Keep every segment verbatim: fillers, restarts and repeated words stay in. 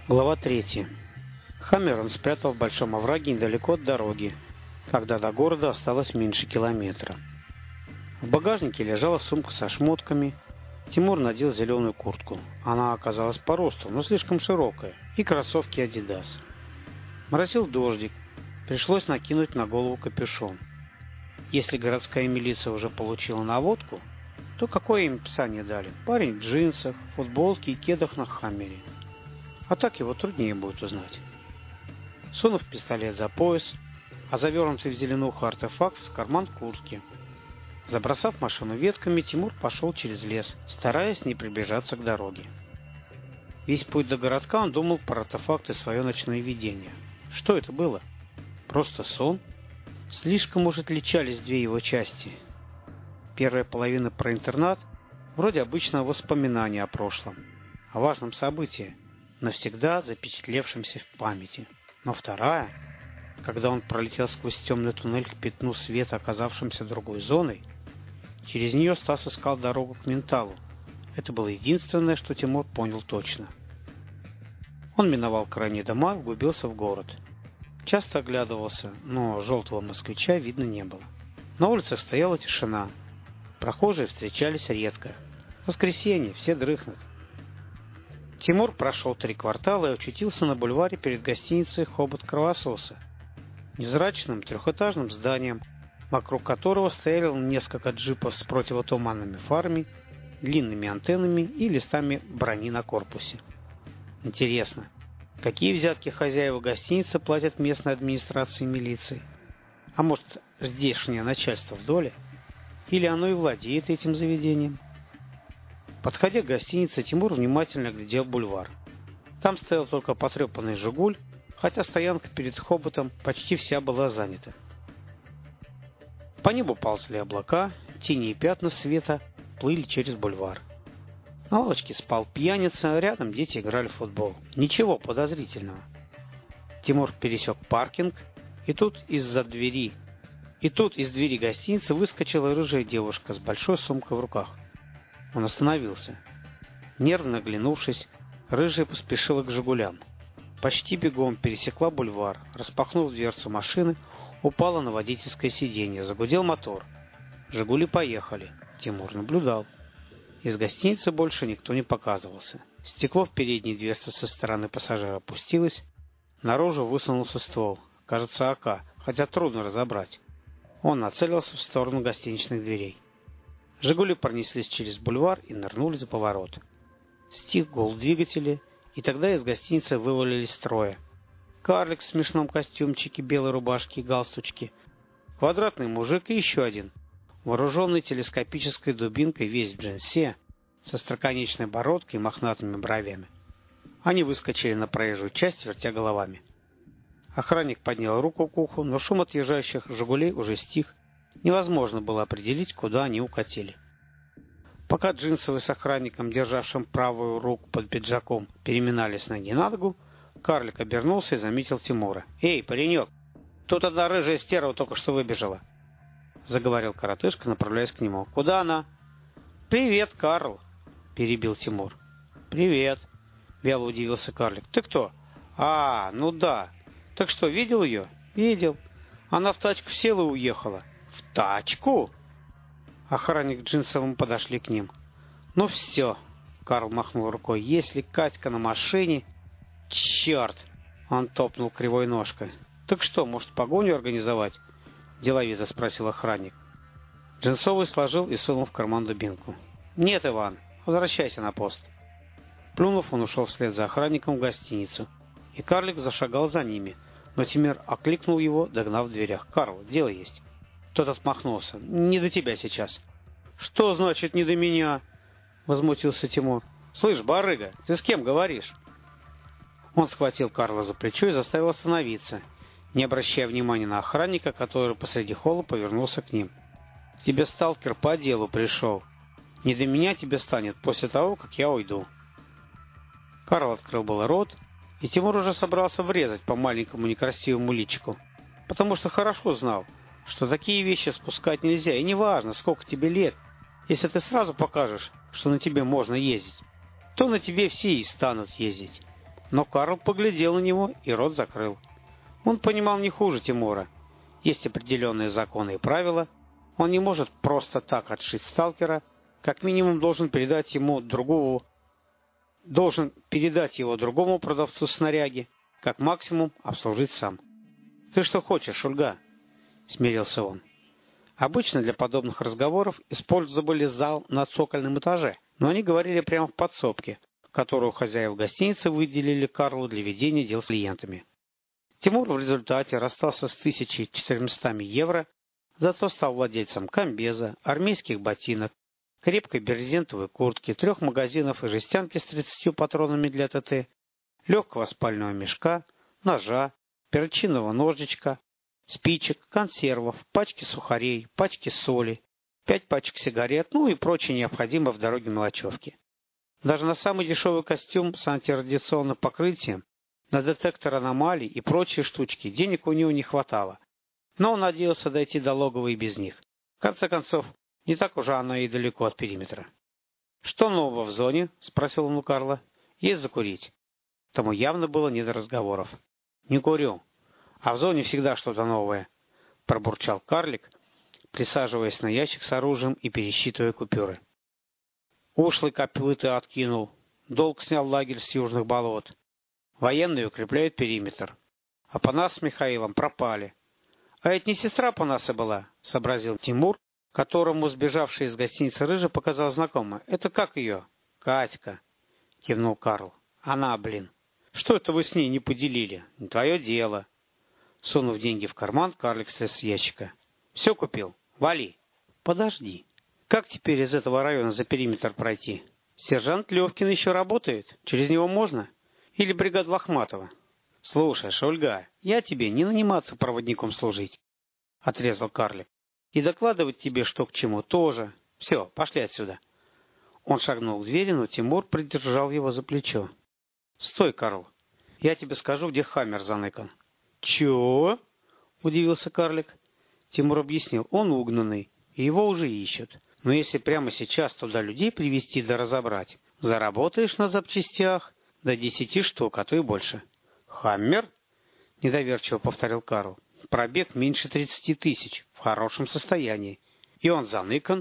Глава третья. Хаммер он спрятал в большом овраге недалеко от дороги, когда до города осталось меньше километра. В багажнике лежала сумка со шмотками. Тимур надел зеленую куртку. Она оказалась по росту, но слишком широкая, и кроссовки Adidas. Моросил дождик. Пришлось накинуть на голову капюшон. Если городская милиция уже получила наводку, то какое им описание дали? Парень в джинсах, футболке и кедах на Хаммере. А так его труднее будет узнать. Сунув пистолет за пояс, а завернутый в зеленуху артефакт в карман куртки. Забросав машину ветками, Тимур пошел через лес, стараясь не приближаться к дороге. Весь путь до городка он думал про артефакт и свое ночное видение. Что это было? Просто сон? Слишком уж отличались две его части. Первая половина про интернат вроде обычного воспоминания о прошлом, о важном событии, навсегда запечатлевшемся в памяти. Но вторая, когда он пролетел сквозь темный туннель к пятну света, оказавшимся другой зоной, через нее Стас искал дорогу к менталу. Это было единственное, что Тимур понял точно. Он миновал крайние дома и углубился в город. Часто оглядывался, но желтого москвича видно не было. На улицах стояла тишина. Прохожие встречались редко. Воскресенье, все дрыхнут. Тимур прошел три квартала и очутился на бульваре перед гостиницей «Хобот Кровососа», невзрачным трехэтажным зданием, вокруг которого стояли несколько джипов с противотуманными фарами, длинными антеннами и листами брони на корпусе. Интересно, какие взятки хозяева гостиницы платят местной администрации и милиции? А может, здешнее начальство в доле? Или оно и владеет этим заведением? Подходя к гостинице, Тимур внимательно глядел бульвар. Там стоял только потрепанный «Жигуль», хотя стоянка перед Хоботом почти вся была занята. По небу ползли облака, тени и пятна света плыли через бульвар. На лавочке спал пьяница, рядом дети играли в футбол. Ничего подозрительного. Тимур пересек паркинг, и тут из-за двери, и тут из двери гостиницы выскочила рыжая девушка с большой сумкой в руках. Он остановился. Нервно оглянувшись, рыжая поспешила к «Жигулям». Почти бегом пересекла бульвар, распахнув дверцу машины, упала на водительское сиденье, загудел мотор. «Жигули» поехали. Тимур наблюдал. Из гостиницы больше никто не показывался. Стекло в передней дверце со стороны пассажира опустилось. Наружу высунулся ствол. Кажется, АК, хотя трудно разобрать. Он нацелился в сторону гостиничных дверей. «Жигули» пронеслись через бульвар и нырнули за поворот. Стих гул двигателя, и тогда из гостиницы вывалились трое. Карлик в смешном костюмчике, белой рубашке и галстучке, квадратный мужик и еще один, вооруженный телескопической дубинкой, весь в джинсе, со остроконечной бородкой и мохнатыми бровями. Они выскочили на проезжую часть, вертя головами. Охранник поднял руку к уху, но шум отъезжающих «Жигулей» уже стих. Невозможно было определить, куда они укатили. Пока Джинсовый с охранником, державшим правую руку под пиджаком, переминались ноги на ногу, Карлик обернулся и заметил Тимура. «Эй, паренек, тут одна рыжая стерва только что выбежала», — заговорил коротышка, направляясь к нему. «Куда она?» «Привет, Карл», — перебил Тимур. «Привет», — вяло удивился Карлик. «Ты кто?» «А, ну да. Так что, видел ее?» «Видел. Она в тачку села и уехала». «В тачку?» Охранник Джинсовым подошли к ним. «Ну все», — Карл махнул рукой, — «если Катька на машине...» «Черт!» — он топнул кривой ножкой. «Так что, может, погоню организовать?» — деловито спросил охранник. Джинсовый сложил и сунул в карман дубинку. «Нет, Иван, возвращайся на пост». Плюнув, он ушел вслед за охранником в гостиницу, и Карлик зашагал за ними, но Тимур окликнул его, догнав в дверях. «Карл, дело есть». Тот отмахнулся. «Не до тебя сейчас». «Что значит «не до меня»?» — возмутился Тимур. «Слышь, барыга, ты с кем говоришь?» Он схватил Карла за плечо и заставил остановиться, не обращая внимания на охранника, который посреди холла повернулся к ним. «Тебе сталкер по делу пришел. Не до меня тебе станет после того, как я уйду». Карл открыл было рот, и Тимур уже собрался врезать по маленькому некрасивому личику, потому что хорошо знал, что такие вещи спускать нельзя, и неважно, сколько тебе лет, если ты сразу покажешь, что на тебе можно ездить, то на тебе все и станут ездить. Но Карл поглядел на него и рот закрыл. Он понимал не хуже Тимура. Есть определенные законы и правила. Он не может просто так отшить сталкера. Как минимум должен передать ему другого, должен передать его другому продавцу снаряги. Как максимум обслужить сам. «Ты что хочешь, Шульга?» — смирился он. Обычно для подобных разговоров использовали зал на цокольном этаже, но они говорили прямо в подсобке, которую хозяева гостиницы выделили Карлу для ведения дел с клиентами. Тимур в результате расстался с тысячей четырьмястами евро, зато стал владельцем комбеза, армейских ботинок, крепкой брезентовой куртки, трех магазинов и жестянки с тридцатью патронами для ТТ, легкого спального мешка, ножа, перочинного ножичка, спичек, консервов, пачки сухарей, пачки соли, пять пачек сигарет, ну и прочее необходимое в дороге мелочевки. Даже на самый дешевый костюм с антирадиационным покрытием, на детектор аномалий и прочие штучки денег у него не хватало. Но он надеялся дойти до логова и без них. В конце концов, не так уже оно и далеко от периметра. «Что нового в зоне?» — спросил он у Карла. «Есть закурить?» Тому явно было не до разговоров. «Не курю. А в зоне всегда что-то новое», — пробурчал карлик, присаживаясь на ящик с оружием и пересчитывая купюры. «Ушлый копыты откинул. Долг снял лагерь с южных болот. Военные укрепляют периметр. А Панас с Михаилом пропали. А это не сестра Панаса была», — сообразил Тимур, которому сбежавший из гостиницы Рыжа показал знакомая. «Это как ее?» «Катька», — кивнул Карл. «Она, блин. Что это вы с ней не поделили? Не твое дело». Сунув деньги в карман, карлик слез с ящика. «Все купил? Вали». «Подожди. Как теперь из этого района за периметр пройти? Сержант Левкин еще работает? Через него можно? Или бригада Лохматова?» «Слушай, Шульга, я тебе не наниматься проводником служить», — отрезал карлик. «И докладывать тебе что к чему тоже. Все, пошли отсюда». Он шагнул к двери, но Тимур придержал его за плечо. «Стой, Карл. Я тебе скажу, где Хаммер заныкан». «Чего?» — удивился карлик. Тимур объяснил. «Он угнанный, и его уже ищут. Но если прямо сейчас туда людей привезти да разобрать, заработаешь на запчастях до десяти штук, а то и больше». «Хаммер?» — недоверчиво повторил Карл. «Пробег меньше тридцати тысяч, в хорошем состоянии. И он заныкан?»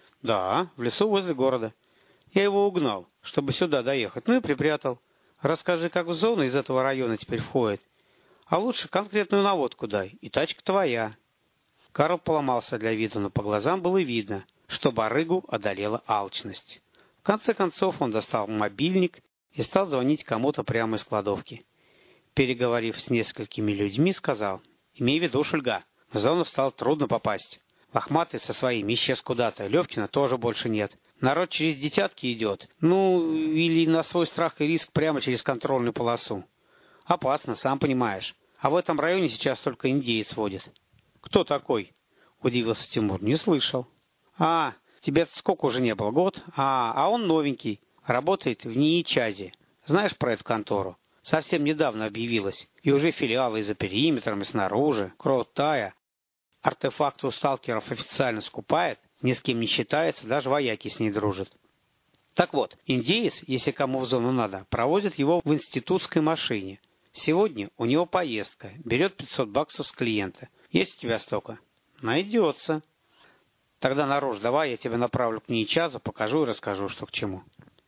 «Да, в лесу возле города. Я его угнал, чтобы сюда доехать, ну и припрятал. Расскажи, как в зону из этого района теперь входит. А лучше конкретную наводку дай, и тачка твоя». Карл поломался для виду, но по глазам было видно, что барыгу одолела алчность. В конце концов он достал мобильник и стал звонить кому-то прямо из кладовки. Переговорив с несколькими людьми, сказал: «Имей в виду, Шульга, в зону стало трудно попасть. Лохматый со своими исчез куда-то, Левкина тоже больше нет. Народ через десятки идет, ну или на свой страх и риск прямо через контрольную полосу. Опасно, сам понимаешь. А в этом районе сейчас только индеец водит». «Кто такой?» — удивился Тимур. «Не слышал». «А, тебе сколько уже не было? Год? А, а он новенький. Работает в НИИ-ЧАЗе. Знаешь про эту контору? Совсем недавно объявилась. И уже филиалы и за периметром, и снаружи. Крутая. Артефакты у сталкеров официально скупает, ни с кем не считается, даже вояки с ней дружат. Так вот, индеец, если кому в зону надо, провозит его в институтской машине. Сегодня у него поездка. Берет пятьсот баксов с клиента. Есть у тебя столько?» «Найдется». «Тогда наружу давай, я тебя направлю к НИИ-ЧАЗу, покажу и расскажу, что к чему».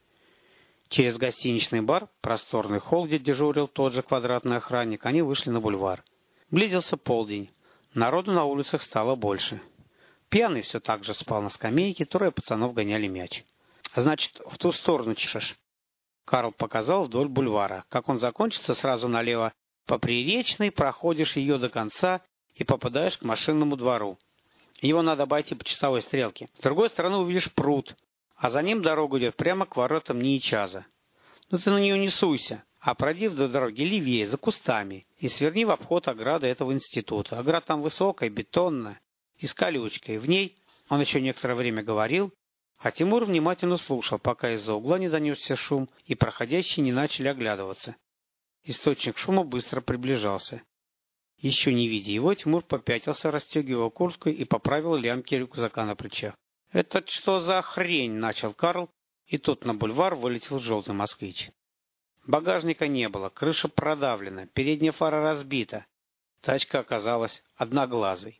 Через гостиничный бар, просторный холл, где дежурил тот же квадратный охранник, они вышли на бульвар. Близился полдень. Народу на улицах стало больше. Пьяный все так же спал на скамейке, трое пацанов гоняли мяч. «Значит, в ту сторону чешешь». Карл показал вдоль бульвара. Как он закончится, сразу налево по Приречной, проходишь ее до конца и попадаешь к машинному двору. Его надо обойти по часовой стрелке. С другой стороны увидишь пруд, а за ним дорога идет прямо к воротам НИИ-ЧАЗа. Но ты на нее не суйся, а пройди до дороги левее, за кустами, и сверни в обход ограды этого института. Ограда там высокая, бетонная и с колючкой. В ней он еще некоторое время говорил, а Тимур внимательно слушал, пока из-за угла не донесся шум, и проходящие не начали оглядываться. Источник шума быстро приближался. Еще не видя его, Тимур попятился, расстегивая куртку и поправил лямки рюкзака на плечах. «Это что за хрень?» — начал Карл, и тут на бульвар вылетел желтый москвич. Багажника не было, крыша продавлена, передняя фара разбита. Тачка оказалась одноглазой.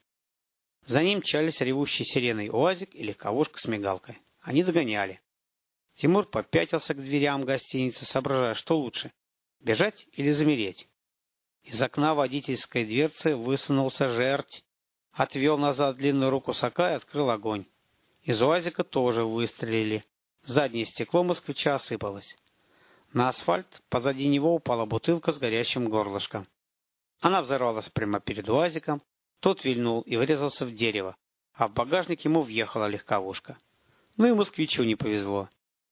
За ним мчались ревущий сиреной УАЗик и легковушка с мигалкой. Они догоняли. Тимур попятился к дверям гостиницы, соображая, что лучше – бежать или замереть. Из окна водительской дверцы высунулся жерть, отвел назад длинную руку сока и открыл огонь. Из УАЗика тоже выстрелили. Заднее стекло москвича осыпалось. На асфальт позади него упала бутылка с горящим горлышком. Она взорвалась прямо перед УАЗиком, тот вильнул и врезался в дерево, а в багажник ему въехала легковушка. Ну и москвичу не повезло.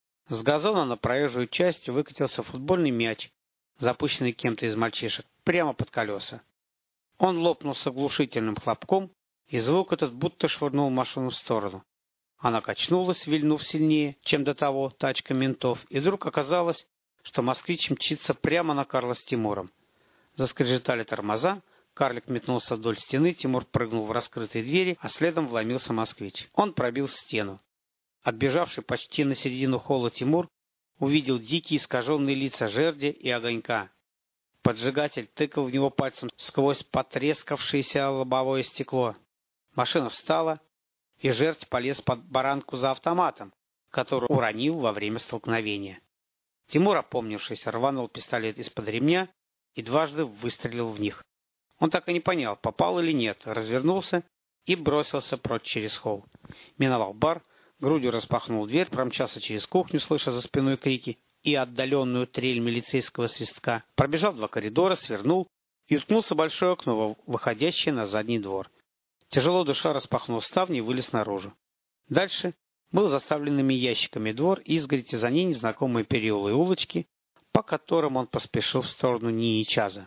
С газона на проезжую часть выкатился футбольный мяч, запущенный кем-то из мальчишек, прямо под колеса. Он лопнул с оглушительным хлопком, и звук этот будто швырнул машину в сторону. Она качнулась, вильнув сильнее, чем до того тачка ментов, и вдруг оказалось, что москвич мчится прямо на Карла с Тимуром. Заскрежетали тормоза, карлик метнулся вдоль стены, Тимур прыгнул в раскрытые двери, а следом вломился москвич. Он пробил стену. Отбежавший почти на середину холла Тимур увидел дикие искаженные лица жерди и огонька. Поджигатель тыкал в него пальцем сквозь потрескавшееся лобовое стекло. Машина встала, и жерть полез под баранку за автоматом, который уронил во время столкновения. Тимур, опомнившись, рванул пистолет из-под ремня и дважды выстрелил в них. Он так и не понял, попал или нет, развернулся и бросился прочь через холл. Миновал бар, грудью распахнул дверь, промчался через кухню, слыша за спиной крики и отдаленную трель милицейского свистка, пробежал два коридора, свернул и уткнулся в большое окно, выходящее на задний двор. Тяжело дыша распахнул ставни и вылез наружу. Дальше был заставленными ящиками двор, изгородь, и за ней незнакомые переулы и улочки, по которым он поспешил в сторону Нии-Чаза.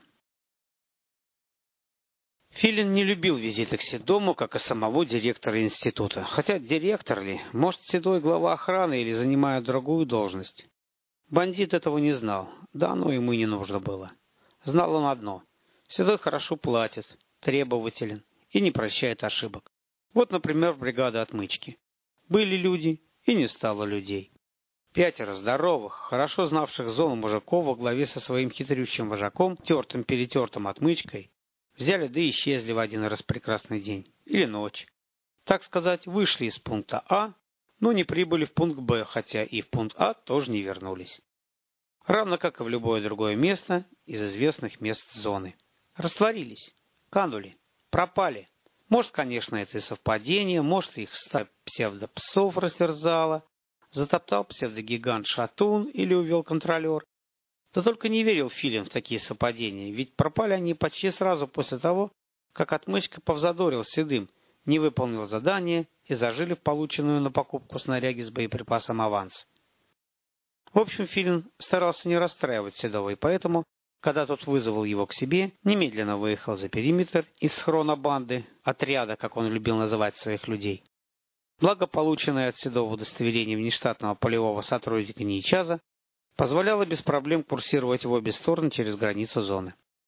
Филин не любил визиты к Седому, как и самого директора института. Хотя директор ли, может, Седой глава охраны или занимает другую должность. Бандит этого не знал, да оно ему и не нужно было. Знал он одно: Седой хорошо платит, требователен и не прощает ошибок. Вот, например, бригада отмычки. Были люди, и не стало людей. Пятеро здоровых, хорошо знавших зону мужиков во главе со своим хитрющим вожаком, тертым-перетертым отмычкой, взяли да исчезли в один раз прекрасный день или ночь. Так сказать, вышли из пункта А, но не прибыли в пункт Б, хотя и в пункт А тоже не вернулись. Равно как и в любое другое место из известных мест зоны. Растворились, канули, пропали. Может, конечно, это и совпадение, может, их стая псевдопсов растерзала, затоптал псевдогигант Шатун или увел контролер. Да только не верил Филин в такие совпадения, ведь пропали они почти сразу после того, как отмычка повзадорил с Седым, не выполнил задание и зажили в полученную на покупку снаряги с боеприпасом аванс. В общем, Филин старался не расстраивать Седова, и поэтому, когда тот вызвал его к себе, немедленно выехал за периметр из схрона банды, отряда, как он любил называть своих людей. Благо, полученное от Седова удостоверение внештатного полевого сотрудника Нии-Чаза позволяло без проблем курсировать в обе стороны через границу зоны.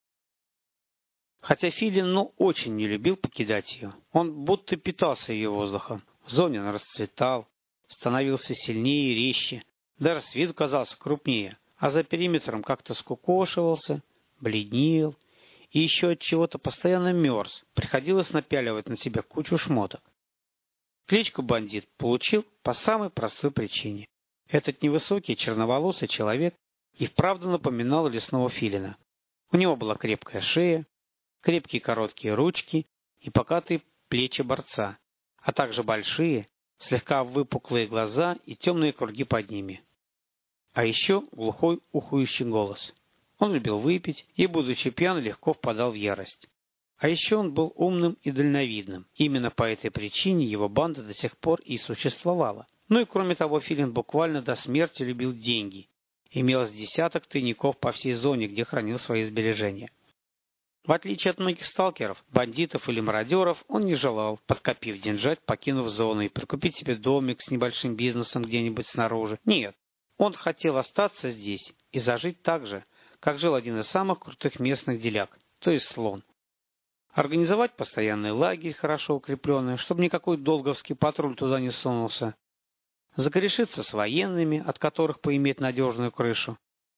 Хотя Филин, ну, очень не любил покидать ее. Он будто питался ее воздухом. В зоне он расцветал, становился сильнее и резче, даже с виду казался крупнее, а за периметром как-то скукошивался, бледнел и еще от чего-то постоянно мерз. Приходилось напяливать на себя кучу шмоток. Кличку бандит получил по самой простой причине. Этот невысокий черноволосый человек и вправду напоминал лесного филина. У него была крепкая шея, крепкие короткие ручки и покатые плечи борца, а также большие, слегка выпуклые глаза и темные круги под ними. А еще глухой ухующий голос. Он любил выпить и, будучи пьян, легко впадал в ярость. А еще он был умным и дальновидным. Именно по этой причине его банда до сих пор и существовала. Ну и кроме того, Филин буквально до смерти любил деньги. Имелось десяток тайников по всей зоне, где хранил свои сбережения. В отличие от многих сталкеров, бандитов или мародеров, он не желал, подкопив деньжат, покинув зону и прикупить себе домик с небольшим бизнесом где-нибудь снаружи. Нет, он хотел остаться здесь и зажить так же, как жил один из самых крутых местных деляк, то есть Слон. Организовать постоянный лагерь, хорошо укрепленный, чтобы никакой долговский патруль туда не сунулся. Закорешиться с военными, от которых поиметь надежную крышу.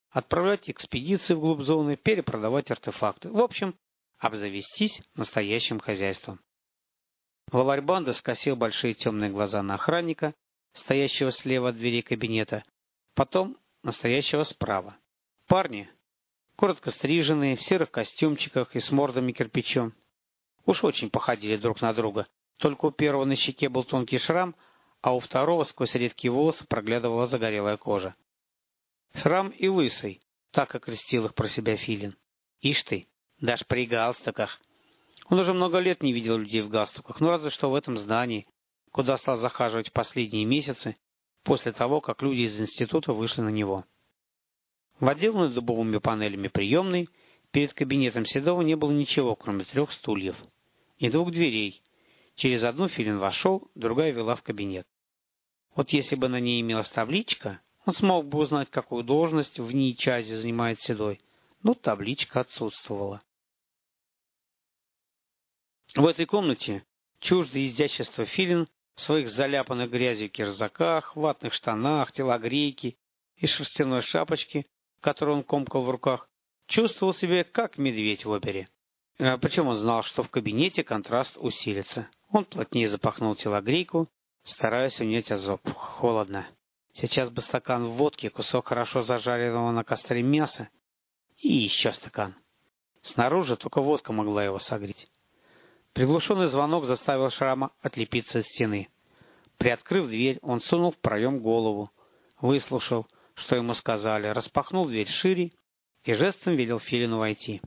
отправлять экспедиции вглубь зоны, перепродавать артефакты. В общем, обзавестись настоящим хозяйством. Главарь банды скосил большие темные глаза на охранника, стоящего слева от двери кабинета, потом настоящего справа. Парни, коротко стриженные, в серых костюмчиках и с мордами кирпичом, уж очень походили друг на друга. Только у первого на щеке был тонкий шрам, а у второго сквозь редкие волосы проглядывала загорелая кожа. Шрам и лысый, так окрестил их про себя Филин. Ишь ты, даже при галстуках. Он уже много лет не видел людей в галстуках, ну разве что в этом здании, куда стал захаживать последние месяцы, после того, как люди из института вышли на него. В отделанной дубовыми панелями приемной перед кабинетом Седова не было ничего, кроме трех стульев и двух дверей. Через одну Филин вошел, другая вела в кабинет. Вот если бы на ней имелась табличка, он смог бы узнать, какую должность в ней части занимает Седой, но табличка отсутствовала. В этой комнате чуждый изящества Филин в своих заляпанных грязью кирзаках, ватных штанах, телогрейке и шерстяной шапочке, которую он комкал в руках, чувствовал себя как медведь в опере. Причем он знал, что в кабинете контраст усилится. Он плотнее запахнул телогрейку, стараясь унять озоб. Холодно. Сейчас бы стакан водки, кусок хорошо зажаренного на костре мяса и еще стакан. Снаружи только водка могла его согреть. Приглушенный звонок заставил Шрама отлепиться от стены. Приоткрыв дверь, он сунул в проем голову, выслушал, что ему сказали, распахнул дверь шире и жестом велел Филину войти.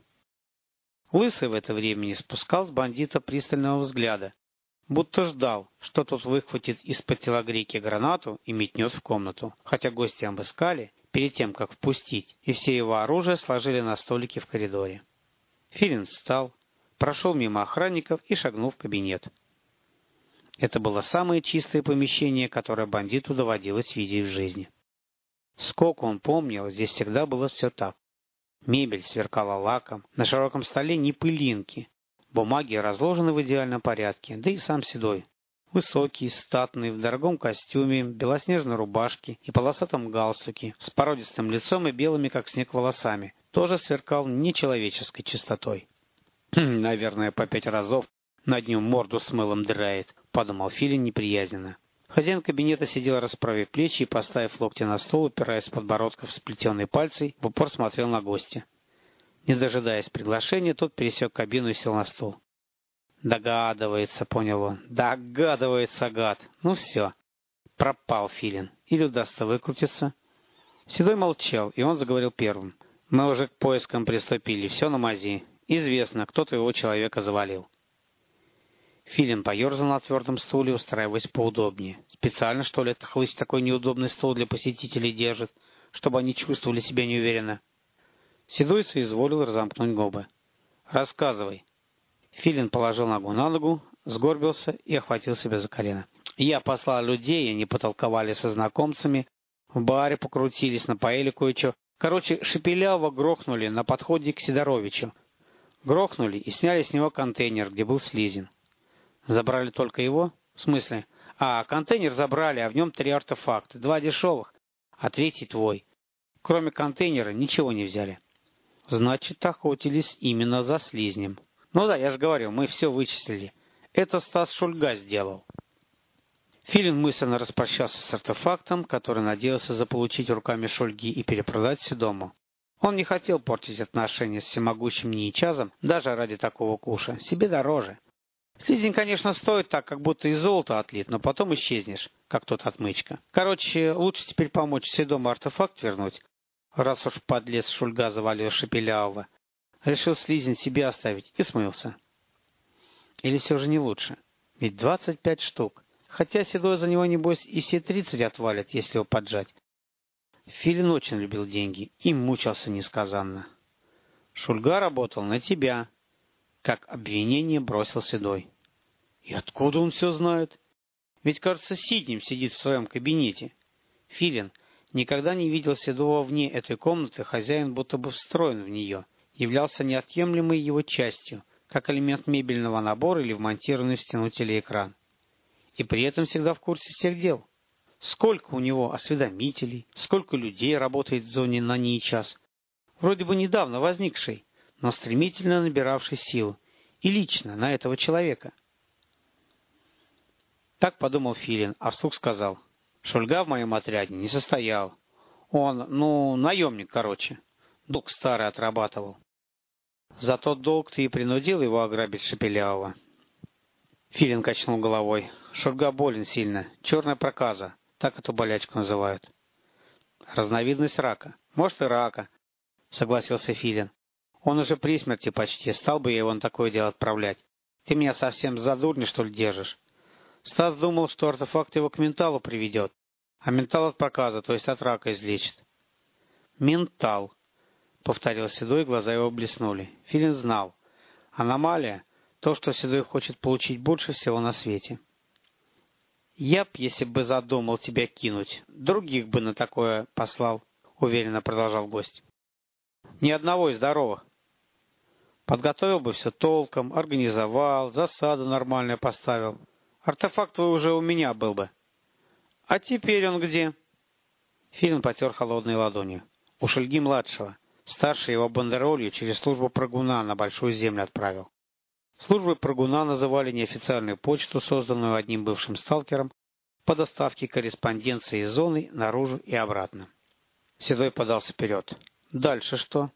Лысый в это время не спускал с бандита пристального взгляда, будто ждал, что тот выхватит из-под телогрейки гранату и метнет в комнату, хотя гости обыскали перед тем, как впустить, и все его оружие сложили на столике в коридоре. Филин встал, прошел мимо охранников и шагнул в кабинет. Это было самое чистое помещение, которое бандиту доводилось видеть в жизни. Сколько он помнил, здесь всегда было все так. Мебель сверкала лаком, на широком столе ни пылинки, бумаги разложены в идеальном порядке, да и сам Седой, высокий, статный, в дорогом костюме, белоснежной рубашке и полосатом галстуке, с породистым лицом и белыми, как снег, волосами, тоже сверкал нечеловеческой чистотой. «Наверное, по пять разов на дню морду с мылом драет», — подумал Филин неприязненно. Хозяин кабинета сидел, расправив плечи и, поставив локти на стол, упираясь подбородком в сплетенные пальцы, в упор смотрел на гостя. Не дожидаясь приглашения, тот пересек кабину и сел на стул. «Догадывается», — понял он. «Догадывается, гад. Ну все, пропал Филин. Или удастся выкрутиться». Седой молчал, и он заговорил первым. «Мы уже к поискам приступили, все на мази. Известно, кто твоего человека завалил». Филин поерзал на твердом стуле, устраиваясь поудобнее. Специально, что ли, этот хлыщ такой неудобный стул для посетителей держит, чтобы они чувствовали себя неуверенно? Седой соизволил разомкнуть губы. «Рассказывай». Филин положил ногу на ногу, сгорбился и охватил себя за колено. «Я послал людей, они потолковали со знакомцами, в баре покрутились, напоили кое-что. Короче, Шепелявого грохнули на подходе к Сидоровичу. Грохнули и сняли с него контейнер, где был Слизин. Забрали только его? В смысле? А, контейнер забрали, а в нем три артефакта. Два дешевых, а третий твой. Кроме контейнера ничего не взяли». «Значит, охотились именно за Слизнем». «Ну да, я же говорю, мы все вычислили. Это Стас Шульга сделал». Филин мысленно распрощался с артефактом, который надеялся заполучить руками Шульги и перепродать Седому. Он не хотел портить отношения с всемогущим Ничазом даже ради такого куша. Себе дороже. Слизень, конечно, стоит так, как будто из золота отлит, но потом исчезнешь, как тот отмычка. Короче, лучше теперь помочь Седому артефакт вернуть, раз уж подлец Шульга завалил Шепелявого. Решил Слизень себе оставить и смылся. Или все же не лучше? Ведь двадцать пять штук. Хотя Седой за него, небось, и все тридцать отвалят, если его поджать. Филин очень любил деньги и мучился несказанно. «Шульга работал на тебя», — как обвинение бросил Седой. «И откуда он все знает? Ведь, кажется, Сиднем сидит в своем кабинете». Филин никогда не видел Седова вне этой комнаты, хозяин будто бы встроен в нее, являлся неотъемлемой его частью, как элемент мебельного набора или вмонтированный в стену телеэкран. И при этом всегда в курсе всех дел. Сколько у него осведомителей, сколько людей работает в зоне на НИИ час. Вроде бы недавно возникший, но стремительно набиравший силу. И лично на этого человека. Так подумал Филин, а вслух сказал. Шульга в моем отряде не состоял. Он, ну, наемник, короче. Долг старый отрабатывал. За тот долг ты и принудил его ограбить Шепелявого. Филин качнул головой. Шульга болен сильно. Черная проказа. Так эту болячку называют. Разновидность рака. Может и рака, согласился Филин. Он уже при смерти почти. Стал бы я его на такое дело отправлять. Ты меня совсем за дурня, что ли, держишь? Стас думал, что артефакт его к менталу приведет, а ментал от проказа, то есть от рака, излечит. Ментал, повторил Седой, глаза его блеснули. Филин знал. Аномалия — то, что Седой хочет получить больше всего на свете. Я б, если бы задумал тебя кинуть, других бы на такое послал, уверенно продолжал гость. Ни одного из здоровых. Подготовил бы все толком, организовал, засаду нормальную поставил. Артефакт твой уже у меня был бы. А теперь он где? Филин потер холодной ладонью. У Шульги-младшего. Старший его бандеролью через службу прыгуна на Большую Землю отправил. Службой прыгуна называли неофициальную почту, созданную одним бывшим сталкером, по доставке корреспонденции из зоны наружу и обратно. Седой подался вперед. Дальше что?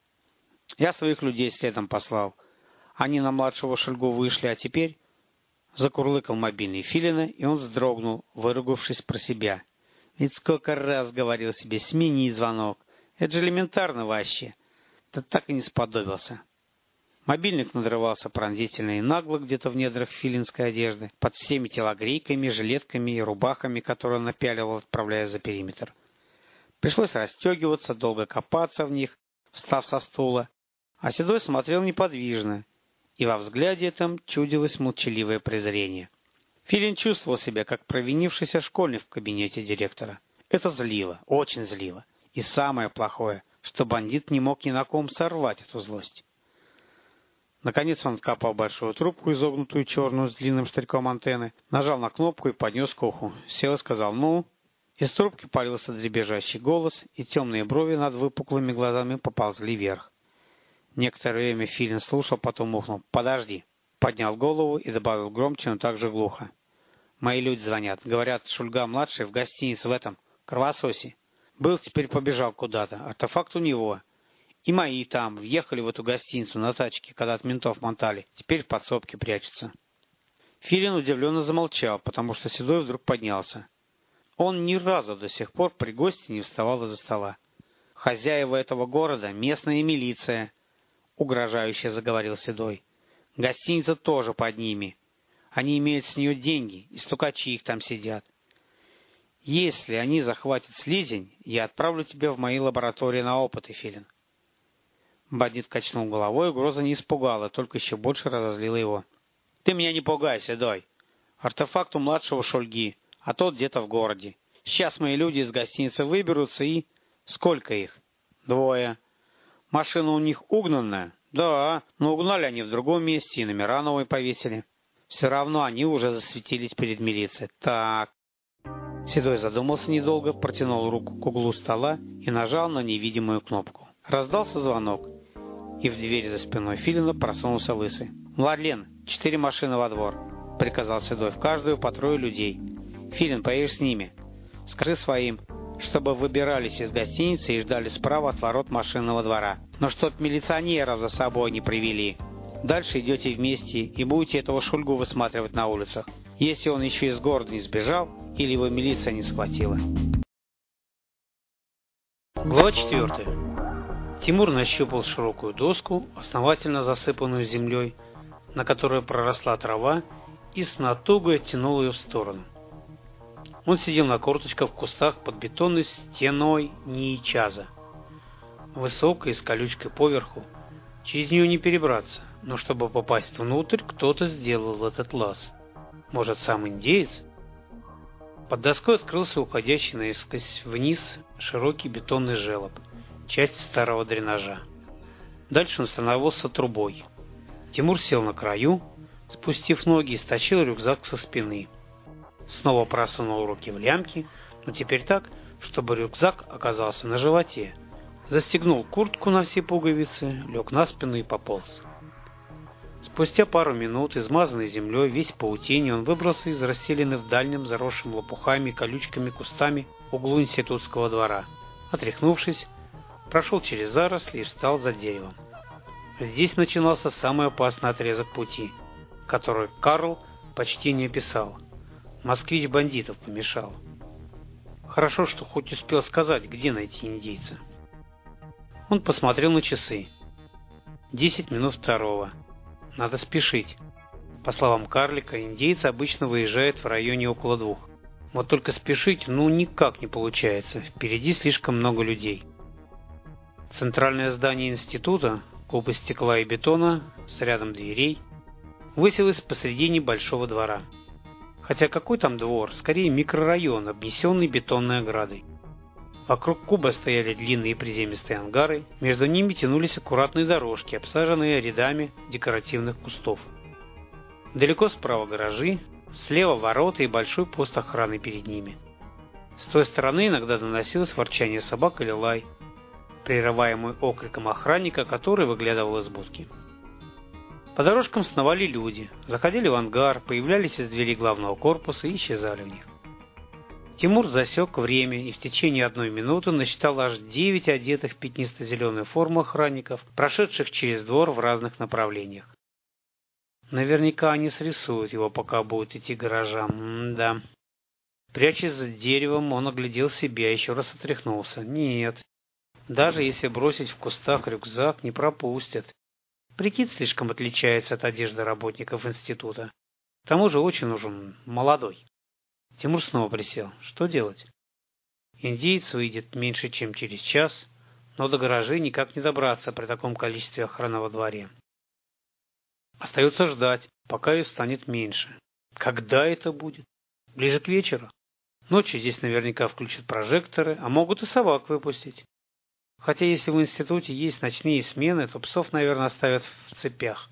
Я своих людей следом послал. Они на младшего Шульгу вышли, а теперь... Закурлыкал мобильный Филина, и он вздрогнул, выругавшись про себя. Ведь сколько раз говорил себе, смени звонок. Это же элементарно вообще. Да так и не сподобился. Мобильник надрывался пронзительно и нагло где-то в недрах филинской одежды, под всеми телогрейками, жилетками и рубахами, которые он напяливал, отправляясь за периметр. Пришлось расстегиваться, долго копаться в них, встав со стула, а Седой смотрел неподвижно, и во взгляде этом чудилось молчаливое презрение. Филин чувствовал себя, как провинившийся школьник в кабинете директора. Это злило, очень злило. И самое плохое, что бандит не мог ни на ком сорвать эту злость. Наконец он откопал большую трубку, изогнутую черную с длинным штырьком антенны, нажал на кнопку и поднес к уху. Сел и сказал «ну». Из трубки полился дребезжащий голос, и темные брови над выпуклыми глазами поползли вверх. Некоторое время Филин слушал, потом ухнул. «Подожди». Поднял голову и добавил громче, но также глухо. «Мои люди звонят. Говорят, Шульга-младший в гостинице в этом, Кровососе. Был, теперь побежал куда-то. Артефакт у него. И мои там въехали в эту гостиницу на тачке, когда от ментов мотали. Теперь в подсобке прячутся». Филин удивленно замолчал, потому что Седой вдруг поднялся. Он ни разу до сих пор при гости не вставал из-за стола. «Хозяева этого города — местная милиция», — угрожающе заговорил Седой. «Гостиница тоже под ними. Они имеют с нее деньги, и стукачи их там сидят. Если они захватят слизень, я отправлю тебя в мои лаборатории на опыты, Филин». Бандит качнул головой, угроза не испугала, только еще больше разозлила его. «Ты меня не пугай, Седой. Артефакт у младшего Шульги, а тот где-то в городе. Сейчас мои люди из гостиницы выберутся и... Сколько их? Двое. Машина у них угнанная? Да, но угнали они в другом месте и номера новые повесили. Все равно они уже засветились перед милицией. Так...» Седой задумался недолго, протянул руку к углу стола и нажал на невидимую кнопку. Раздался звонок, и в дверь за спиной Филина просунулся Лысый. «Младлен, четыре машины во двор», — приказал Седой, — «в каждую по трое людей. Филин, поедешь с ними. Скажи своим, чтобы выбирались из гостиницы и ждали справа от ворот машинного двора. Но чтоб милиционеров за собой не привели. Дальше идете вместе и будете этого Шульгу высматривать на улицах, если он еще из города не сбежал или его милиция не схватила». Глава четвертая. Тимур нащупал широкую доску, основательно засыпанную землей, на которой проросла трава, и с натугой оттянул ее в сторону. Он сидел на корточках в кустах под бетонной стеной НИИ ЧАЗа. Высокой, с колючкой поверху, через нее не перебраться, но чтобы попасть внутрь, кто-то сделал этот лаз. Может, сам индеец? Под доской открылся уходящий наискось вниз широкий бетонный желоб, часть старого дренажа. Дальше он становился трубой. Тимур сел на краю, спустив ноги, и стащил рюкзак со спины. снова просунул руки в лямки, но теперь так, чтобы рюкзак оказался на животе. Застегнул куртку на все пуговицы, лег на спину и пополз. Спустя пару минут, измазанный землей, весь в паутине, он выбрался из расселены в дальнем, заросшем лопухами и колючками кустами углу институтского двора. Отряхнувшись, прошел через заросли и встал за деревом. Здесь начинался самый опасный отрезок пути, который Карл почти не описал. Москвич бандитов помешал. Хорошо, что хоть успел сказать, где найти индейца. Он посмотрел на часы. Десять минут второго. Надо спешить. По словам карлика, индейцы обычно выезжают в районе около двух. Вот только спешить ну никак не получается. Впереди слишком много людей. Центральное здание института, клуб из стекла и бетона, с рядом дверей, высилось посредине большого двора. Хотя какой там двор, скорее микрорайон, обнесенный бетонной оградой. Вокруг куба стояли длинные приземистые ангары, между ними тянулись аккуратные дорожки, обсаженные рядами декоративных кустов. Далеко справа гаражи, слева ворота и большой пост охраны перед ними. С той стороны иногда доносилось ворчание собак или лай, прерываемый окриком охранника, который выглядывал из будки. По дорожкам сновали люди, заходили в ангар, появлялись из дверей главного корпуса и исчезали в них. Тимур засек время и в течение одной минуты насчитал аж девять одетых в пятнисто-зеленую форму охранников, прошедших через двор в разных направлениях. Наверняка они срисуют его, пока будет идти к гаражам. М-да. Прячась за деревом, он оглядел себя и еще раз отряхнулся. Нет. Даже если бросить в кустах рюкзак, не пропустят. Прикид слишком отличается от одежды работников института. К тому же очень нужен молодой. Тимур снова присел. Что делать? Индеец выйдет меньше, чем через час, но до гаражей никак не добраться при таком количестве охраны во дворе. Остается ждать, пока ее станет меньше. Когда это будет? Ближе к вечеру. Ночью здесь наверняка включат прожекторы, а могут и собак выпустить. Хотя если в институте есть ночные смены, то псов, наверное, оставят в цепях.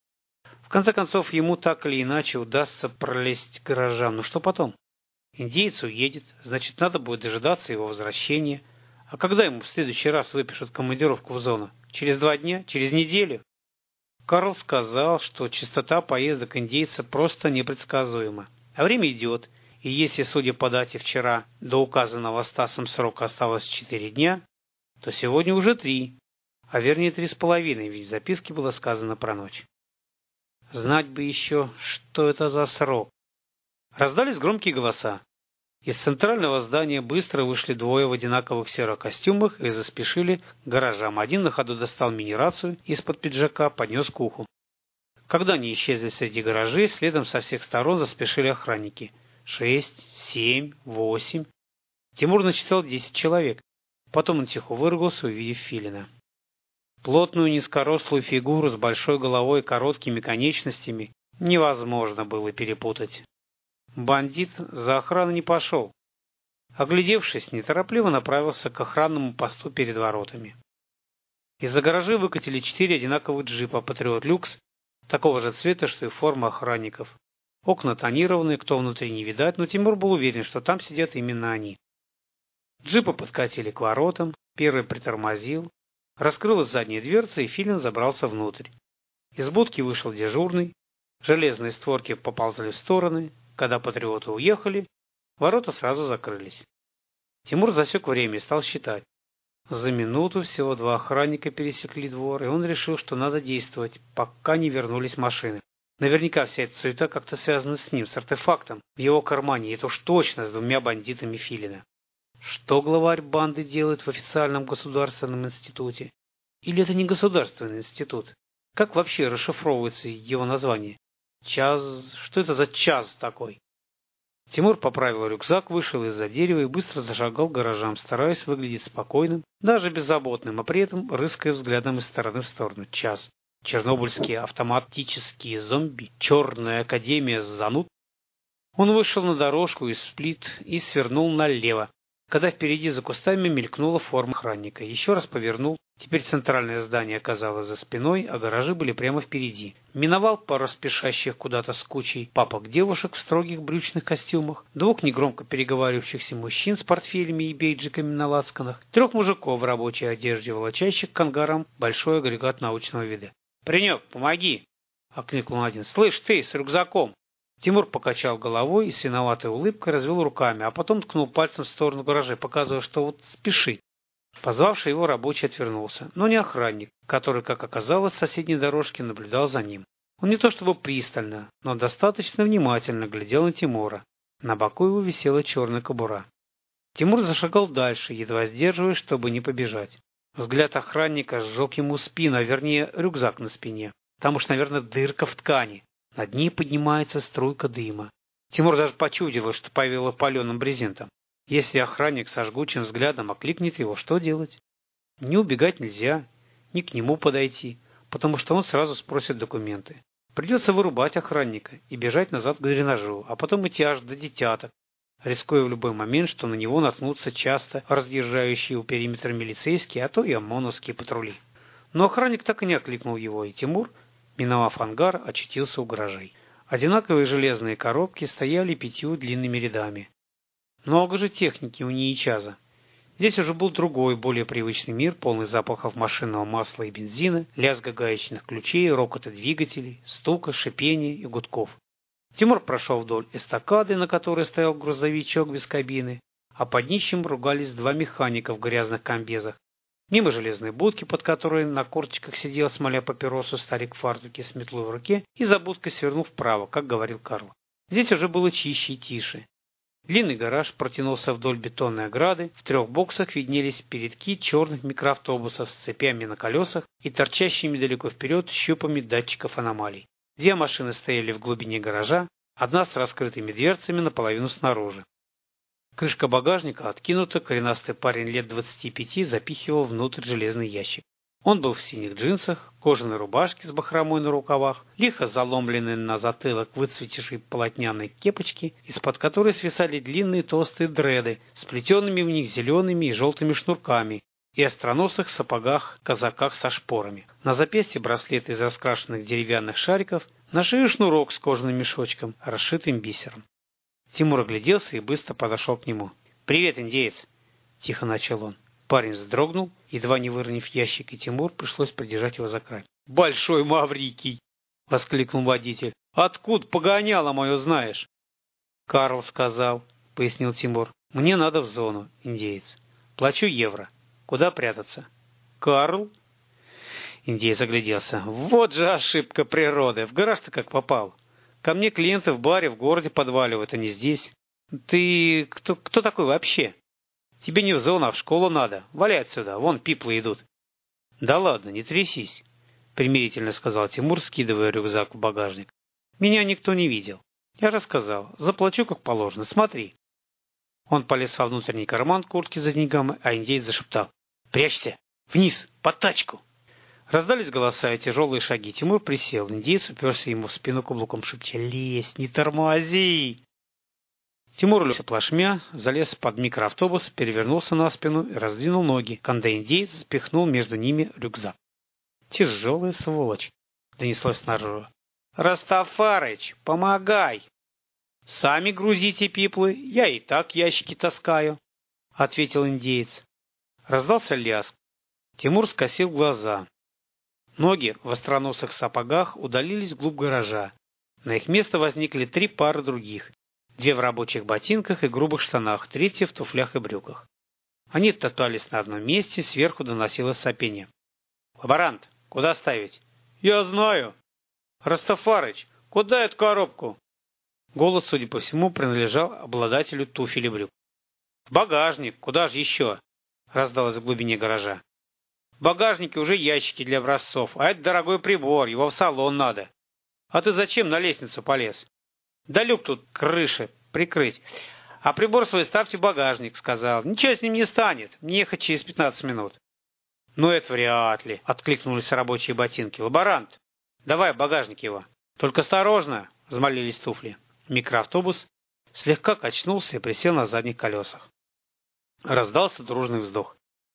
В конце концов, ему так или иначе удастся пролезть к гаражам. Ну что потом? Индеец уедет, значит, надо будет дожидаться его возвращения. А когда ему в следующий раз выпишут командировку в зону? Через два дня? Через неделю? Карл сказал, что частота поездок индейца просто непредсказуема. А время идет, и если, судя по дате вчера, до указанного Стасом срока осталось четыре дня, то сегодня уже три, а вернее три с половиной, ведь в записке было сказано про ночь. Знать бы еще, что это за срок. Раздались громкие голоса. Из центрального здания быстро вышли двое в одинаковых серых костюмах и заспешили к гаражам. Один на ходу достал мини-рацию из-под пиджака, поднес к уху. Когда они исчезли среди гаражей, следом со всех сторон заспешили охранники. Шесть, семь, восемь. Тимур насчитал десять человек. Потом он тихо выругался, увидев Филина. Плотную низкорослую фигуру с большой головой и короткими конечностями невозможно было перепутать. Бандит за охраной не пошел. Оглядевшись, неторопливо направился к охранному посту перед воротами. Из-за гаражей выкатили четыре одинаковых джипа Патриот Люкс, такого же цвета, что и форма охранников. Окна тонированные, кто внутри не видать, но Тимур был уверен, что там сидят именно они. Джипы подкатили к воротам, первый притормозил, раскрылась задняя дверца, и Филин забрался внутрь. Из будки вышел дежурный, железные створки поползли в стороны. Когда патриоты уехали, ворота сразу закрылись. Тимур засек время и стал считать. За минуту всего два охранника пересекли двор, и он решил, что надо действовать, пока не вернулись машины. Наверняка вся эта суета как-то связана с ним, с артефактом в его кармане, и это уж точно с двумя бандитами Филина. Что главарь банды делает в официальном государственном институте? Или это не государственный институт? Как вообще расшифровывается его название? Час... Что это за час такой? Тимур поправил рюкзак, вышел из-за дерева и быстро зашагал к гаражам, стараясь выглядеть спокойным, даже беззаботным, а при этом рыская взглядом из стороны в сторону. Час. Чернобыльские автоматические зомби. Черная академия зануд. Он вышел на дорожку из сплит и свернул налево, когда впереди за кустами мелькнула форма охранника. Еще раз повернул. Теперь центральное здание оказалось за спиной, а гаражи были прямо впереди. Миновал пару спешащих куда-то с кучей папок-девушек в строгих брючных костюмах, двух негромко переговаривающихся мужчин с портфелями и бейджиками на лацканах, трех мужиков в рабочей одежде, волочащих к ангарам большой агрегат научного вида. «Паренек, помоги!» — окликнул один. «Слышь, ты, с рюкзаком!» Тимур покачал головой и с виноватой улыбкой развел руками, а потом ткнул пальцем в сторону гаражей, показывая, что вот спешит. Позвавший его рабочий отвернулся, но не охранник, который, как оказалось, с соседней дорожки наблюдал за ним. Он не то чтобы пристально, но достаточно внимательно глядел на Тимура. На боку его висела черная кобура. Тимур зашагал дальше, едва сдерживаясь, чтобы не побежать. Взгляд охранника сжег ему спину, а вернее рюкзак на спине. Там уж, наверное, дырка в ткани. Над ней поднимается струйка дыма. Тимур даже почудилось, что повеяло паленым брезентом. Если охранник со жгучим взглядом окликнет его, что делать? Не убегать нельзя, ни к нему подойти, потому что он сразу спросит документы. Придется вырубать охранника и бежать назад к дренажу, а потом идти аж до детяток, рискуя в любой момент, что на него наткнутся часто разъезжающие у периметра милицейские, а то и ОМОНовские патрули. Но охранник так и не окликнул его, и Тимур, миновав ангар, очутился у гаражей. Одинаковые железные коробки стояли пятью длинными рядами. Много же техники у НИИ-ЧАЗа. Здесь уже был другой, более привычный мир, полный запахов машинного масла и бензина, лязга гаечных ключей, рокота двигателей, стука, шипения и гудков. Тимур прошел вдоль эстакады, на которой стоял грузовичок без кабины, а под нищим ругались два механика в грязных комбезах. Мимо железной будки, под которой на корточках сидел, смоля папиросу, старик в фартуке с метлой в руке, и за будкой свернул вправо, как говорил Карл. Здесь уже было чище и тише. Длинный гараж протянулся вдоль бетонной ограды, в трех боксах виднелись передки черных микроавтобусов с цепями на колесах и торчащими далеко вперед щупами датчиков аномалий. Две машины стояли в глубине гаража, одна с раскрытыми дверцами наполовину снаружи. Крышка багажника откинута, коренастый парень лет двадцати пяти запихивал внутрь железный ящик. Он был в синих джинсах, кожаной рубашке с бахромой на рукавах, лихо заломленной на затылок выцветшей полотняной кепочки, из-под которой свисали длинные толстые дреды с плетенными в них зелеными и желтыми шнурками, и остроносых сапогах-казаках со шпорами. На запястье браслет из раскрашенных деревянных шариков, на шее шнурок с кожаным мешочком, расшитым бисером. Тимур огляделся и быстро подошел к нему. «Привет, индеец!» – тихо начал он. Парень вздрогнул, едва не выронив ящик, и Тимур пришлось придержать его за край. «Большой Маврикий!» — воскликнул водитель. «Откуда погоняло мое знаешь?» «Карл сказал», — пояснил Тимур. «Мне надо в зону, индеец. Плачу евро. Куда прятаться?» «Карл?» Индеец огляделся. «Вот же ошибка природы. В гараж-то как попал. Ко мне клиенты в баре в городе подваливают, а не здесь. Ты кто, кто такой вообще? Тебе не в зону, а в школу надо. Валяй отсюда, вон пиплы идут». «Да ладно, не трясись», — примирительно сказал Тимур, скидывая рюкзак в багажник. «Меня никто не видел. Я же сказал, заплачу как положено, смотри». Он полез во внутренний карман куртки за деньгами, а индеец зашептал: «Прячься! Вниз! Под тачку!» Раздались голоса и тяжелые шаги. Тимур присел, индеец уперся ему в спину каблуком, шепча: «Лезь, не тормози!» Тимур улегся плашмя, залез под микроавтобус, перевернулся на спину и раздвинул ноги, когда индеец запихнул между ними рюкзак. «Тяжелая сволочь!» — донеслось снаружи. «Растафарыч, помогай!» «Сами грузите пиплы, я и так ящики таскаю», — ответил индеец. Раздался лязг. Тимур скосил глаза. Ноги в остроносых сапогах удалились вглубь гаража. На их место возникли три пары других. Две в рабочих ботинках и грубых штанах, третья в туфлях и брюках. Они топтались на одном месте, сверху доносилось сопение. «Лаборант, куда ставить?» «Я знаю». «Растафарыч, куда эту коробку?» Голос, судя по всему, принадлежал обладателю туфель и брюк. «В багажник, куда же еще?» — раздалось в глубине гаража. «В багажнике уже ящики для образцов, а это дорогой прибор, его в салон надо. А ты зачем на лестницу полез?» «Да люк тут крыши прикрыть. А прибор свой ставьте в багажник», — сказал. «Ничего с ним не станет. Мне ехать через пятнадцать минут». «Ну это вряд ли», — откликнулись рабочие ботинки. «Лаборант, давай в багажник его». «Только осторожно», — взмолились туфли. Микроавтобус слегка качнулся и присел на задних колесах. Раздался дружный вздох.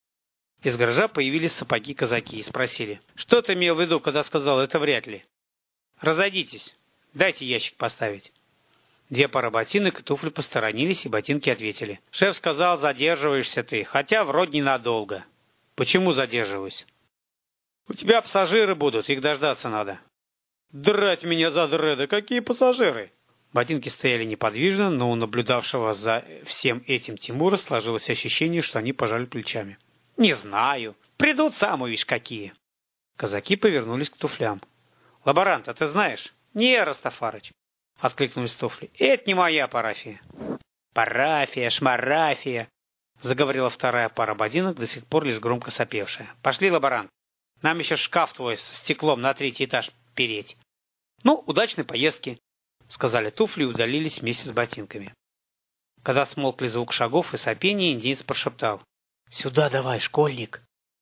Из гаража появились сапоги-казаки и спросили: «Что ты имел в виду, когда сказал это вряд ли?» «Разойдитесь, дайте ящик поставить». Две пары ботинок и туфли посторонились, и ботинки ответили: «Шеф сказал, задерживаешься ты, хотя вроде ненадолго». «Почему задерживаюсь?» «У тебя пассажиры будут, их дождаться надо». «Драть меня за дреды, какие пассажиры?» Ботинки стояли неподвижно, но у наблюдавшего за всем этим Тимура сложилось ощущение, что они пожали плечами. «Не знаю. Придут, сам увидишь, какие». Казаки повернулись к туфлям. «Лаборант, а ты знаешь?» «Не, Растафарыч», — откликнулись туфли. «Это не моя парафия». «Парафия, шмарафия», — заговорила вторая пара ботинок, до сих пор лишь громко сопевшая. «Пошли, лаборант. Нам еще шкаф твой с стеклом на третий этаж переть». «Ну, удачной поездки», — сказали туфли и удалились вместе с ботинками. Когда смолкли звук шагов и сопения, индеец прошептал: «Сюда давай, школьник!»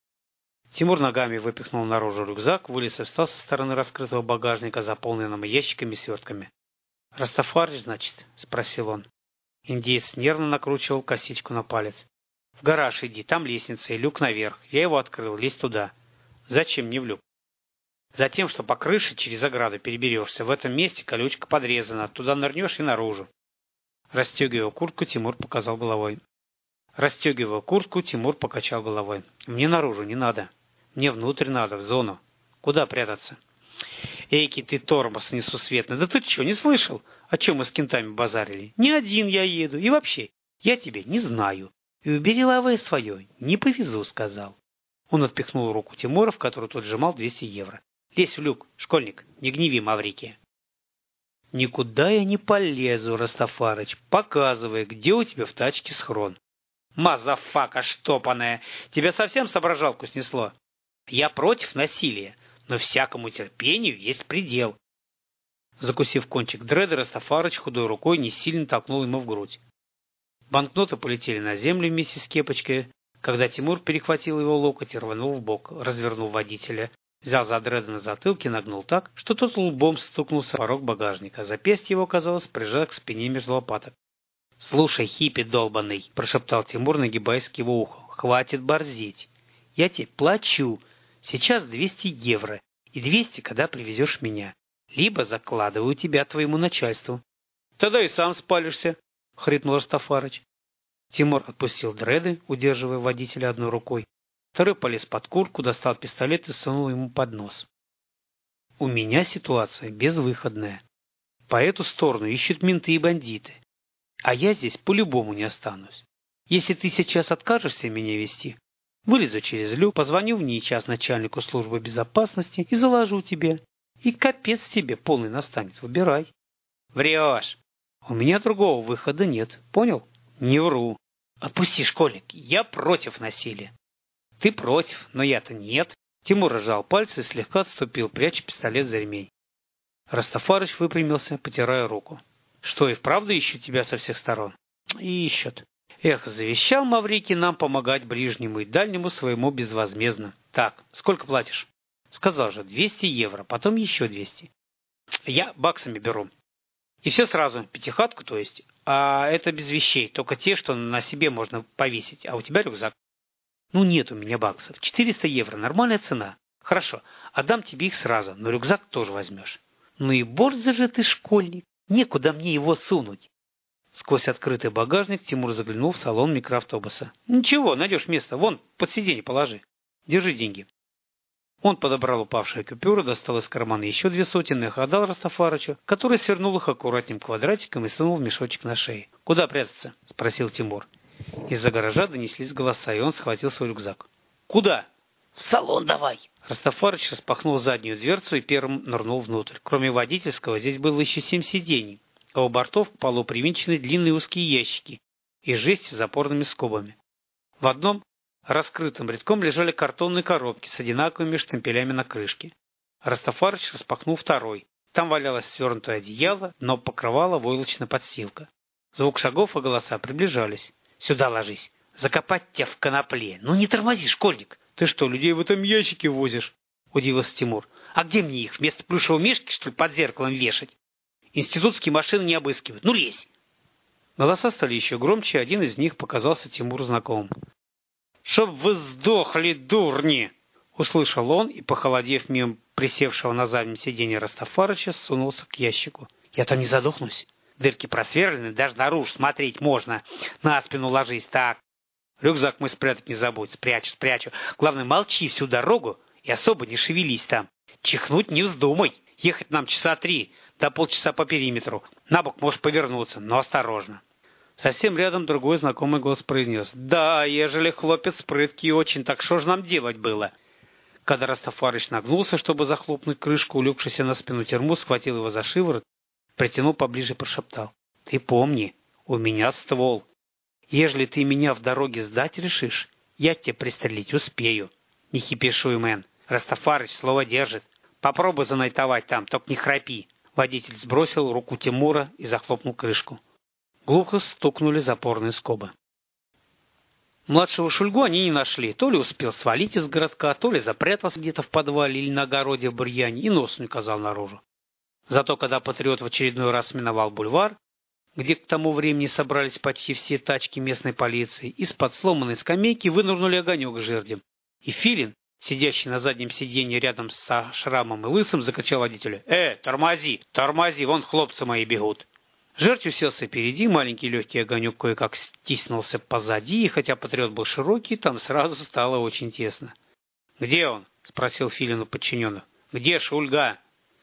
Тимур ногами выпихнул наружу рюкзак, вылез и встал со стороны раскрытого багажника, заполненного ящиками и свертками. «Растафарыч, значит?» — спросил он. Индеец нервно накручивал косичку на палец. «В гараж иди, там лестница и люк наверх. Я его открыл, лезь туда». «Зачем мне в люк?» «Затем, что по крыше через ограду переберешься. В этом месте колючка подрезана. Туда нырнешь и наружу». Расстегивая куртку, Тимур показал головой. Расстегивая куртку, Тимур покачал головой. «Мне наружу не надо. Мне внутрь надо, в зону. Куда прятаться?» «Эйки ты тормоз несусветный. Да ты что, не слышал, о чем мы с кентами базарили? Не один я еду. И вообще, я тебя не знаю. И убери лавэ свое. Не повезу», — сказал. Он отпихнул руку Тимура, в которую тот сжимал двести евро. «Лезь в люк, школьник, не гневи Маврикия». «Никуда я не полезу, Растафарыч. Показывай, где у тебя в тачке схрон». «Мазафака штопаная! Тебя совсем соображалку снесло? Я против насилия, но всякому терпению есть предел». Закусив кончик дреда, Растафарыч худой рукой не сильно толкнул ему в грудь. Банкноты полетели на землю вместе с кепочкой, когда Тимур перехватил его локоть и рванул в бок, развернул водителя, взял за дреда на затылке и нагнул так, что тот лбом стукнулся в порог багажника. Запястье его, казалось, прижало к спине между лопаток. «Слушай, хиппи долбаный», — прошептал Тимур, нагибаясь к его уху, — «хватит борзеть. Я тебе плачу. Сейчас двести евро. И двести, когда привезешь меня. Либо закладываю тебя твоему начальству». «Тогда и сам спалишься», — хрипнул Растафарыч. Тимур отпустил дреды, удерживая водителя одной рукой. Второй полез под куртку, достал пистолет и сунул ему под нос. «У меня ситуация безвыходная. По эту сторону ищут менты и бандиты. А я здесь по-любому не останусь. Если ты сейчас откажешься меня вести, вылезу через люк, позвоню в час начальнику службы безопасности и заложу тебя. И капец тебе полный настанет. Выбирай». «Врешь. У меня другого выхода нет. Понял?» «Не вру. Отпусти, школьник. Я против насилия». «Ты против, но я-то нет». Тимур разжал пальцы и слегка отступил, пряча пистолет за ремень. Растафарыч выпрямился, потирая руку. «Что, и вправду ищут тебя со всех сторон?» «Ищут. Эх, завещал Маврикий нам помогать ближнему и дальнему своему безвозмездно. Так, сколько платишь?» «Сказал же, двести евро, потом еще двести. Я баксами беру. И все сразу, пятихатку, то есть. А это без вещей, только те, что на себе можно повесить, а у тебя рюкзак». «Ну нет у меня баксов. четыреста евро, нормальная цена. Хорошо, отдам тебе их сразу, но рюкзак тоже возьмешь». «Ну и борзый же ты, школьник. Некуда мне его сунуть». Сквозь открытый багажник Тимур заглянул в салон микроавтобуса. «Ничего, найдешь место. Вон, под сиденье положи. Держи деньги». Он подобрал упавшие купюры, достал из кармана еще две сотенные, их отдал Растафарычу, который свернул их аккуратным квадратиком и сунул в мешочек на шее. «Куда прятаться?» — спросил Тимур. Из-за гаража донеслись голоса, и он схватил свой рюкзак. «Куда?» «В салон давай!» Растафарыч распахнул заднюю дверцу и первым нырнул внутрь. Кроме водительского, здесь было еще семь сидений, а у бортов к полу привинчены длинные узкие ящики из жести с запорными скобами. В одном раскрытым рядком лежали картонные коробки с одинаковыми штемпелями на крышке. Растафарыч распахнул второй. Там валялось свернутое одеяло, но покрывала войлочная подстилка. Звук шагов и голоса приближались. «Сюда ложись! Закопать тебя в конопле! Ну не тормози, школьник!» «Ты что, людей в этом ящике возишь?» — удивился Тимур. «А где мне их? Вместо плюшевого мишки, что ли, под зеркалом вешать? Институтские машины не обыскивают. Ну лезь!» Голоса стали еще громче, один из них показался Тимуру знакомым. «Чтоб вы сдохли, дурни!» Услышал он и, похолодев мимо присевшего на заднем сиденье Растафарыча, сунулся к ящику. «Я там не задохнусь. Дырки просверлены, даже наружу смотреть можно. На спину ложись, так. Рюкзак мой спрятать не забудь. Спрячу, спрячу. Главное, молчи всю дорогу и особо не шевелись там. Чихнуть не вздумай. Ехать нам часа три, до полчаса по периметру. На бок можешь повернуться, но осторожно». Совсем рядом другой знакомый голос произнес. «Да, ежели хлопец прыткий очень, так что ж нам делать было?» Когда Растафарыч нагнулся, чтобы захлопнуть крышку, улегшийся на спину Термус схватил его за шиворот, притянул поближе и прошептал. «Ты помни, у меня ствол. Ежели ты меня в дороге сдать решишь, я тебя пристрелить успею. Не хипишуй, мэн. Растафарыч слово держит. Попробуй занайтовать там, только не храпи». Водитель сбросил руку Тимура и захлопнул крышку. Глухо стукнули запорные скобы. Младшего Шульгу они не нашли. То ли успел свалить из городка, то ли запрятался где-то в подвале или на огороде в бурьяне и нос не казал наружу. Зато когда патриот в очередной раз миновал бульвар, где к тому времени собрались почти все тачки местной полиции, из-под сломанной скамейки вынырнули Огонек с Жердем. И Филин, сидящий на заднем сиденье рядом со Шрамом и Лысым, закричал водителю. «Э, тормози, тормози, вон хлопцы мои бегут!» Жертв уселся впереди, маленький легкий Огонек кое-как стиснулся позади, и хотя патриот был широкий, там сразу стало очень тесно. «Где он?» — спросил Филин у подчиненных. «Где Шульга?»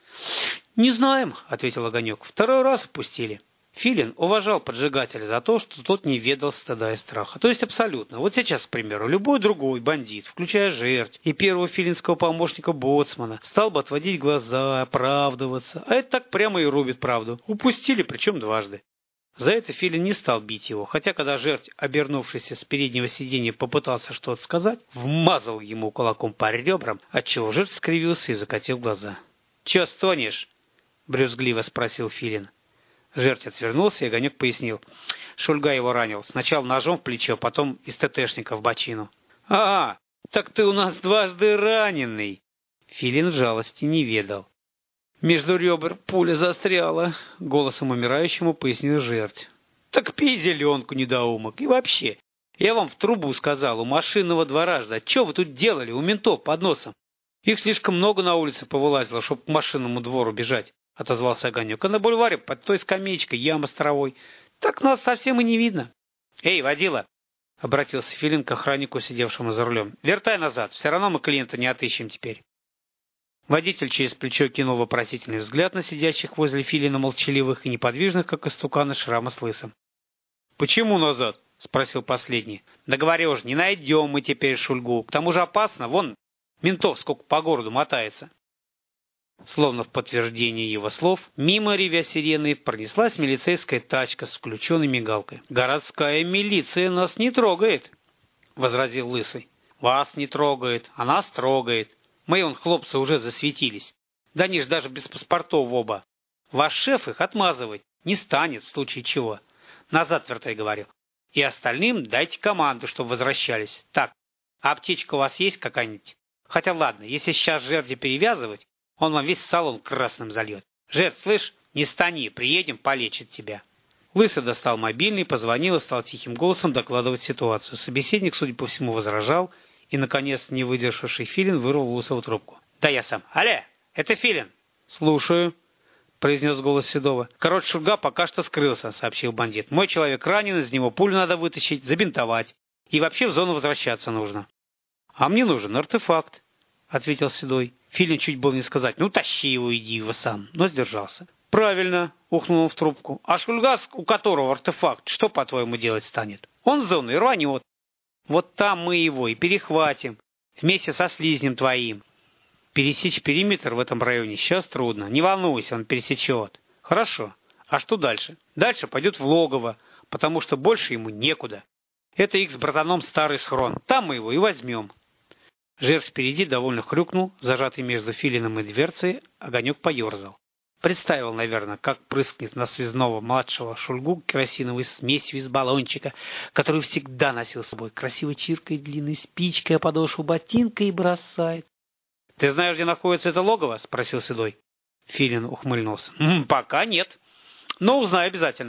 «Не знаем», — ответил Огонек. «Второй раз упустили». Филин уважал поджигателя за то, что тот не ведал стыда и страха. То есть абсолютно. Вот сейчас, к примеру, любой другой бандит, включая жертв и первого филинского помощника боцмана, стал бы отводить глаза, оправдываться. А это так прямо и рубит правду. Упустили, причем дважды. За это Филин не стал бить его, хотя когда жертв, обернувшийся с переднего сиденья, попытался что-то сказать, вмазал ему кулаком по ребрам, отчего жертв скривился и закатил глаза. «Че стонешь?» — брюзгливо спросил Филин. Жертв отвернулся, и Огонек пояснил. Шульга его ранил. Сначала ножом в плечо, потом из ТТшника в бочину. «А, так ты у нас дважды раненый!» Филин жалости не ведал. «Между ребер пуля застряла», — голосом умирающему пояснил жертв. «Так пей зеленку, недоумок. И вообще, я вам в трубу сказал, у машинного двора ждать. Че вы тут делали, у ментов под носом? Их слишком много на улице повылазило, чтобы к машинному двору бежать». — отозвался Огонек. — А на бульваре под той скамеечкой яма с травой. Так нас совсем и не видно. — Эй, водила! — обратился Филин к охраннику, сидевшему за рулем. — Вертай назад, все равно мы клиента не отыщем теперь. Водитель через плечо кинул вопросительный взгляд на сидящих возле Филина молчаливых и неподвижных, как истуканы, Шрама с Лысым. — Почему назад? — спросил последний. — Да говорю же, не найдем мы теперь Шульгу. К тому же опасно, вон ментов сколько по городу мотается. Словно в подтверждение его слов, мимо ревя сирены пронеслась милицейская тачка с включенной мигалкой. «Городская милиция нас не трогает», — возразил Лысый. «Вас не трогает, а нас трогает. Мы, вон, хлопцы, уже засветились. Да они ж даже без паспортов оба. Ваш шеф их отмазывать не станет, в случае чего. Назад вертай, говорю. И остальным дайте команду, чтобы возвращались. Так, а аптечка у вас есть какая-нибудь? Хотя ладно, если сейчас жерди перевязывать, он вам весь салон красным зальет. Жертв, слышь, не стани, приедем, полечит тебя». Лысый достал мобильный, позвонил и стал тихим голосом докладывать ситуацию. Собеседник, судя по всему, возражал, и, наконец, не выдержавший Филин вырвал Лысого трубку. «Да я сам. Алле, это Филин». «Слушаю», — произнес голос Седова. «Короче, Шульга пока что скрылся», — сообщил бандит. «Мой человек ранен, из него пулю надо вытащить, забинтовать. И вообще в зону возвращаться нужно». «А мне нужен артефакт», — ответил Седой. Филин чуть было не сказать, ну тащи его, иди его сам, но сдержался. «Правильно», — ухнул он в трубку. «А Шульга, у которого артефакт, что, по-твоему, делать станет? Он в зону и рванет. Вот там мы его и перехватим, вместе со слизнем твоим. Пересечь периметр в этом районе сейчас трудно. Не волнуйся, он пересечет». «Хорошо. А что дальше?» «Дальше пойдет в логово, потому что больше ему некуда. Это их с братаном старый схрон. Там мы его и возьмем». Жертв впереди довольно хрюкнул, зажатый между Филином и дверцей, Огонек поерзал. Представил, наверное, как прыскнет на связного младшего Шульгу керосиновой смесью из баллончика, который всегда носил с собой, красиво чиркает длинной спичкой, а подошву ботинка и бросает. — Ты знаешь, где находится это логово? — спросил Седой. Филин ухмыльнулся. — Пока нет. Но узнаю обязательно.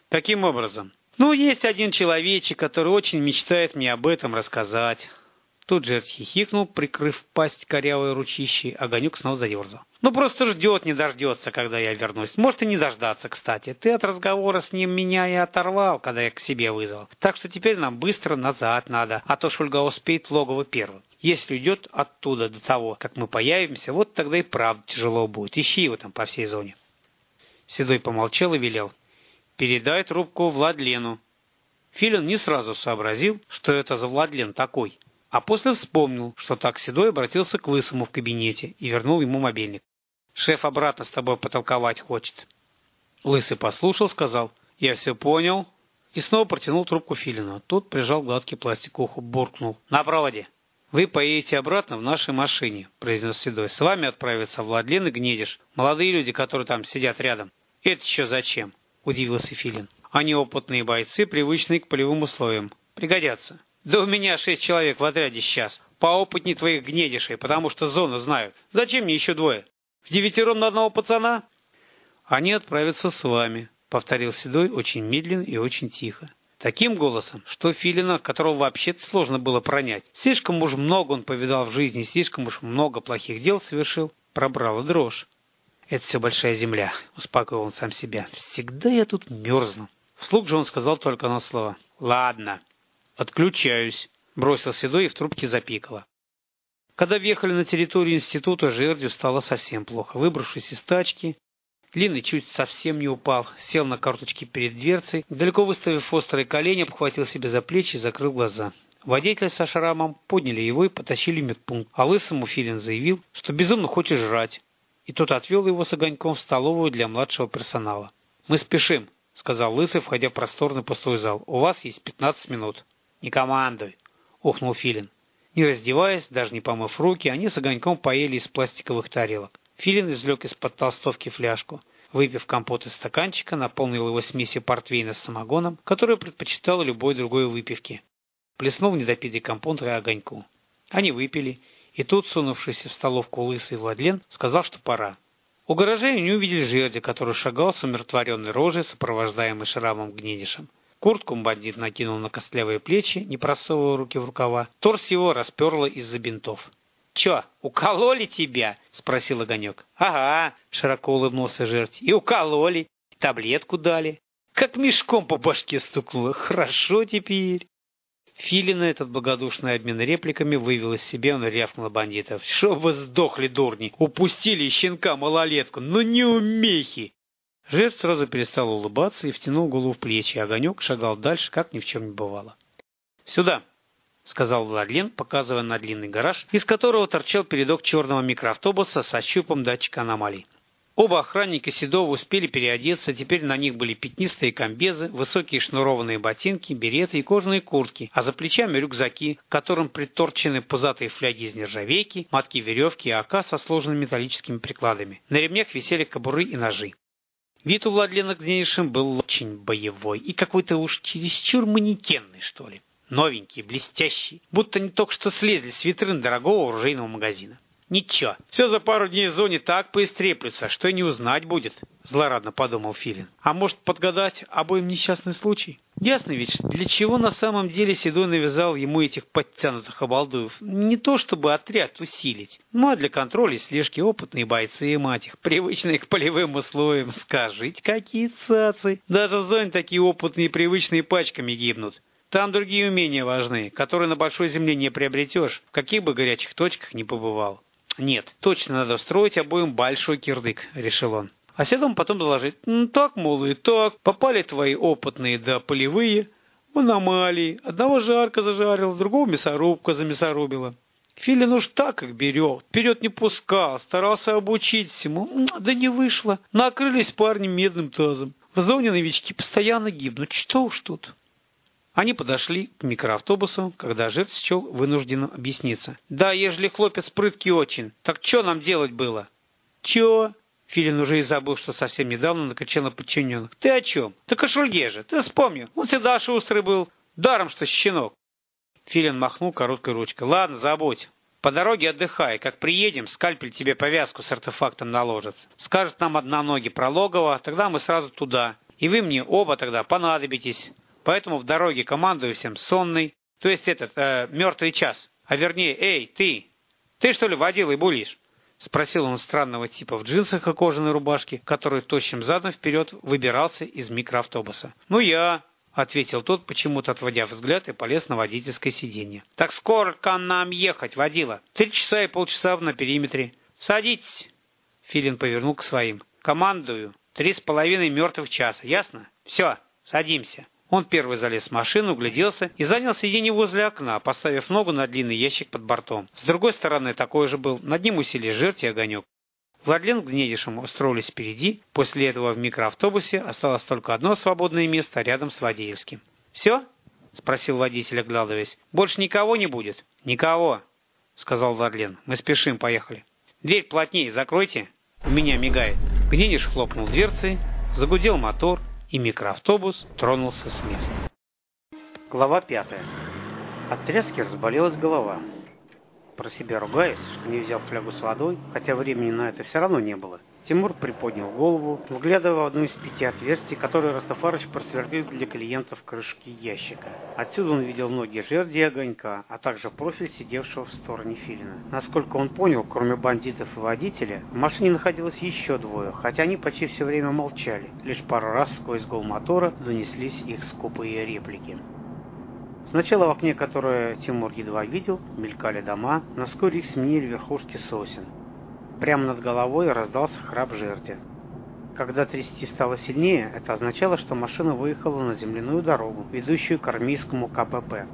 Каким образом? Ну, есть один человечек, который очень мечтает мне об этом рассказать. Тут же хихикнул, прикрыв пасть корявой ручищей, огонек снова заерзал. Ну, просто ждет, не дождется, когда я вернусь. Может и не дождаться, кстати. Ты от разговора с ним меня и оторвал, когда я к себе вызвал. Так что теперь нам быстро назад надо, а то Шульга успеет в логово первым. Если уйдет оттуда до того, как мы появимся, вот тогда и правда тяжело будет. Ищи его там по всей зоне. Седой помолчал и велел. Передай трубку Владлену. Филин не сразу сообразил, что это за Владлен такой. А после вспомнил, что так Седой обратился к Лысому в кабинете и вернул ему мобильник. «Шеф обратно с тобой потолковать хочет». Лысый послушал, сказал «Я все понял» и снова протянул трубку Филину. Тот прижал гладкий пластик к уху, буркнул «На проводе». «Вы поедете обратно в нашей машине», — произнес Седой. «С вами отправятся Владлен и Гнедиш, молодые люди, которые там сидят рядом». «Это еще зачем?» — удивился Филин. «Они опытные бойцы, привычные к полевым условиям. Пригодятся». «Да у меня шесть человек в отряде сейчас. Поопытней твоих Гнедишей, потому что зону знают. Зачем мне еще двое? В девятером на одного пацана?» «Они отправятся с вами», — повторил Седой очень медленно и очень тихо. Таким голосом, что Филина, которого вообще-то сложно было пронять, слишком уж много он повидал в жизни, слишком уж много плохих дел совершил, пробрала дрожь. «Это все большая земля», — успокоил он сам себя. «Всегда я тут мерзну». Вслух же он сказал только одно слово. «Ладно». «Отключаюсь», — бросил Седой и в трубке запикало. Когда въехали на территорию института, Жердю стало совсем плохо. Выбравшись из тачки, Длинный чуть совсем не упал, сел на корточки перед дверцей, далеко выставив острые колени, обхватил себя за плечи и закрыл глаза. Водитель со шрамом подняли его и потащили в медпункт, а Лысому Филин заявил, что безумно хочет жрать, и тот отвел его с огоньком в столовую для младшего персонала. «Мы спешим», — сказал Лысый, входя в просторный пустой зал. «У вас есть пятнадцать минут». «Не командуй», — охнул Филин. Не раздеваясь, даже не помыв руки, они с огоньком поели из пластиковых тарелок. Филин извлек из-под толстовки фляжку. Выпив компот из стаканчика, наполнил его смесью портвейна с самогоном, которую предпочитал любой другой выпивке. Плеснул в недопитый компот и огоньку. Они выпили, и тут, сунувшийся в столовку Лысый Владлен, сказал, что пора. У гаражей они увидели Жердя, который шагал с умиротворенной рожей, сопровождаемый шрамом Гнедишем. Куртку бандит накинул на костлявые плечи, не просовывая руки в рукава. Торс его расперло из-за бинтов. «Чё, укололи тебя?» — спросил Огонек. «Ага», — широко улыбнулся Жердь. «И укололи, и таблетку дали. Как мешком по башке стукнуло. Хорошо теперь». Филина этот благодушный обмен репликами вывел из себя, он рявкнул бандитов. «Чтоб вы сдохли, дурни! Упустили щенка-малолетку! Ну не умехи!» Жердь сразу перестал улыбаться и втянул голову в плечи, а Огонек шагал дальше, как ни в чем не бывало. «Сюда!» — сказал Владлен, показывая на длинный гараж, из которого торчал передок черного микроавтобуса со щупом датчика аномалий. Оба охранника Седова успели переодеться, теперь на них были пятнистые комбезы, высокие шнурованные ботинки, береты и кожаные куртки, а за плечами рюкзаки, к которым приторчены пузатые фляги из нержавейки, мотки веревки и АК со сложными металлическими прикладами. На ремнях висели кобуры и ножи. Вид у Владлена Гнедишем был очень боевой и какой-то уж чересчур манекенный, что ли. Новенький, блестящий, будто не только что слезли с витрин дорогого оружейного магазина. «Ничего, все за пару дней в зоне так поистреплются, что и не узнать будет», — злорадно подумал Филин. «А может, подгадать обоим несчастный случай? Ясно ведь, для чего на самом деле Седой навязал ему этих подтянутых обалдуев? Не то чтобы отряд усилить, ну а для контроля и слежки опытные бойцы, мать их, привычные к полевым условиям. Скажите, какие цацы! Даже в зоне такие опытные и привычные пачками гибнут. Там другие умения важны, которые на большой земле не приобретешь, в каких бы горячих точках ни побывал. Нет, точно надо устроить обоим большой кирдык», — решил он. А Седом потом доложить: ну, так, мол, и так, попали твои опытные да полевые в аномалии. Одного жарко зажарил, другого мясорубка замясорубила. Филин уж так их берет, вперед не пускал, старался обучить всему, да не вышло. Накрылись парни медным тазом. В зоне новички постоянно гибнут, что уж тут. Они подошли к микроавтобусу, когда Жердь счел вынужденным объясниться. «Да, ежели хлопец прыткий очень, так что нам делать было?» «Чё?» Филин уже и забыл, что совсем недавно накричал на подчиненных. «Ты о чем? Так о Шульге же, ты вспомни, он всегда шустрый был, даром что щенок». Филин махнул короткой ручкой. «Ладно, забудь. По дороге отдыхай, как приедем, скальпель тебе повязку с артефактом наложит. Скажет нам одноногий про логово, тогда мы сразу туда. И вы мне оба тогда понадобитесь. Поэтому в дороге командую всем сонный, то есть этот, э, мертвый час. А вернее, эй, ты! Ты что ли водил и булишь? Спросил он странного типа в джинсах и кожаной рубашке, который тощим задом вперед выбирался из микроавтобуса. Ну я, ответил тот, почему-то отводя взгляд, и полез на водительское сиденье. Так сколько нам ехать, водила? Три часа и полчаса на периметре. Садитесь. Филин повернул к своим. Командую. Три с половиной мертвых часа, ясно? Все, садимся. Он первый залез в машину, угляделся и занял сиденье возле окна, поставив ногу на длинный ящик под бортом. С другой стороны такой же был, над ним уселись Жерть и Огонек. Владлен с Гнедишем устроились впереди, после этого в микроавтобусе осталось только одно свободное место рядом с водительским. «Все?» — спросил водитель, оглядываясь. «Больше никого не будет?» «Никого», — сказал Владлен. «Мы спешим, поехали». «Дверь плотнее закройте, у меня мигает». Гнедиш хлопнул дверцей, загудел мотор, и микроавтобус тронулся с места. Глава пятая. От тряски разболелась голова. Про себя ругаясь, что не взял флягу с водой, хотя времени на это все равно не было, Тимур приподнял голову, вглядывая в одно из пяти отверстий, которые Растафарыч просверлил для клиентов крышки ящика. Отсюда он видел ноги Жерди и Огонька, а также профиль сидевшего в стороне Филина. Насколько он понял, кроме бандитов и водителя, в машине находилось еще двое, хотя они почти все время молчали. Лишь пару раз сквозь гул мотора донеслись их скупые реплики. Сначала в окне, которое Тимур едва видел, мелькали дома, но вскоре их сменили верхушки сосен. Прямо над головой раздался храп Жерди. Когда трясти стало сильнее, это означало, что машина выехала на земляную дорогу, ведущую к армейскому ка пэ пэ.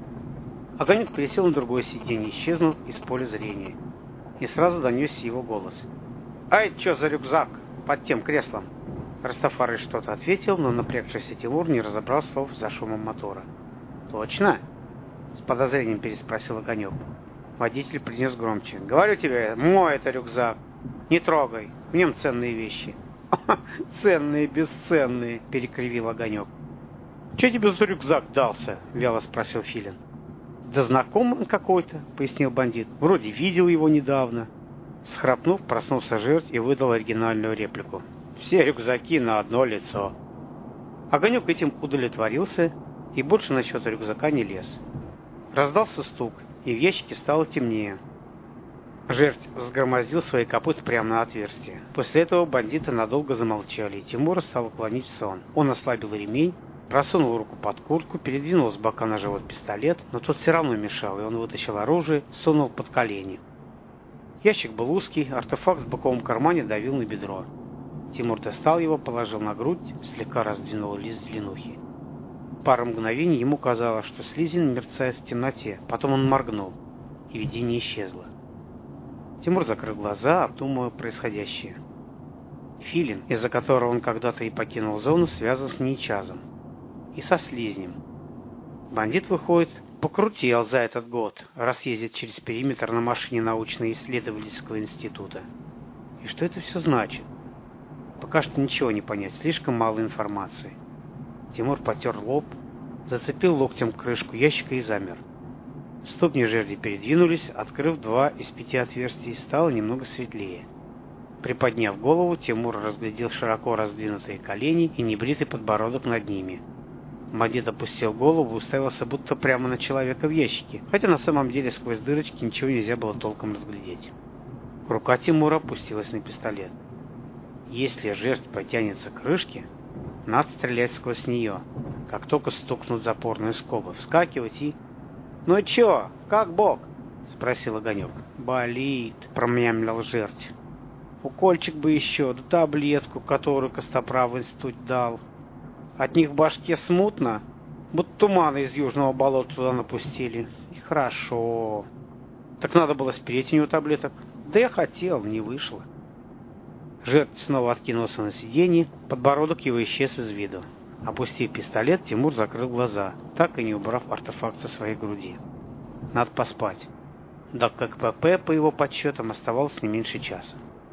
Огонек пересел на другое сиденье, исчезнув из поля зрения. И сразу донесся его голос. «Ай, чё за рюкзак? Под тем креслом!» Растафарыч что-то ответил, но напрягшийся Тимур не разобрал слов за шумом мотора. «Точно?» — с подозрением переспросил Огонек. Водитель принес громче. «Говорю тебе, мой это рюкзак. Не трогай, в нем ценные вещи». «Ценные, бесценные», — перекривил Огонек. «Че тебе за рюкзак дался?» — вяло спросил Филин. «Да знакомый он какой-то», — пояснил бандит. «Вроде видел его недавно». Схрапнув, проснулся Жерть и выдал оригинальную реплику. «Все рюкзаки на одно лицо». Огонек этим удовлетворился и больше насчет рюкзака не лез. Раздался стук, и в ящике стало темнее. Жерть взгромоздил свои копыта прямо на отверстие. После этого бандиты надолго замолчали, и Тимура стало клонить в сон. Он ослабил ремень, просунул руку под куртку, передвинул с бока на живот пистолет, но тот все равно мешал, и он вытащил оружие, сунул под колени. Ящик был узкий, артефакт в боковом кармане давил на бедро. Тимур достал его, положил на грудь, слегка раздвинул лист зеленухи. Пару мгновений ему казалось, что слизень мерцает в темноте, потом он моргнул, и видение исчезло. Тимур закрыл глаза, обдумывая происходящее. Филин, из-за которого он когда-то и покинул зону, связан с Нейчазом. И со слизнем. Бандит, выходит, покрутил за этот год, раз ездит через периметр на машине научно-исследовательского института. И что это все значит? Пока что ничего не понять, слишком мало информации. Тимур потер лоб, зацепил локтем крышку ящика и замер. Ступни Жерди передвинулись, открыв два из пяти отверстий, стало немного светлее. Приподняв голову, Тимур разглядел широко раздвинутые колени и небритый подбородок над ними. Бандит опустил голову и уставился будто прямо на человека в ящике, хотя на самом деле сквозь дырочки ничего нельзя было толком разглядеть. Рука Тимура опустилась на пистолет. Если жертв потянется к крышке, надо стрелять сквозь нее. Как только стукнут запорные скобы, вскакивать и... «Ну чё, как бог?» — спросил Огонек. «Болит», — промямлил Жерть. «Укольчик бы еще, да таблетку, которую Костоправ институт дал. От них в башке смутно, будто туманы из южного болота туда напустили. И хорошо. Так надо было спереть у него таблеток. Да я хотел, не вышло». Жертв снова откинулся на сиденье, подбородок его исчез из виду. Опустив пистолет, Тимур закрыл глаза, так и не убрав артефакт со своей груди. Надо поспать. До ка пэ пэ, по его подсчетам, оставалось не меньше часа.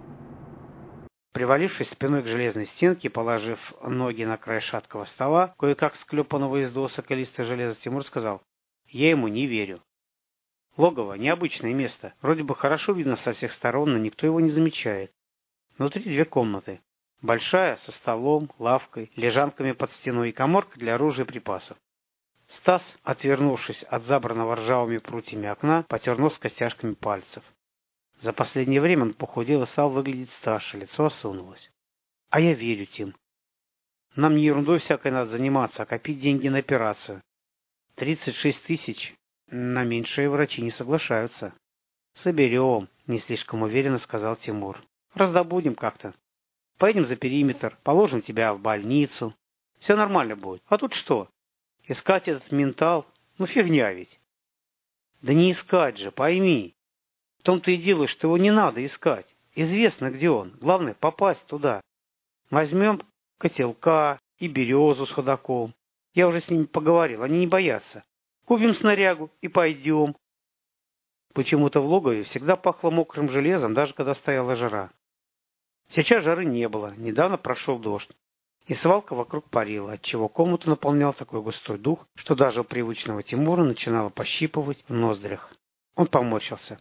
Привалившись спиной к железной стенке, положив ноги на край шаткого стола, кое-как склепанного из досок и листа железа, Тимур сказал: «Я ему не верю. Логово — необычное место. Вроде бы хорошо видно со всех сторон, но никто его не замечает. Внутри две комнаты. Большая, со столом, лавкой, лежанками под стеной и каморкой для оружия и припасов. Стас, отвернувшись от забранного ржавыми прутьями окна, потер нос костяшками пальцев. За последнее время он похудел и стал выглядеть старше, лицо осунулось. А я верю, Тим. Нам не ерундой всякой надо заниматься, а копить деньги на операцию. Тридцать шесть тысяч. На меньшие врачи не соглашаются. Соберем, не слишком уверенно сказал Тимур. Раздобудем как-то. Поедем за периметр, положим тебя в больницу. Все нормально будет. А тут что? Искать этот ментал? Ну фигня ведь. Да не искать же, пойми. В том-то и дело, что его не надо искать. Известно, где он. Главное, попасть туда. Возьмем котелка и березу с ходоком. Я уже с ними поговорил, они не боятся. Купим снарягу и пойдем. Почему-то в логове всегда пахло мокрым железом, даже когда стояла жара. Сейчас жары не было, недавно прошел дождь. И свалка вокруг парила, отчего комнату наполнял такой густой дух, что даже у привычного Тимура начинало пощипывать в ноздрях. Он поморщился.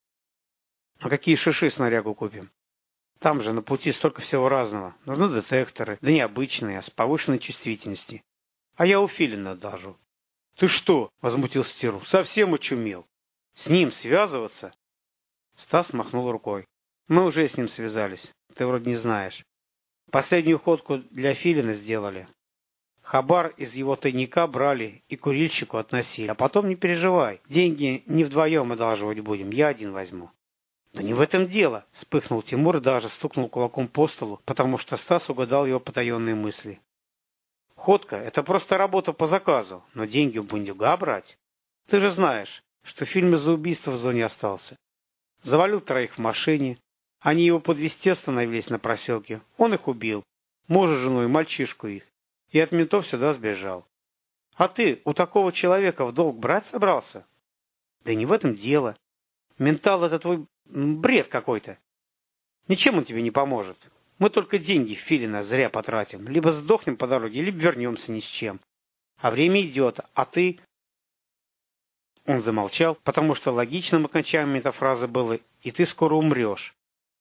А какие шиши снарягу купим? Там же на пути столько всего разного. Нужны детекторы, да не обычные, а с повышенной чувствительностью. А я у Филина одолжу. Ты что? Возмутился Тиру. Совсем очумел. С ним связываться? Стас махнул рукой. Мы уже с ним связались. Ты вроде не знаешь. Последнюю ходку для Филина сделали. Хабар из его тайника брали и курильщику относили. А потом не переживай. Деньги не вдвоем одалживать будем. Я один возьму. Да не в этом дело. Вспыхнул Тимур и даже стукнул кулаком по столу, потому что Стас угадал его потаенные мысли. Ходка — это просто работа по заказу. Но деньги у бундюга брать? Ты же знаешь, что в фильме за убийство в зоне остался. Завалил троих в машине. Они его подвезти остановились на проселке. Он их убил. Мужа, жену и мальчишку их. И от ментов сюда сбежал. А ты у такого человека в долг брать собрался? Да не в этом дело. Ментал — это твой бред какой-то. Ничем он тебе не поможет. Мы только деньги в Филина зря потратим. Либо сдохнем по дороге, либо вернемся ни с чем. А время идет, а ты... Он замолчал, потому что логичным окончанием этой фразы было «и ты скоро умрешь».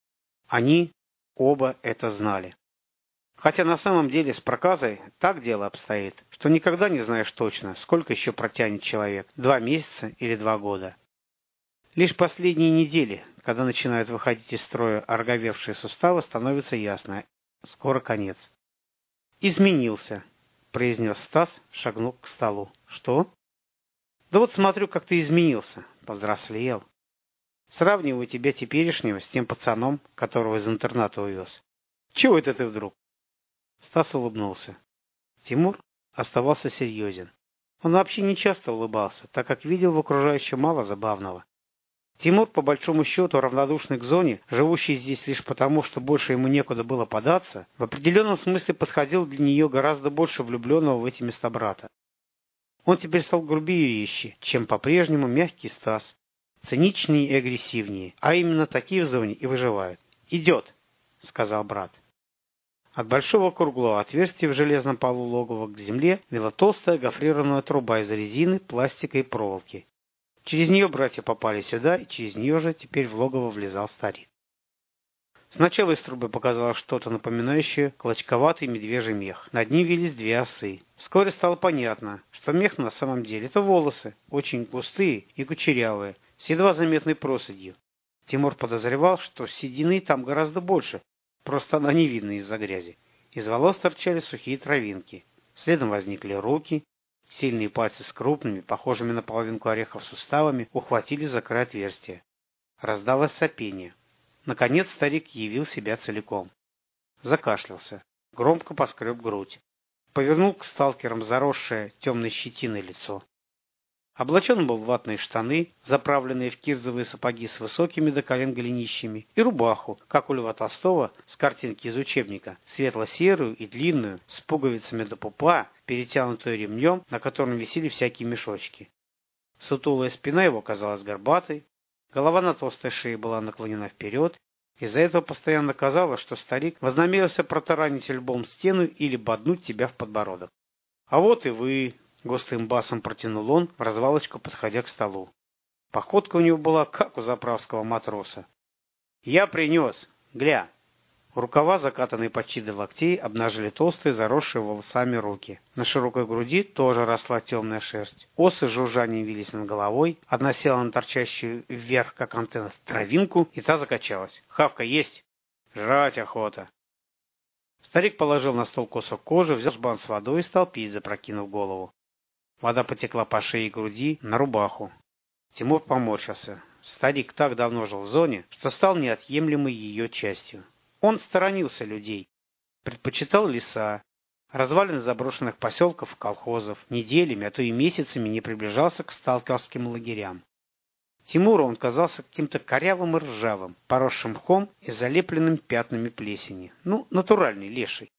Они оба это знали. Хотя на самом деле с проказой так дело обстоит, что никогда не знаешь точно, сколько еще протянет человек, два месяца или два года. Лишь последние недели, когда начинают выходить из строя ороговевшие суставы, становится ясно – скоро конец. «Изменился», – произнес Стас, шагнув к столу. «Что?» «Да вот смотрю, как ты изменился, повзрослел. Сравниваю тебя теперешнего с тем пацаном, которого из интерната увез. Чего это ты вдруг?» Стас улыбнулся. Тимур оставался серьезен. Он вообще не часто улыбался, так как видел в окружающем мало забавного. Тимур, по большому счету, равнодушный к зоне, живущий здесь лишь потому, что больше ему некуда было податься, в определенном смысле подходил для нее гораздо больше влюбленного в эти места брата. Он теперь стал грубее и резче, чем по-прежнему мягкий Стас, циничнее и агрессивнее, а именно такие в зоне и выживают. «Идет», — сказал брат. От большого круглого отверстия в железном полу логова к земле вела толстая гофрированная труба из резины, пластика и проволоки. Через нее братья попали сюда, и через нее же теперь в логово влезал старик. Сначала из трубы показалось что-то напоминающее клочковатый медвежий мех. Над ним вились две осы. Вскоре стало понятно, что мех на самом деле это волосы, очень густые и кучерявые, с едва заметной проседью. Тимур подозревал, что седины там гораздо больше, просто она не видна из-за грязи. Из волос торчали сухие травинки. Следом возникли руки. Сильные пальцы с крупными, похожими на половинку орехов суставами, ухватили за край отверстия. Раздалось сопение. Наконец старик явил себя целиком. Закашлялся. Громко поскреб грудь. Повернул к сталкерам заросшее темной щетиной лицо. Облачен был в ватные штаны, заправленные в кирзовые сапоги с высокими до колен голенищами, и рубаху, как у Льва Толстого, с картинки из учебника, светло-серую и длинную, с пуговицами до пупа, перетянутую ремнем, на котором висели всякие мешочки. Сутулая спина его казалась горбатой, голова на толстой шее была наклонена вперед, из-за этого постоянно казалось, что старик вознамерился протаранить лбом стену или боднуть тебя в подбородок. «А вот и вы!» — густым басом протянул он, в развалочку подходя к столу. Походка у него была, как у заправского матроса. «Я принес. Гля!» Рукава, закатанные почти до локтей, обнажили толстые, заросшие волосами руки. На широкой груди тоже росла темная шерсть. Осы с жужжанием вились над головой. Одна села на торчащую вверх, как антенна, травинку, и та закачалась. «Хавка есть! Жрать охота!» Старик положил на стол кусок кожи, взял жбан с водой и стал пить, запрокинув голову. Вода потекла по шее и груди на рубаху. Тимур поморщился. Старик так давно жил в зоне, что стал неотъемлемой ее частью. Он сторонился людей, предпочитал леса, развалины заброшенных поселков и колхозов, неделями, а то и месяцами не приближался к сталкерским лагерям. Тимуру он казался каким-то корявым и ржавым, поросшим мхом и залепленным пятнами плесени. Ну, натуральный леший.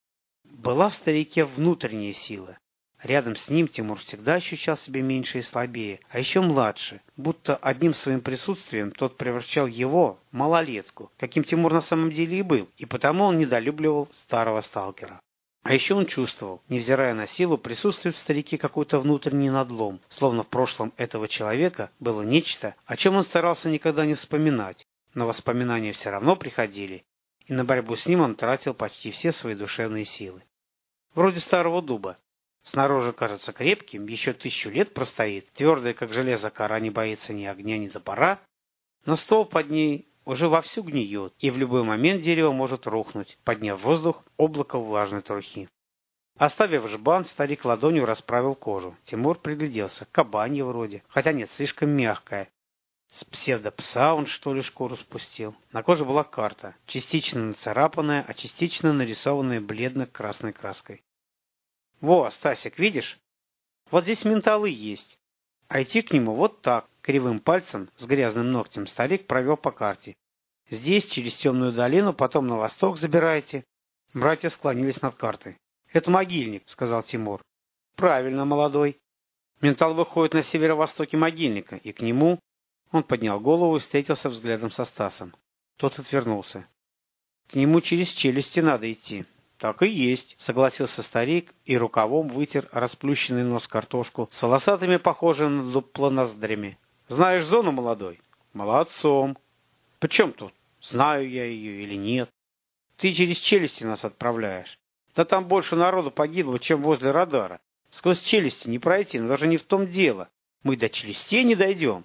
Была в старике внутренняя сила. Рядом с ним Тимур всегда ощущал себя меньше и слабее, а еще младше, будто одним своим присутствием тот превращал его, малолетку, каким Тимур на самом деле и был, и потому он недолюбливал старого сталкера. А еще он чувствовал, невзирая на силу, присутствует в старике какой-то внутренний надлом, словно в прошлом этого человека было нечто, о чем он старался никогда не вспоминать, но воспоминания все равно приходили, и на борьбу с ним он тратил почти все свои душевные силы. Вроде старого дуба. Снаружи кажется крепким, еще тысячу лет простоит, твердая, как железо, кора не боится ни огня, ни топора, но ствол под ней уже вовсю гниет, и в любой момент дерево может рухнуть, подняв в воздух облако влажной трухи. Оставив жбан, старик ладонью расправил кожу. Тимур пригляделся, кабанья вроде, хотя нет, слишком мягкая. С псевдопса он, что ли, шкуру спустил. На коже была карта, частично нацарапанная, а частично нарисованная бледно-красной краской. «Во, Стасик, видишь? Вот здесь менталы есть. А идти к нему вот так». Кривым пальцем с грязным ногтем старик провел по карте. «Здесь, через темную долину, потом на восток забирайте». Братья склонились над картой. «Это могильник», — сказал Тимур. «Правильно, молодой. Ментал выходит на северо-востоке могильника, и к нему...» Он поднял голову и встретился взглядом со Стасом. Тот отвернулся. «К нему через челюсти надо идти». «Так и есть», — согласился старик и рукавом вытер расплющенный нос картошку с волосатыми, похожими на дупло ноздрями. «Знаешь зону, молодой?» «Молодцом». «При чем тут? Знаю я ее или нет?» «Ты через челюсти нас отправляешь. Да там больше народу погибло, чем возле радара. Сквозь челюсти не пройти, но даже не в том дело. Мы до челюстей не дойдем».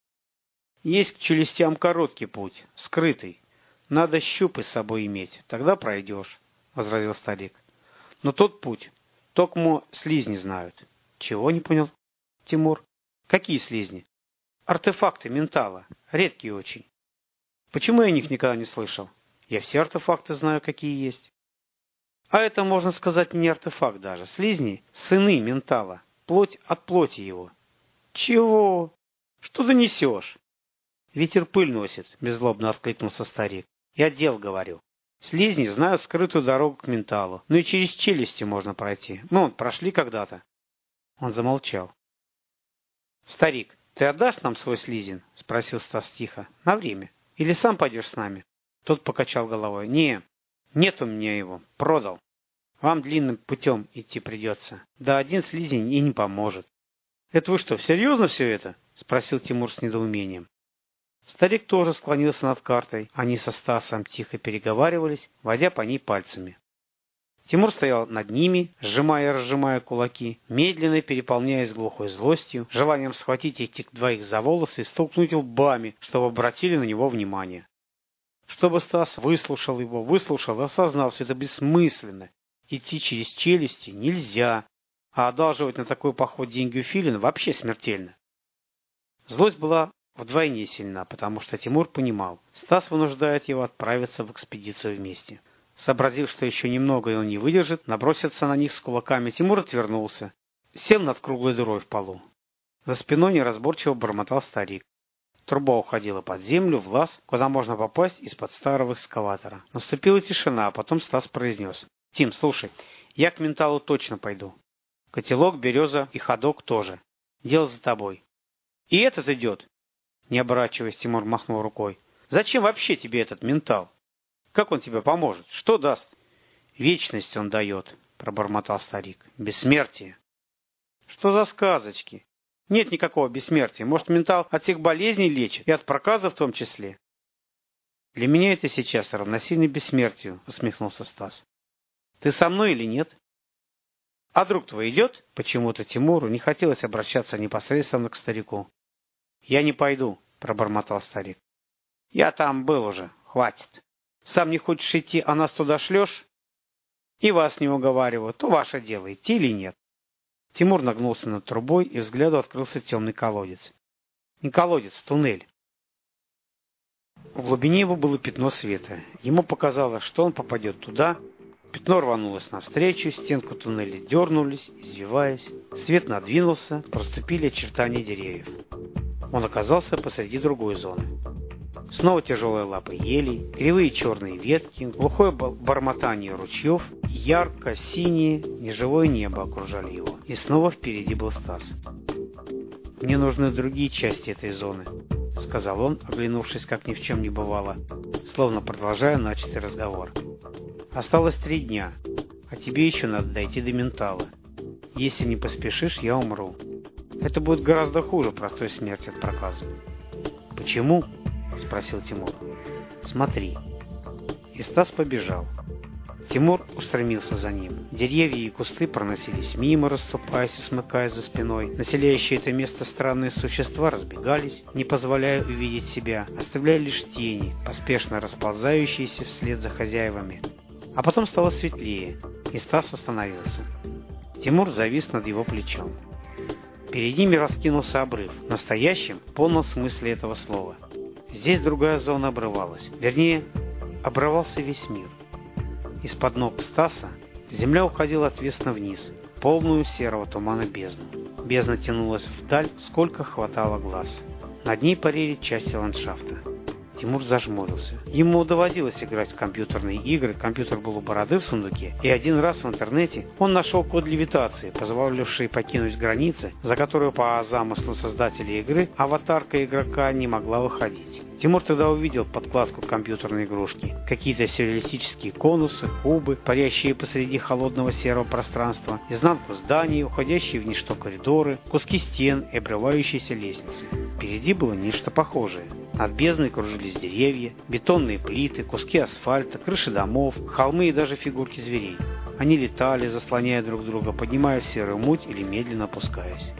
«Есть к челюстям короткий путь, скрытый. Надо щупы с собой иметь, тогда пройдешь», — возразил старик. «Но тот путь, токмо слизни знают». «Чего не понял, Тимур?» «Какие слизни?» «Артефакты ментала, редкие очень». «Почему я о них никогда не слышал? Я все артефакты знаю, какие есть». «А это, можно сказать, не артефакт даже. Слизни — сыны ментала, плоть от плоти его». «Чего? Что ты несешь?» «Ветер пыль носит», — беззлобно откликнулся старик. «Я дел говорю. Слизни знают скрытую дорогу к менталу. Ну и через челюсти можно пройти. Ну, вот, прошли когда-то». Он замолчал. «Старик, ты отдашь нам свой слизин?» — спросил Стас тихо. «На время. Или сам пойдешь с нами?» Тот покачал головой. «Не, нет у меня его. Продал. Вам длинным путем идти придется. Да один слизень и не поможет». «Это вы что, серьезно все это?» — спросил Тимур с недоумением. Старик тоже склонился над картой. Они со Стасом тихо переговаривались, водя по ней пальцами. Тимур стоял над ними, сжимая и разжимая кулаки, медленно переполняясь глухой злостью, желанием схватить этих двоих за волосы и столкнуть лбами, чтобы обратили на него внимание. Чтобы Стас выслушал его, выслушал и осознал, что это бессмысленно. Идти через челюсти нельзя, а одалживать на такой поход деньги у Филина вообще смертельно. Злость была вдвойне сильна, потому что Тимур понимал, Стас вынуждает его отправиться в экспедицию вместе. Сообразив, что еще немного и он не выдержит, наброситься на них с кулаками, Тимур отвернулся, сел над круглой дырой в полу. За спиной неразборчиво бормотал старик. Труба уходила под землю, в лаз, куда можно попасть из-под старого экскаватора. Наступила тишина, а потом Стас произнес. «Тим, слушай, я к менталу точно пойду. Котелок, береза и ходок тоже. Дело за тобой». «И этот идет?» Не оборачиваясь, Тимур махнул рукой. «Зачем вообще тебе этот ментал? Как он тебе поможет? Что даст?» «Вечность он дает», — пробормотал старик. «Бессмертие». «Что за сказочки? Нет никакого бессмертия. Может, ментал от всех болезней лечит, и от проказа в том числе?» Для меня это сейчас равносильно бессмертию, усмехнулся Стас. Ты со мной или нет? А друг твой идет? Почему-то Тимуру не хотелось обращаться непосредственно к старику. Я не пойду, пробормотал старик. Я там был уже, хватит. Сам не хочешь идти, а нас туда шлешь? И вас не уговариваю, то ваше дело, идти или нет. Тимур нагнулся над трубой, и взгляду открылся темный колодец. Не колодец, туннель. В глубине его было пятно света. Ему показалось, что он попадет туда. Пятно рванулось навстречу, стенку туннеля дернулись, извиваясь. Свет надвинулся, проступили очертания деревьев. Он оказался посреди другой зоны. Снова тяжелые лапы елей, кривые черные ветки, глухое бормотание ручьев, ярко-синее, неживое небо окружали его. И снова впереди был Стас. «Мне нужны другие части этой зоны», — сказал он, оглянувшись, как ни в чем не бывало, словно продолжая начатый разговор. «Осталось три дня, а тебе еще надо дойти до ментала. Если не поспешишь, я умру. Это будет гораздо хуже простой смерти от проказа». «Почему?» — спросил Тимур. «Смотри». И Стас побежал. Тимур устремился за ним. Деревья и кусты проносились мимо, расступаясь и смыкаясь за спиной. Населяющие это место странные существа разбегались, не позволяя увидеть себя, оставляя лишь тени, поспешно расползающиеся вслед за хозяевами. А потом стало светлее, и Стас остановился. Тимур завис над его плечом. Перед ними раскинулся обрыв, в настоящем, полном смысле этого слова. Здесь другая зона обрывалась, вернее, обрывался весь мир. Из-под ног Стаса земля уходила отвесно вниз, полную серого тумана бездну. Бездна тянулась вдаль, сколько хватало глаз. Над ней парили части ландшафта. Тимур зажмурился. Ему доводилось играть в компьютерные игры, компьютер был у бороды в сундуке, и один раз в интернете он нашел код левитации, позволивший покинуть границы, за которую по замыслу создателей игры аватарка игрока не могла выходить. Тимур тогда увидел подкладку компьютерной игрушки, какие-то сюрреалистические конусы, кубы, парящие посреди холодного серого пространства, изнанку зданий, уходящие в ничто коридоры, куски стен и обрывающиеся лестницы. Впереди было нечто похожее. Над бездной кружились деревья, бетонные плиты, куски асфальта, крыши домов, холмы и даже фигурки зверей. Они летали, заслоняя друг друга, поднимая в серую муть или медленно опускаясь.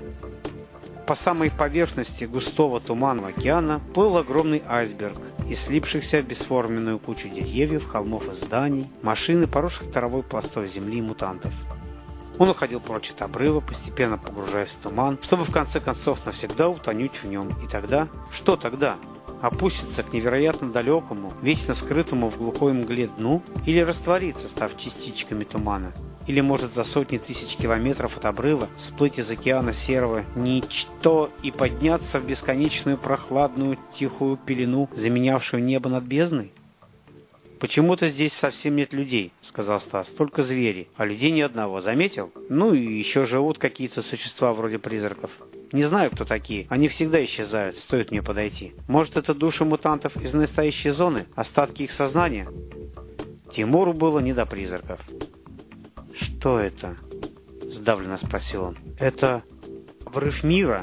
По самой поверхности густого туманного океана плыл огромный айсберг из слипшихся в бесформенную кучу деревьев, холмов и зданий, машин и поросших травой пластов земли и мутантов. Он уходил прочь от обрыва, постепенно погружаясь в туман, чтобы в конце концов навсегда утонуть в нем. И тогда... Что тогда? Опуститься к невероятно далекому, вечно скрытому в глухой мгле дну, или раствориться, став частичками тумана, или, может, за сотни тысяч километров от обрыва всплыть из океана серого ничто и подняться в бесконечную прохладную тихую пелену, заменявшую небо над бездной? «Почему-то здесь совсем нет людей», — сказал Стас, — «только звери, а людей ни одного, заметил? Ну и еще живут какие-то существа вроде призраков. Не знаю, кто такие, они всегда исчезают, стоит мне подойти. Может, это души мутантов из настоящей зоны, остатки их сознания?» Тимуру было не до призраков. «Что это?» — сдавленно спросил он. «Это обрыв мира?»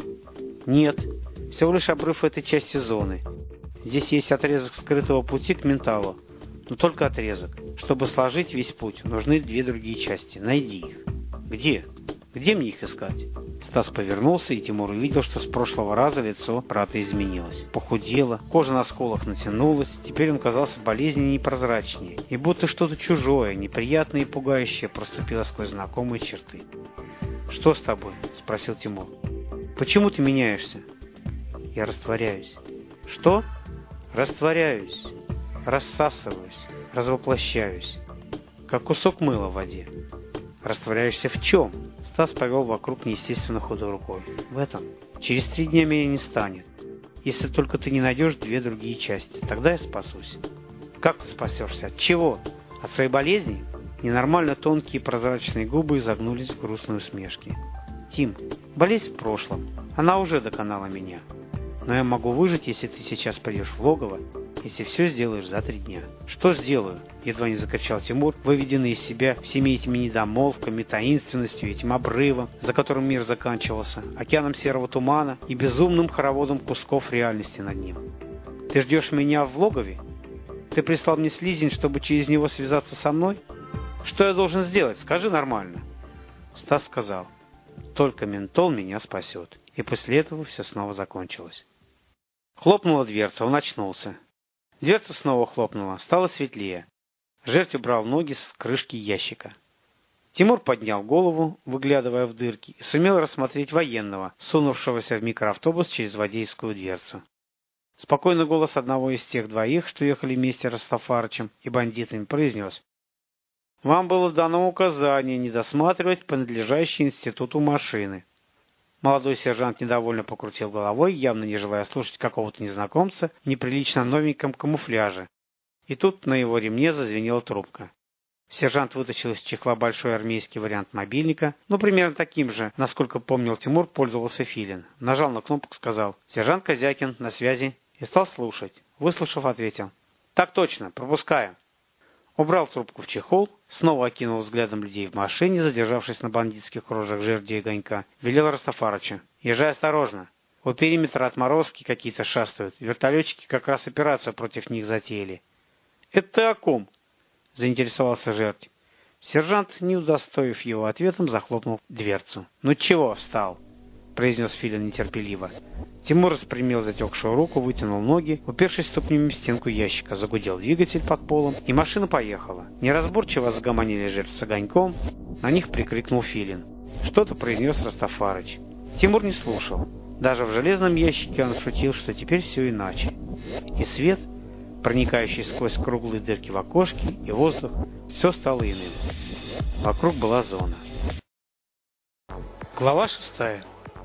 «Нет, всего лишь обрыв этой части зоны. Здесь есть отрезок скрытого пути к менталу, но только отрезок. Чтобы сложить весь путь, нужны две другие части. Найди их». «Где? Где мне их искать?» Стас повернулся, и Тимур увидел, что с прошлого раза лицо брата изменилось. Похудело, кожа на скулах натянулась, теперь он казался болезненнее и прозрачнее, и будто что-то чужое, неприятное и пугающее проступило сквозь знакомые черты. «Что с тобой?» — спросил Тимур. «Почему ты меняешься?» «Я растворяюсь». «Что?» «Растворяюсь, рассасываюсь, развоплощаюсь, как кусок мыла в воде». «Растворяешься в чем?» Стас повел вокруг неестественно худой рукой. «В этом. Через три дня меня не станет. Если только ты не найдешь две другие части, тогда я спасусь». «Как ты спасешься? От чего? От своей болезни?» Ненормально тонкие прозрачные губы изогнулись в грустной усмешке. «Тим, болезнь в прошлом. Она уже доконала меня. Но я могу выжить, если ты сейчас придешь в логово, если все сделаешь за три дня». «Что сделаю?» — едва не закричал Тимур, выведенный из себя всеми этими недомолвками, таинственностью, этим обрывом, за которым мир заканчивался, океаном серого тумана и безумным хороводом кусков реальности над ним. «Ты ждешь меня в логове? Ты прислал мне слизень, чтобы через него связаться со мной? Что я должен сделать? Скажи нормально. Стас сказал: только ментол меня спасет. И после этого все снова закончилось. Хлопнула дверца, он очнулся. Дверца снова хлопнула, стало светлее. Жертв убрал ноги с крышки ящика. Тимур поднял голову, выглядывая в дырки, и сумел рассмотреть военного, сунувшегося в микроавтобус через водительскую дверцу. Спокойный голос одного из тех двоих, что ехали вместе с Растафарычем и бандитами, произнес: «Вам было дано указание не досматривать принадлежащие институту машины». Молодой сержант недовольно покрутил головой, явно не желая слушать какого-то незнакомца в неприлично новеньком камуфляже. И тут на его ремне зазвенела трубка. Сержант вытащил из чехла большой армейский вариант мобильника, но примерно таким же, насколько помнил Тимур, пользовался Филин. Нажал на кнопку, сказал: «Сержант Козякин, на связи», и стал слушать. Выслушав, ответил: «Так точно, пропускаю». Убрал трубку в чехол, снова окинул взглядом людей в машине, задержавшись на бандитских рожах жерди и огонька, велел Растафарычу: «Езжай осторожно. У периметра отморозки какие-то шастают. Вертолетчики как раз операцию против них затеяли». «Это ты о ком?» — заинтересовался жертв. Сержант, не удостоив его ответом, захлопнул дверцу. «Ну чего встал?» — произнес Филин нетерпеливо. Тимур распрямил затекшую руку, вытянул ноги, упершись ступнями в стенку ящика, загудел двигатель под полом, и машина поехала. Неразборчиво загомонили жертв с огоньком, на них прикрикнул Филин. Что-то произнес Растафарыч. Тимур не слушал. Даже в железном ящике он шутил, что теперь все иначе. И свет, проникающий сквозь круглые дырки в окошке, и воздух, все стало иным. Вокруг была зона. Глава шестая.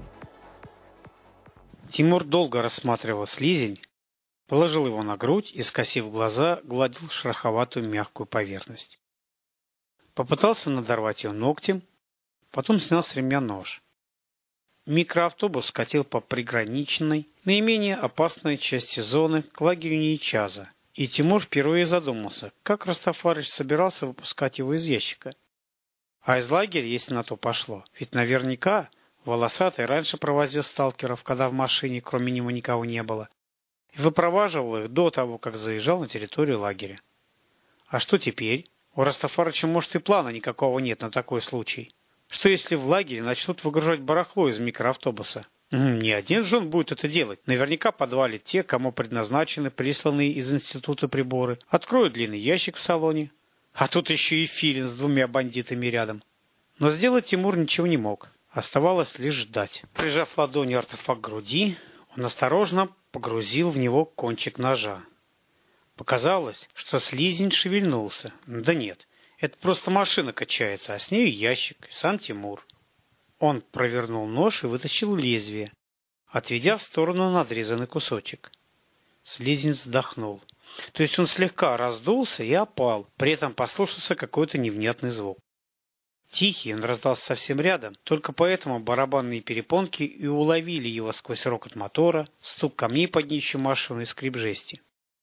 Тимур долго рассматривал слизень, положил его на грудь и, скосив глаза, гладил шероховатую мягкую поверхность. Попытался надорвать ее ногтем, потом снял с ремня нож. Микроавтобус катил по приграничной, наименее опасной части зоны к лагерю Нейчаза, и Тимур впервые задумался, как Растафарыч собирался выпускать его из ящика. А из лагеря, если на то пошло, ведь наверняка Волосатый раньше провозил сталкеров, когда в машине кроме него никого не было, и выпроваживал их до того, как заезжал на территорию лагеря. А что теперь? У Растафарыча, может, и плана никакого нет на такой случай. Что если в лагере начнут выгружать барахло из микроавтобуса? Не один же он будет это делать. Наверняка подвалит те, кому предназначены присланные из института приборы, откроют длинный ящик в салоне. А тут еще и Филин с двумя бандитами рядом. Но сделать Тимур ничего не мог. Оставалось лишь ждать. Прижав ладонью артефакт к груди, он осторожно погрузил в него кончик ножа. Показалось, что слизень шевельнулся. Да нет, это просто машина качается, а с ней ящик, и сам Тимур. Он провернул нож и вытащил лезвие, отведя в сторону надрезанный кусочек. Слизень вздохнул. То есть он слегка раздулся и опал, при этом послышался какой-то невнятный звук. Тихий, он раздался совсем рядом, только поэтому барабанные перепонки и уловили его сквозь рокот мотора, стук камней под днищем машины и скрип жести.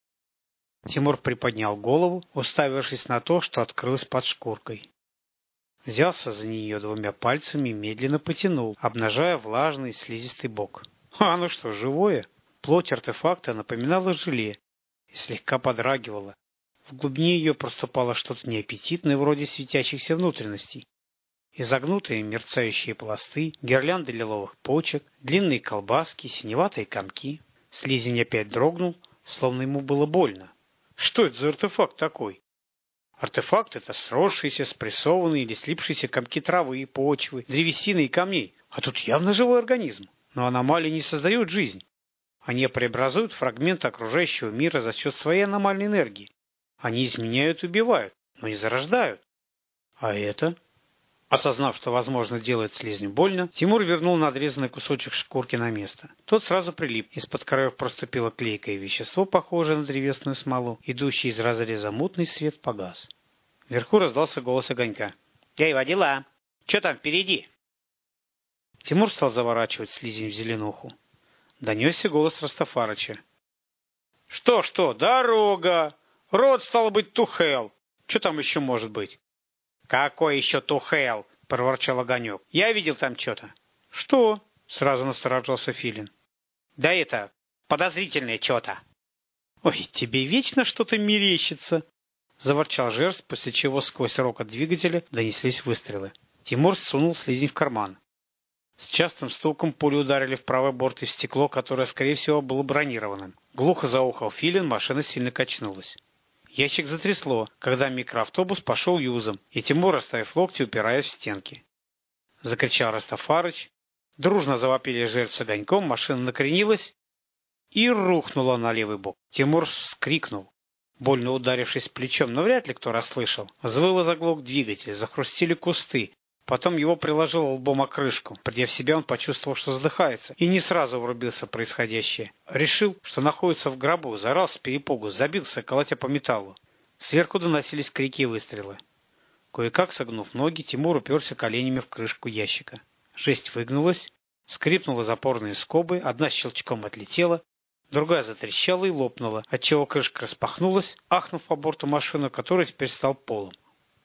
Тимур приподнял голову, уставившись на то, что открылось под шкуркой. Взялся за нее двумя пальцами и медленно потянул, обнажая влажный слизистый бок. А ну что, живое? Плоть артефакта напоминала желе и слегка подрагивала. В глубине ее проступало что-то неаппетитное, вроде светящихся внутренностей. Изогнутые мерцающие пласты, гирлянды лиловых почек, длинные колбаски, синеватые комки. Слизень опять дрогнул, словно ему было больно. Что это за артефакт такой? Артефакт — это сросшиеся, спрессованные или слипшиеся комки травы и почвы, древесины и камней. А тут явно живой организм. Но аномалии не создают жизнь. Они преобразуют фрагменты окружающего мира за счет своей аномальной энергии. Они изменяют и убивают, но не зарождают. А это? Осознав, что, возможно, делает слизню больно, Тимур вернул надрезанный кусочек шкурки на место. Тот сразу прилип. Из-под краев проступило клейкое вещество, похожее на древесную смолу. Идущий из разреза мутный свет погас. Вверху раздался голос огонька. «Эй, водила! Че там впереди?» Тимур стал заворачивать слизень в зеленуху. Донесся голос Растафарыча. «Что, что, дорога! Рот, стало быть, тухел! Че там еще может быть?» «Какой еще тухел?» — проворчал огонек. «Я видел там что-то». «Что?» — сразу насторожился Филин. «Да это, подозрительное что-то». «Ой, тебе вечно что-то мерещится!» — заворчал Жерсть, после чего сквозь рокот двигателя донеслись выстрелы. Тимур сунул слизень в карман. С частым стуком пули ударили в правый борт и в стекло, которое, скорее всего, было бронированным. Глухо заухал филин, машина сильно качнулась. Ящик затрясло, когда микроавтобус пошел юзом, и Тимур, расставив локти, упираясь в стенки. Закричал Растафарыч. Дружно завопили Жерсть с Огоньком, машина накренилась и рухнула на левый бок. Тимур вскрикнул, больно ударившись плечом, но вряд ли кто расслышал. Взвыл и заглох двигатель, захрустили кусты. Потом его приложило лбом о крышку. Придя в себя, он почувствовал, что задыхается, и не сразу врубился в происходящее. Решил, что находится в гробу, заорал с перепугу, забился, колотя по металлу. Сверху доносились крики и выстрелы. Кое-как согнув ноги, Тимур уперся коленями в крышку ящика. Жесть выгнулась, скрипнула запорные скобы, одна щелчком отлетела, другая затрещала и лопнула, отчего крышка распахнулась, ахнув по борту машину, который теперь стал полом.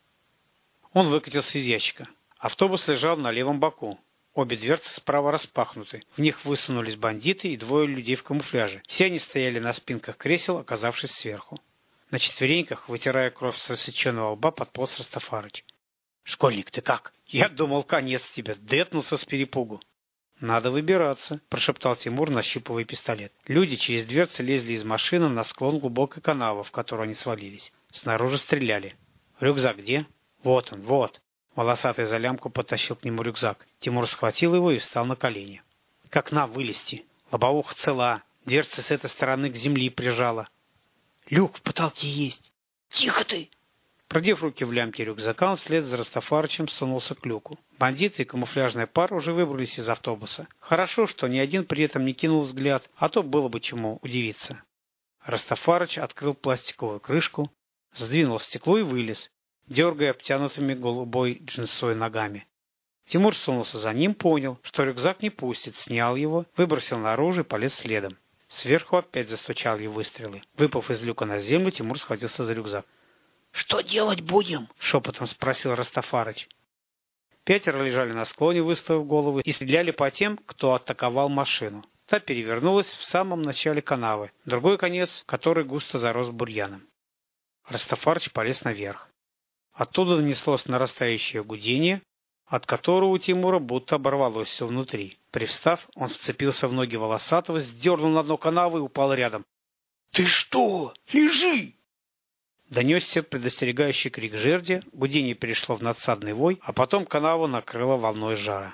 Он выкатился из ящика. Автобус лежал на левом боку. Обе дверцы справа распахнуты. В них высунулись бандиты и двое людей в камуфляже. Все они стояли на спинках кресел, оказавшись сверху. На четвереньках, вытирая кровь с рассеченного лба, подполз Растафарыч. «Школьник, ты как? Я думал, конец тебе!» Детнулся с перепугу. «Надо выбираться», – прошептал Тимур, нащупывая пистолет. Люди через дверцы лезли из машины на склон глубокой канавы, в которую они свалились. Снаружи стреляли. «Рюкзак где?» «Вот он, вот!» Волосатый за лямку подтащил к нему рюкзак. Тимур схватил его и встал на колени. «Как нам вылезти? Лобовуха цела, дверцы с этой стороны к земле прижала. Люк в потолке есть. Тихо ты!» Продев руки в лямке рюкзака, он вслед за Растафарычем сунулся к люку. Бандиты и камуфляжная пара уже выбрались из автобуса. Хорошо, что ни один при этом не кинул взгляд, а то было бы чему удивиться. Растафарыч открыл пластиковую крышку, сдвинул стекло и вылез, дергая обтянутыми голубой джинсой ногами. Тимур сунулся за ним, понял, что рюкзак не пустит, снял его, выбросил наружу и полез следом. Сверху опять застучали выстрелы. Выпав из люка на землю, Тимур схватился за рюкзак. «Что делать будем?» — шепотом спросил Растафарыч. Пятеро лежали на склоне, выставив головы, и стреляли по тем, кто атаковал машину. Та перевернулась в самом начале канавы, другой конец, который густо зарос бурьяном. Растафарыч полез наверх. Оттуда донеслось нарастающее гудение, от которого у Тимура будто оборвалось все внутри. Привстав, он вцепился в ноги Волосатого, сдернул на дно канавы и упал рядом. «Ты что? Лежи!» Донесся предостерегающий крик жерди, гудение перешло в надсадный вой, а потом канаву накрыло волной жара.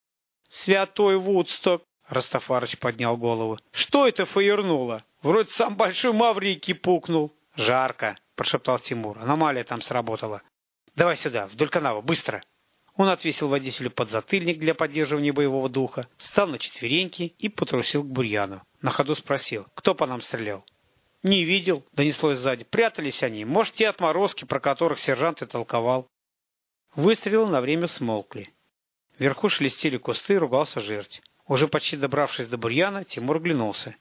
«Святой Вудсток!» — Растафарыч поднял голову. «Что это фаернуло? Вроде сам Большой Маврикий пукнул». «Жарко!» — прошептал Тимур. «Аномалия там сработала. Давай сюда, вдоль канавы, быстро!» Он отвесил водителю подзатыльник для поддерживания боевого духа, встал на четвереньки и потрусил к бурьяну. На ходу спросил, кто по нам стрелял. «Не видел», — донеслось сзади. «Прятались они. Может, те отморозки, про которых сержант и толковал». Выстрелы на время смолкли. Вверху шелестели кусты, ругался жердь. Уже почти добравшись до бурьяна, Тимур оглянулся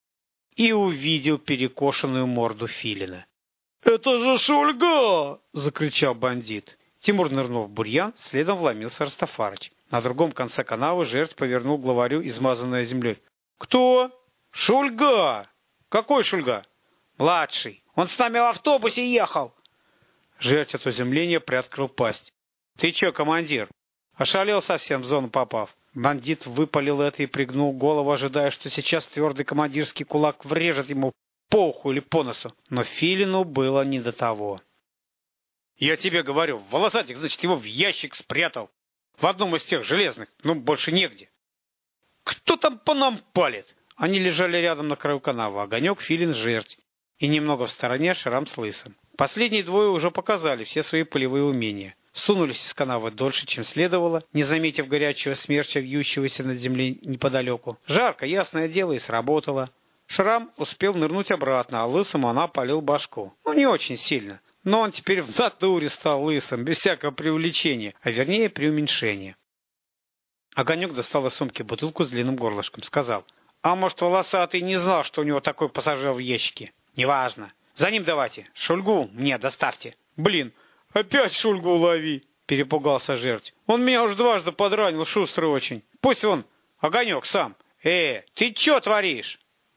и увидел перекошенную морду филина. «Это же Шульга!» — закричал бандит. Тимур нырнул в бурьян, следом вломился Растафарыч. На другом конце канавы жердь повернул главарю, измазанное землей. «Кто?» «Шульга!» «Какой Шульга?» «Младший. Он с нами в автобусе ехал!» Жердь от изумления приоткрыл пасть. «Ты че, командир? Ошалел совсем, в зону попав?» Бандит выпалил это и пригнул голову, ожидая, что сейчас твердый командирский кулак врежет ему по уху или по носу. Но филину было не до того. «Я тебе говорю, Волосатик, значит, его в ящик спрятал. В одном из тех железных, ну, больше негде. Кто там по нам палит?» Они лежали рядом на краю канавы. Огонек, филин, жердь. И немного в стороне Шрам с Лысым. Последние двое уже показали все свои полевые умения. Сунулись из канавы дольше, чем следовало, не заметив горячего смерча, вьющегося над землей неподалеку. Жарко, ясное дело, и сработало. Шрам успел нырнуть обратно, а Лысому она опалил башку. Ну, не очень сильно. Но он теперь в натуре стал лысым, без всякого преувеличения, а вернее преуменьшения. Огонек достал из сумки бутылку с длинным горлышком. Сказал, а может, Волосатый не знал, что у него такой пассажир в ящике? Неважно. За ним давайте. Шульгу мне доставьте. Блин, опять Шульгу лови, перепугался жердь. Он меня уж дважды подранил, шустрый очень. Пусть он, Огонек, сам. Э, ты че творишь?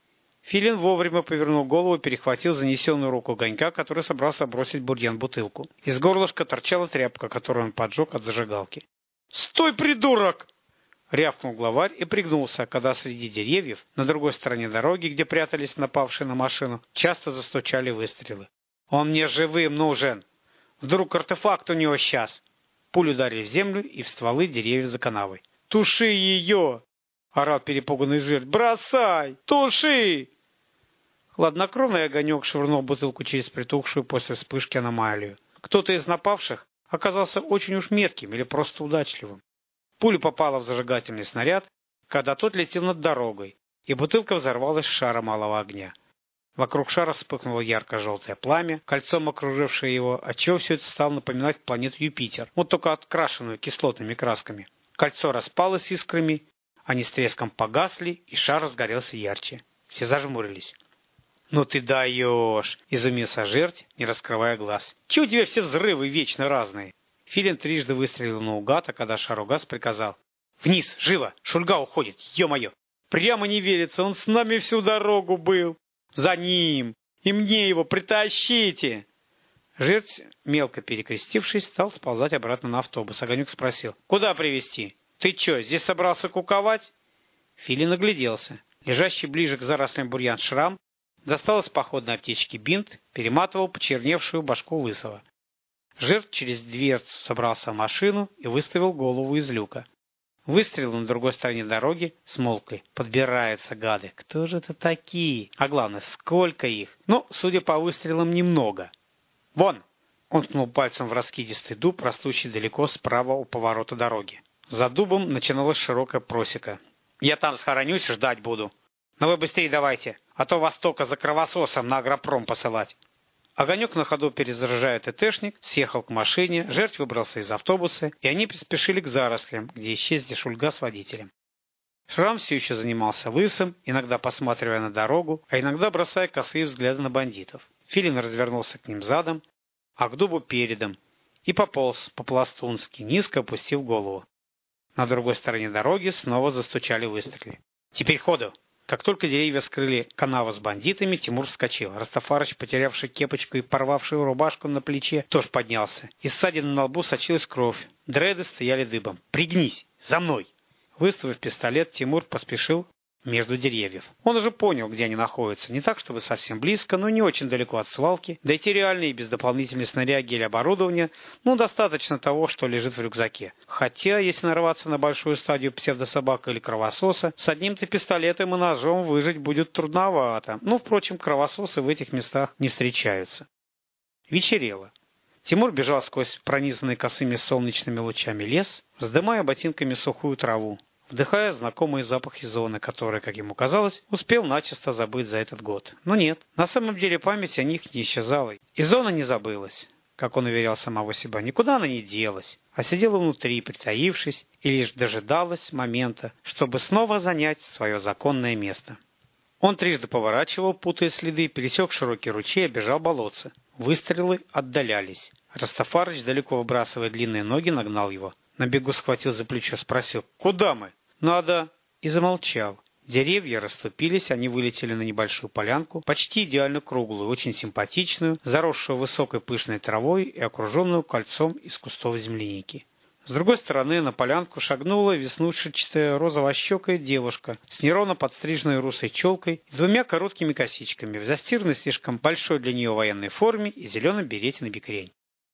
Филин вовремя повернул голову и перехватил занесенную руку Огонька, который собрался бросить бурьян бутылку. Из горлышка торчала тряпка, которую он поджег от зажигалки. «Стой, придурок!» — рявкнул главарь и пригнулся, когда среди деревьев, на другой стороне дороги, где прятались напавшие на машину, часто застучали выстрелы. «Он мне живым нужен! Вдруг артефакт у него сейчас!» Пули ударили в землю и в стволы деревьев за канавой. «Туши ее!» — орал перепуганный жертв. «Бросай! Туши!» Хладнокровный Огонек швырнул бутылку через притухшую после вспышки аномалию. Кто-то из напавших оказался очень уж метким или просто удачливым. Пуля попала в зажигательный снаряд, когда тот летел над дорогой, и бутылка взорвалась с шара малого огня. Вокруг шара вспыхнуло ярко-желтое пламя, кольцом окружившее его, отчего все это стало напоминать планету Юпитер, вот только открашенную кислотными красками. Кольцо распалось искрами, они с треском погасли, и шар разгорелся ярче. Все зажмурились. «Ну ты даешь!» — изумился жерть, не раскрывая глаз. «Чего у тебя все взрывы вечно разные?» Филин трижды выстрелил наугад, а когда шар угас, приказал: «Вниз, живо! Шульга уходит, ё-моё! Прямо не верится, он с нами всю дорогу был! За ним! И мне его притащите!» Жерть, мелко перекрестившись, стал сползать обратно на автобус. Огонек спросил: «Куда привезти? Ты чё, здесь собрался куковать?» Филин огляделся. Лежащий ближе к зарослям бурьян Шрам достал из походной аптечки бинт, перематывал почерневшую башку Лысого. Жертв через дверцу собрался в машину и выставил голову из люка. Выстрелы на другой стороне дороги смолкли. Подбираются гады. Кто же это такие? А главное, сколько их? Ну, судя по выстрелам, немного. «Вон!» — он ткнул пальцем в раскидистый дуб, растущий далеко справа у поворота дороги. За дубом начиналась широкая просека. «Я там схоронюсь, ждать буду. Но вы быстрее давайте, а то вас только за кровососом на агропром посылать». Огонек на ходу, перезаряжая ТТшник, съехал к машине, жертв выбрался из автобуса, и они приспешили к зарослям, где исчезли Шульга с водителем. Шрам все еще занимался Лысым, иногда посматривая на дорогу, а иногда бросая косые взгляды на бандитов. Филин развернулся к ним задом, а к дубу передом, и пополз по-пластунски, низко опустив голову. На другой стороне дороги снова застучали выстрелы. «Теперь ходу!» Как только деревья скрыли канаву с бандитами, Тимур вскочил. Растафарыч, потерявший кепочку и порвавший рубашку на плече, тоже поднялся. Из ссадины на лбу сочилась кровь. Дреды стояли дыбом. «Пригнись! За мной!» Выставив пистолет, Тимур поспешил между деревьев. Он уже понял, где они находятся. Не так, чтобы совсем близко, но не очень далеко от свалки. Дойти реально и без дополнительной снаряги или оборудования, ну, достаточно того, что лежит в рюкзаке. Хотя, если нарваться на большую стадию псевдособака или кровососа, с одним-то пистолетом и ножом выжить будет трудновато. Ну, впрочем, кровососы в этих местах не встречаются. Вечерело. Тимур бежал сквозь пронизанный косыми солнечными лучами лес, вздымая ботинками сухую траву, вдыхая знакомые запахи зоны, которые, как ему казалось, успел начисто забыть за этот год. Но нет, на самом деле память о них не исчезала. И зона не забылась, как он уверял самого себя. Никуда она не делась, а сидела внутри, притаившись, и лишь дожидалась момента, чтобы снова занять свое законное место. Он трижды поворачивал, путая следы, пересек широкий ручей и обежал болотце. Выстрелы отдалялись. Растафарыч, далеко выбрасывая длинные ноги, нагнал его. На бегу схватил за плечо, спросил: «Куда мы?» «Надо...» и замолчал. Деревья расступились, они вылетели на небольшую полянку, почти идеально круглую, очень симпатичную, заросшую высокой пышной травой и окруженную кольцом из кустов земляники. С другой стороны на полянку шагнула веснушчатая розово-щекая девушка с неровно подстриженной русой челкой и двумя короткими косичками в застиранной слишком большой для нее военной форме и зеленом берете на бекрень.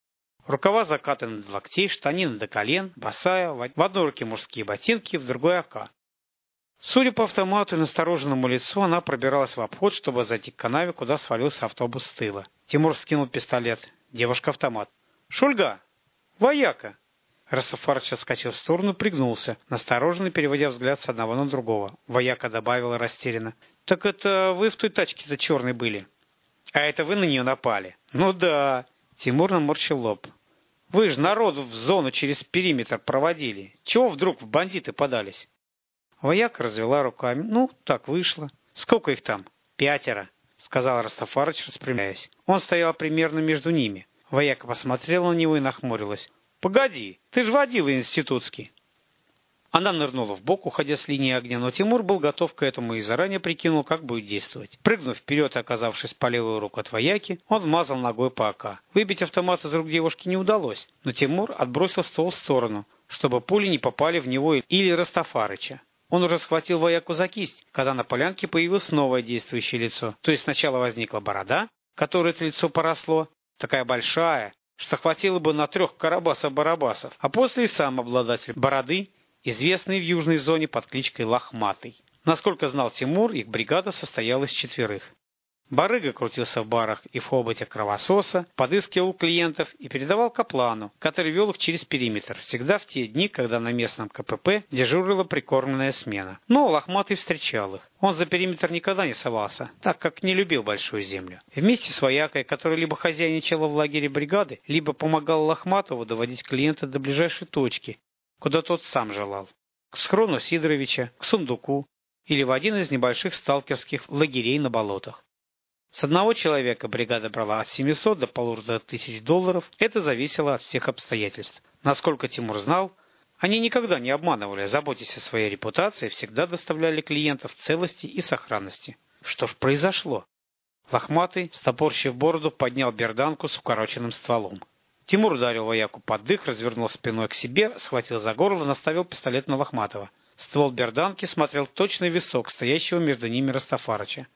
Рукава закатаны до локтей, штанины до колен, босая, в одной руке мужские ботинки, в другой ока. Судя по автомату и настороженному лицу, она пробиралась в обход, чтобы зайти к канаве, куда свалился автобус с тыла. Тимур скинул пистолет. Девушка автомат. «Шульга! Вояка!» Растафарыч отскочил в сторону, пригнулся, настороженно переводя взгляд с одного на другого. Вояка добавила растерянно: «Так это вы в той тачке-то черной были?» «А это вы на нее напали?» «Ну да». Тимур наморщил лоб. «Вы же народу в зону через периметр проводили. Чего вдруг в бандиты подались?» Вояка развела руками. «Ну, так вышло». «Сколько их там?» «Пятеро», — сказал Растафарыч, распрямляясь. Он стоял примерно между ними. Вояка посмотрела на него и нахмурилась. «Погоди, ты же водила институтский». Она нырнула в бок, уходя с линии огня, но Тимур был готов к этому и заранее прикинул, как будет действовать. Прыгнув вперед и оказавшись по левую руку от вояки, он вмазал ногой по АК. Выбить автомат из рук девушки не удалось, но Тимур отбросил ствол в сторону, чтобы пули не попали в него или Растафарыча. Он уже схватил вояку за кисть, когда на полянке появилось новое действующее лицо. То есть сначала возникла борода, которой это лицо поросло, такая большая, что хватило бы на трех Карабасов-Барабасов, а после и сам обладатель бороды, известный в южной зоне под кличкой Лохматый. Насколько знал Тимур, их бригада состояла из четверых. Барыга крутился в барах и в хоботе кровососа, подыскивал клиентов и передавал Каплану, который вел их через периметр, всегда в те дни, когда на местном КПП дежурила прикормленная смена. Но Лохматый встречал их. Он за периметр никогда не совался, так как не любил большую землю. Вместе с воякой, который либо хозяйничала в лагере бригады, либо помогал Лохматову доводить клиента до ближайшей точки, куда тот сам желал. К схрону Сидоровича, к сундуку или в один из небольших сталкерских лагерей на болотах. С одного человека бригада брала от семисот до полутора тысяч долларов. Это зависело от всех обстоятельств. Насколько Тимур знал, они никогда не обманывали, заботясь о своей репутации, всегда доставляли клиентов в целости и сохранности. Что ж произошло? Лохматый, стопорщив бороду, поднял берданку с укороченным стволом. Тимур ударил вояку под дых, развернул спиной к себе, схватил за горло, наставил пистолет на Лохматова. Ствол берданки смотрел точно в висок стоящего между ними Растафарыча.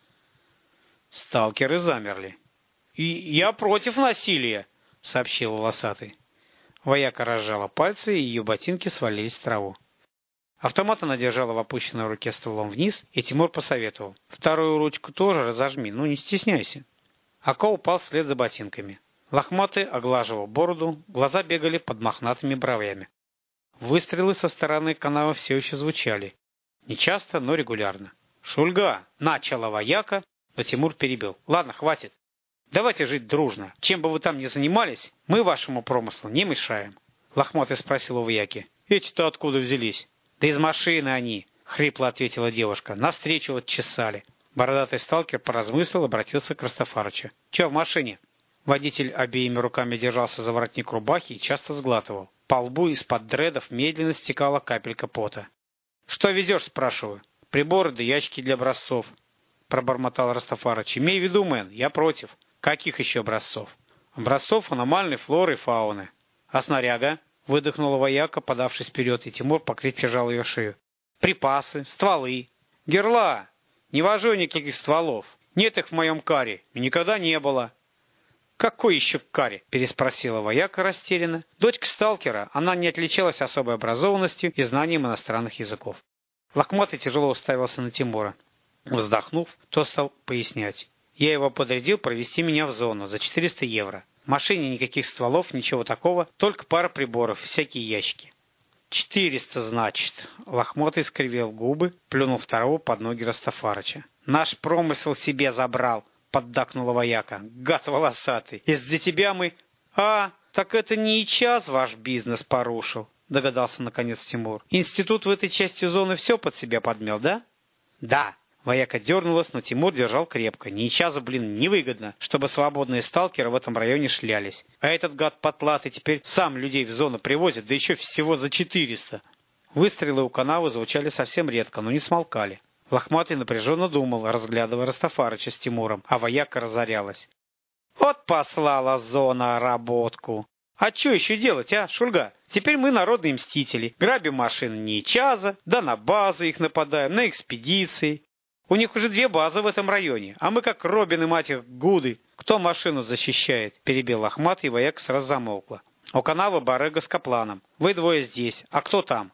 Сталкеры замерли. «И я против насилия», — сообщил волосатый. Вояка разжала пальцы, и ее ботинки свалились в траву. Автомат она держала в опущенной руке стволом вниз, и Тимур посоветовал. «Вторую ручку тоже разожми, ну не стесняйся». АК упал вслед за ботинками. Лохматый оглаживал бороду, глаза бегали под мохнатыми бровями. Выстрелы со стороны канала все еще звучали. Нечасто, но регулярно. «Шульга!» — начала вояка, но Тимур перебил. «Ладно, хватит. Давайте жить дружно. Чем бы вы там ни занимались, мы вашему промыслу не мешаем». Лохматый спросил у вояки. «Эти-то откуда взялись?» «Да из машины они», — хрипло ответила девушка. «Навстречу вот чесали». Бородатый сталкер поразмыслил, обратился к Растафарычу. «Че в машине?» Водитель обеими руками держался за воротник рубахи и часто сглатывал. По лбу из-под дредов медленно стекала капелька пота. «Что везешь?» — спрашиваю. «Приборы да ящики для образцов», — пробормотал Растафарыч. «Имей в виду, мэн, я против». «Каких еще образцов?» «Образцов аномальной флоры и фауны». «А снаряга?» — выдохнула вояка, подавшись вперед, и Тимур покрепче жал ее шею. «Припасы, стволы». «Герла! Не вожу никаких стволов. Нет их в моем каре. И никогда не было». «Какой еще каре?» — переспросила вояка растерянно. Дочка сталкера, она не отличалась особой образованностью и знанием иностранных языков. Лохматый тяжело уставился на Тимура. Вздохнув, тот стал пояснять. «Я его подрядил провести меня в зону за четыреста евро. В машине никаких стволов, ничего такого, только пара приборов, всякие ящики». «Четыреста, значит». Лохматый скривил губы, плюнул второго под ноги Растафарыча. «Наш промысел себе забрал», — поддакнула вояка. «Гад волосатый. Из-за тебя мы...» «А, так это не и час ваш бизнес порушил», — догадался наконец Тимур. «Институт в этой части зоны все под себя подмел, да?» «Да». Вояка дернулась, но Тимур держал крепко. Ничазу, блин, невыгодно, чтобы свободные сталкеры в этом районе шлялись. А этот гад потлатый теперь сам людей в зону привозит, да еще всего за четыреста. Выстрелы у канавы звучали совсем редко, но не смолкали. Лохматый напряженно думал, разглядывая Растафарыча с Тимуром, а вояка разорялась. «Вот послала зона работку! А что еще делать, а, Шульга? Теперь мы народные мстители, грабим машины Ничаза, да на базы их нападаем, на экспедиции. У них уже две базы в этом районе, а мы как Робины, мать их, Гуды. Кто машину защищает?» — перебил Лохматый, и вояка сразу замолкла. «У канавы барыга с Капланом. Вы двое здесь. А кто там?»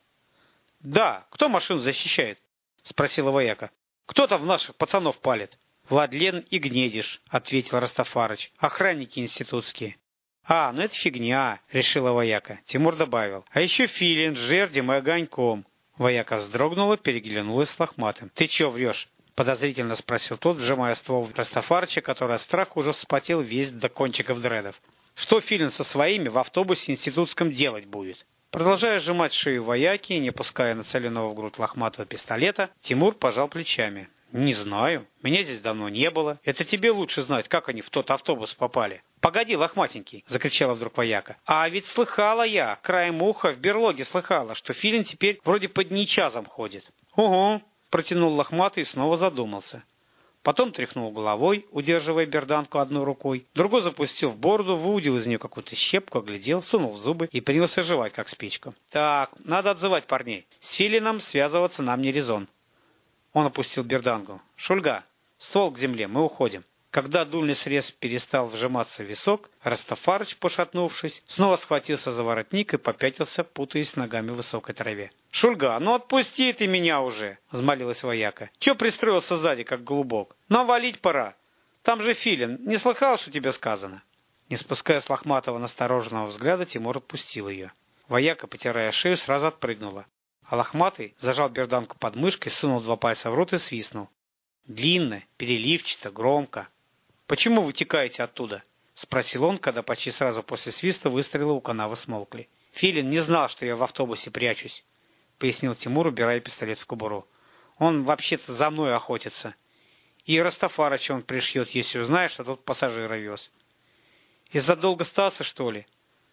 «Да, кто машину защищает?» — спросила вояка. «Кто там в наших пацанов палит?» «Владлен и Гнедиш», — ответил Растафарыч. «Охранники институтские». «А, ну это фигня», — решила вояка. Тимур добавил. «А еще Филин, Жердем и Огоньком». Вояка вздрогнула, переглянулась с Лохматым. «Ты че врешь?» — подозрительно спросил тот, сжимая ствол Растафарыча, который от страха уже вспотел весь до кончиков дредов. «Что Филин со своими в автобусе институтском делать будет?» Продолжая сжимать шею вояки и не пуская нацеленного в грудь Лохматого пистолета, Тимур пожал плечами. «Не знаю. Меня здесь давно не было. Это тебе лучше знать, как они в тот автобус попали». «Погоди, лохматенький!» — закричала вдруг вояка. «А ведь слыхала я, краем уха в берлоге слыхала, что Филин теперь вроде под нечазом ходит». «Угу!» — протянул лохматый и снова задумался. Потом тряхнул головой, удерживая берданку одной рукой, другой запустил в бороду, выудил из нее какую-то щепку, оглядел, сунул в зубы и принялся жевать, как спичку. «Так, надо отзывать парней. С Филином связываться нам не резон». Он опустил берданку. «Шульга, ствол к земле, мы уходим». Когда дульный срез перестал вжиматься в висок, Растафарыч, пошатнувшись, снова схватился за воротник и попятился, путаясь ногами в высокой траве. «Шульга, ну отпусти ты меня уже!» — взмолилась вояка. «Че пристроился сзади, как голубок? Нам валить пора. Там же Филин. Не слыхал, что тебе сказано?» Не спуская с лохматого настороженного взгляда, Тимур отпустил ее. Вояка, потирая шею, сразу отпрыгнула. А лохматый зажал берданку под мышкой, сунул два пальца в рот и свистнул. Длинно, переливчато, громко. «Почему вы текаете оттуда?» — спросил он, когда почти сразу после свиста выстрелы у канавы смолкли. «Филин не знал, что я в автобусе прячусь», — пояснил Тимур, убирая пистолет в кобуру. «Он вообще-то за мной охотится. И Растафарыча он пришьет, если узнает, что тот пассажира вез». «Из-за долга Стаса, что ли?»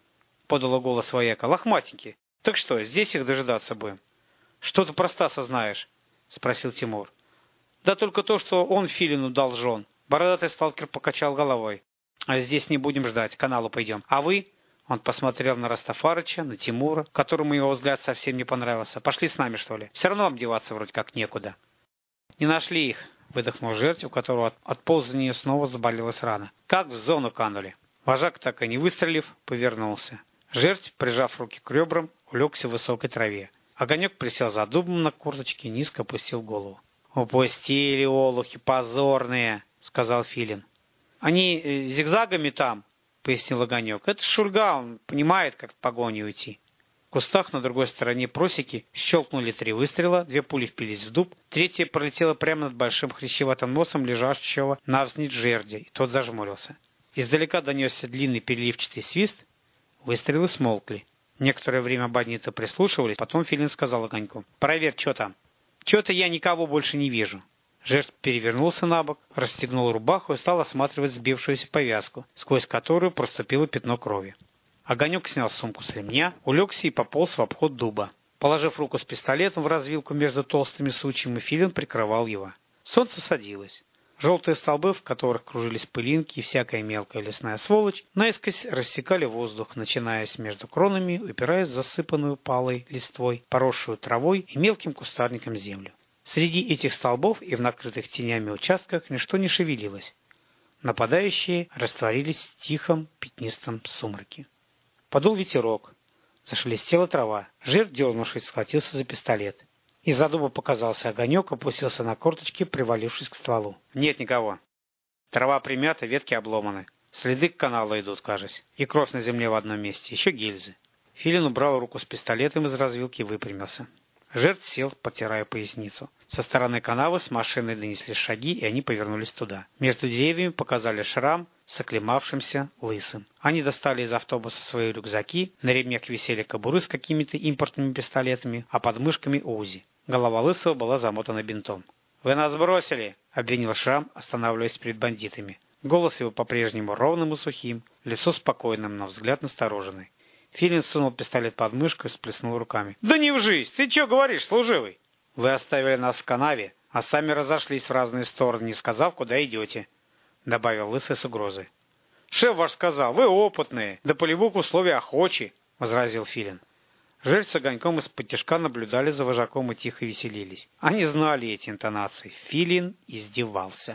— подала голос вояка. «Лохматенький. Так что, здесь их дожидаться будем?» «Что ты про Стаса знаешь?» — спросил Тимур. «Да только то, что он Филину должен». Бородатый сталкер покачал головой. «А здесь не будем ждать, к каналу пойдем. А вы?» Он посмотрел на Растафарыча, на Тимура, которому его взгляд совсем не понравился. «Пошли с нами, что ли? Все равно вам деваться вроде как некуда». «Не нашли их», — выдохнул жертв, у которого от, от ползания снова заболелась рана. «Как в зону канули». Вожак, так и не выстрелив, повернулся. Жертв, прижав руки к ребрам, улегся в высокой траве. Огонек присел за дубом на курточке и низко опустил голову. «Упустили, олухи, позорные!» — сказал Филин. «Они э, зигзагами там», — пояснил Огонек. «Это Шульга, он понимает, как в погоню уйти». В кустах на другой стороне просеки щелкнули три выстрела, две пули впились в дуб, третья пролетела прямо над большим хрящеватым носом лежащего навзничь жердя, и тот зажмурился. Издалека донесся длинный переливчатый свист, выстрелы смолкли. Некоторое время бандиты прислушивались, потом Филин сказал Огоньку: «Проверь, что там». «Что-то я никого больше не вижу». Жертв перевернулся на бок, расстегнул рубаху и стал осматривать сбившуюся повязку, сквозь которую проступило пятно крови. Огонек снял сумку с ремня, улегся и пополз в обход дуба. Положив руку с пистолетом в развилку между толстыми сучьями, Филин прикрывал его. Солнце садилось. Желтые столбы, в которых кружились пылинки и всякая мелкая лесная сволочь, наискось рассекали воздух, начинаясь между кронами, упираясь в засыпанную палой листвой, поросшую травой и мелким кустарником землю. Среди этих столбов и в накрытых тенями участках ничто не шевелилось. Нападающие растворились в тихом пятнистом сумраке. Подул ветерок. Зашелестела трава. Жертв, дернувшись, схватился за пистолет. Из-за дуба показался Огонек, опустился на корточки, привалившись к стволу. «Нет никого. Трава примята, ветки обломаны. Следы к каналу идут, кажется. И кровь на земле в одном месте. Еще гильзы». Филин убрал руку с пистолетом из развилки и выпрямился. Жертв сел, потирая поясницу. Со стороны канавы с машиной донеслись шаги, и они повернулись туда. Между деревьями показали шрам с оклемавшимся лысым. Они достали из автобуса свои рюкзаки, на ремнях висели кобуры с какими-то импортными пистолетами, а под мышками УЗИ. Голова лысого была замотана бинтом. «Вы нас бросили!» — обвинил Шрам, останавливаясь перед бандитами. Голос его по-прежнему ровным и сухим, лицо спокойным, но взгляд настороженный. Филин сунул пистолет под мышку и всплеснул руками. «Да не в жизнь! Ты что говоришь, служивый?» «Вы оставили нас в канаве, а сами разошлись в разные стороны, не сказав, куда идете», — добавил Лысый с угрозой. «Шеф ваш сказал, вы опытные, до полевых условий охочи», — возразил Филин. Жертв с Огоньком из-под тишка наблюдали за вожаком и тихо веселились. Они знали эти интонации. Филин издевался.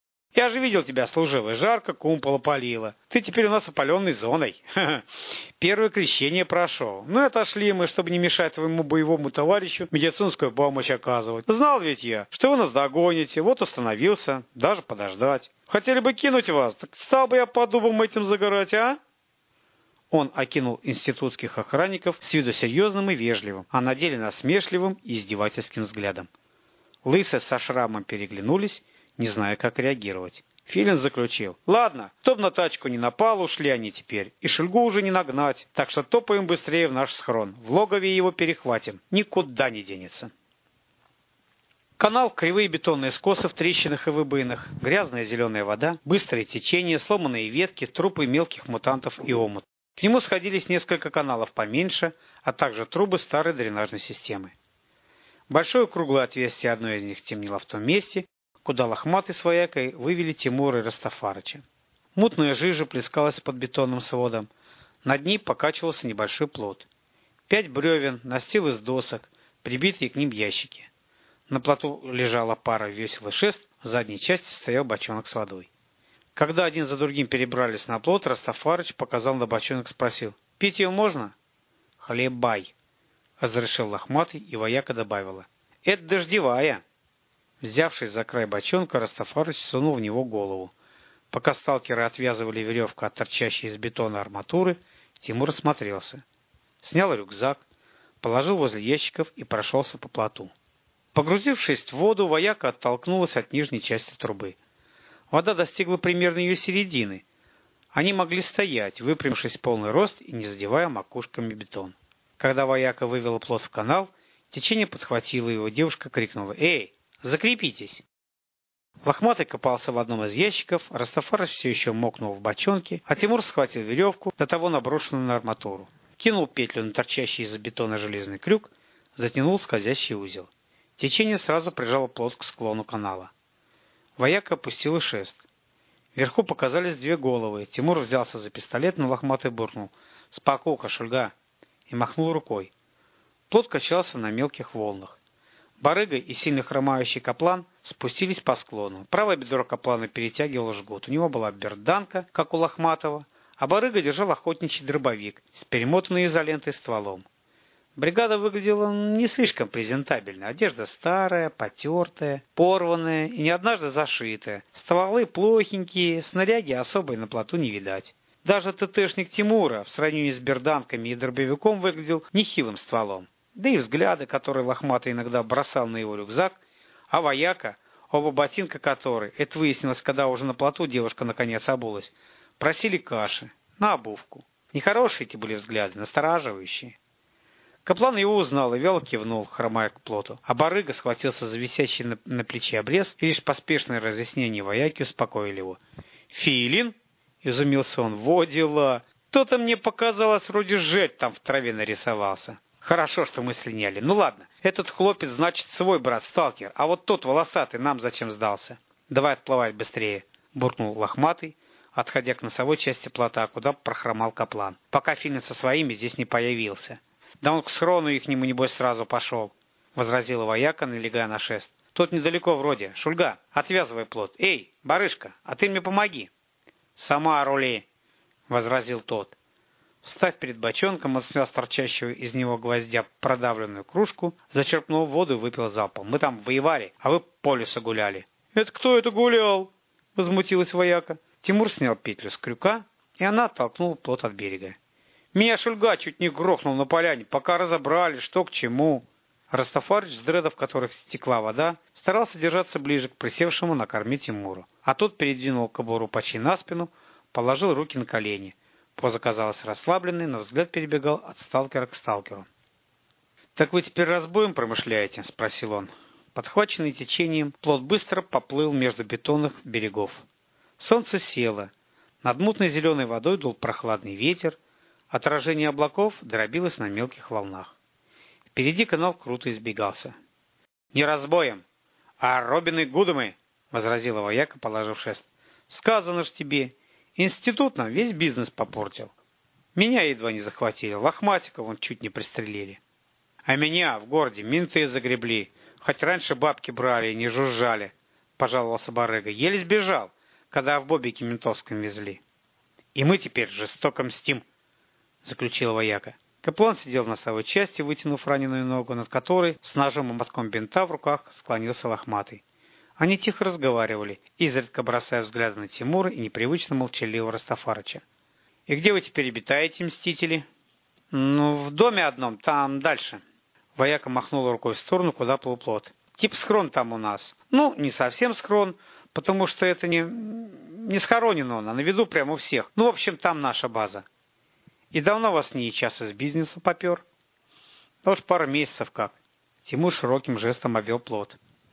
«Я же видел тебя, служивый, жарко кумпола палило. Ты теперь у нас опаленной зоной. Ха-ха. Первое крещение прошел. Ну и отошли мы, чтобы не мешать твоему боевому товарищу медицинскую помощь оказывать. Знал ведь я, что вы нас догоните, вот остановился, даже подождать. Хотели бы кинуть вас, так стал бы я по дубам этим загорать, а?» Он окинул институтских охранников с виду серьезным и вежливым, а на деле насмешливым и издевательским взглядом. Лысый со Шрамом переглянулись, не зная, как реагировать. Филин заключил: «Ладно, чтоб на тачку не напал, ушли они теперь, и Шульгу уже не нагнать, так что топаем быстрее в наш схрон. В логове его перехватим, никуда не денется». Канал, кривые бетонные скосы в трещинах и выбоинах, грязная зеленая вода, быстрое течение, сломанные ветки, трупы мелких мутантов и омут. К нему сходились несколько каналов поменьше, а также трубы старой дренажной системы. Большое круглое отверстие одной из них темнело в том месте, куда лохматый с воякой вывели Тимура и Растафарыча. Мутная жижа плескалась под бетонным сводом, над ней покачивался небольшой плот. Пять бревен, настил из досок, прибитые к ним ящики. На плоту лежала пара весел и шест, в задней части стоял бочонок с водой. Когда один за другим перебрались на плот, Растафарыч показал на бочонок и спросил: «Пить ее можно?» «Хлебай», — разрешил лохматый, и вояка добавила: «Это дождевая». Взявшись за край бочонка, Растафарыч сунул в него голову. Пока сталкеры отвязывали веревку от торчащей из бетона арматуры, Тимур осмотрелся. Снял рюкзак, положил возле ящиков и прошелся по плоту. Погрузившись в воду, вояка оттолкнулась от нижней части трубы. Вода достигла примерно ее середины. Они могли стоять, выпрямившись в полный рост и не задевая макушками бетон. Когда вояка вывела плот в канал, течение подхватило его, девушка крикнула: «Эй, закрепитесь!» Лохматый копался в одном из ящиков, Растафарыч все еще мокнул в бочонке, а Тимур схватил веревку, до того наброшенную на арматуру, кинул петлю на торчащий из-за бетона железный крюк, затянул скользящий узел. Течение сразу прижало плот к склону канала. Вояка опустил шест. Вверху показались две головы. Тимур взялся за пистолет, но лохматый буркнул: «Спокойка, Шульга!» и махнул рукой. Плот качался на мелких волнах. Барыга и сильно хромающий Каплан спустились по склону. Правое бедро Каплана перетягивало жгут. У него была берданка, как у Лохматова, а барыга держал охотничий дробовик с перемотанной изолентой стволом. Бригада выглядела не слишком презентабельно. Одежда старая, потертая, порванная и не однажды зашитая. Стволы плохенькие, снаряги особой на плоту не видать. Даже ТТшник Тимура в сравнении с берданками и дробовиком выглядел нехилым стволом. Да и взгляды, которые Лохматый иногда бросал на его рюкзак, а вояка, оба ботинка которой, это выяснилось, когда уже на плоту девушка наконец обулась, просили каши на обувку. Нехорошие эти были взгляды, настораживающие. Каплан его узнал и вяло кивнул, хромая к плоту, а барыга схватился за висящий на, на плече обрез, и лишь поспешное разъяснение вояки успокоили его. «Филин?» — изумился он. «Во дела! То-то мне показалось, вроде жерть там в траве нарисовался. Хорошо, что мы слиняли. Ну ладно, этот хлопец, значит, свой брат-сталкер, а вот тот волосатый нам зачем сдался? Давай отплывать быстрее!» — буркнул Лохматый, отходя к носовой части плота, куда прохромал Каплан, пока Филин со своими здесь не появился. «Да он к схрону их нему, небось, сразу пошел», — возразила вояка, налегая на шест. «Тут недалеко вроде. Шульга, отвязывай плот. Эй, барышка, а ты мне помоги». «Сама рули», — возразил тот. Встав перед бочонком, он снял с торчащего из него гвоздя продавленную кружку, зачерпнул воду и выпил залпом. «Мы там воевали, а вы по лесу гуляли». «Это кто это гулял?» — возмутилась вояка. Тимур снял петлю с крюка, и она оттолкнула плот от берега. «Меня Шульга чуть не грохнул на поляне, пока разобрали, что к чему». Растафарыч, с дредов которых стекла вода, старался держаться ближе к присевшему на корме Тимуру. А тот передвинул кобуру почти на спину, положил руки на колени. Поза казалась расслабленной, но взгляд перебегал от сталкера к сталкеру. «Так вы теперь разбоем промышляете?» — спросил он. Подхваченный течением, плот быстро поплыл между бетонных берегов. Солнце село. Над мутной зеленой водой дул прохладный ветер. Отражение облаков дробилось на мелких волнах. Впереди канал круто избегался. «Не разбоем, а Робины Гудомы!» — возразила вояка, положив шест. «Сказано ж тебе, институт нам весь бизнес попортил. Меня едва не захватили, Лохматика вон чуть не пристрелили. А меня в городе менты загребли, хоть раньше бабки брали и не жужжали», — пожаловался барыга. «Еле сбежал, когда в бобике ментовском везли. И мы теперь жестоко мстим», — заключила вояка. Каплан сидел в носовой части, вытянув раненую ногу, над которой с ножом и мотком бинта в руках склонился Лохматый. Они тихо разговаривали, изредка бросая взгляды на Тимура и непривычно молчаливого Растафарыча. «И где вы теперь обитаете, мстители?» «Ну, в доме одном, там дальше». Вояка махнула рукой в сторону, куда плыл плот. «Тип схрон там у нас. Ну, не совсем схрон, потому что это не, не схоронен он, а на виду прямо у всех. Ну, в общем, там наша база». «И давно вас не час из бизнеса попер?» «Да уж пару месяцев как». Тимур широким жестом обвел плот.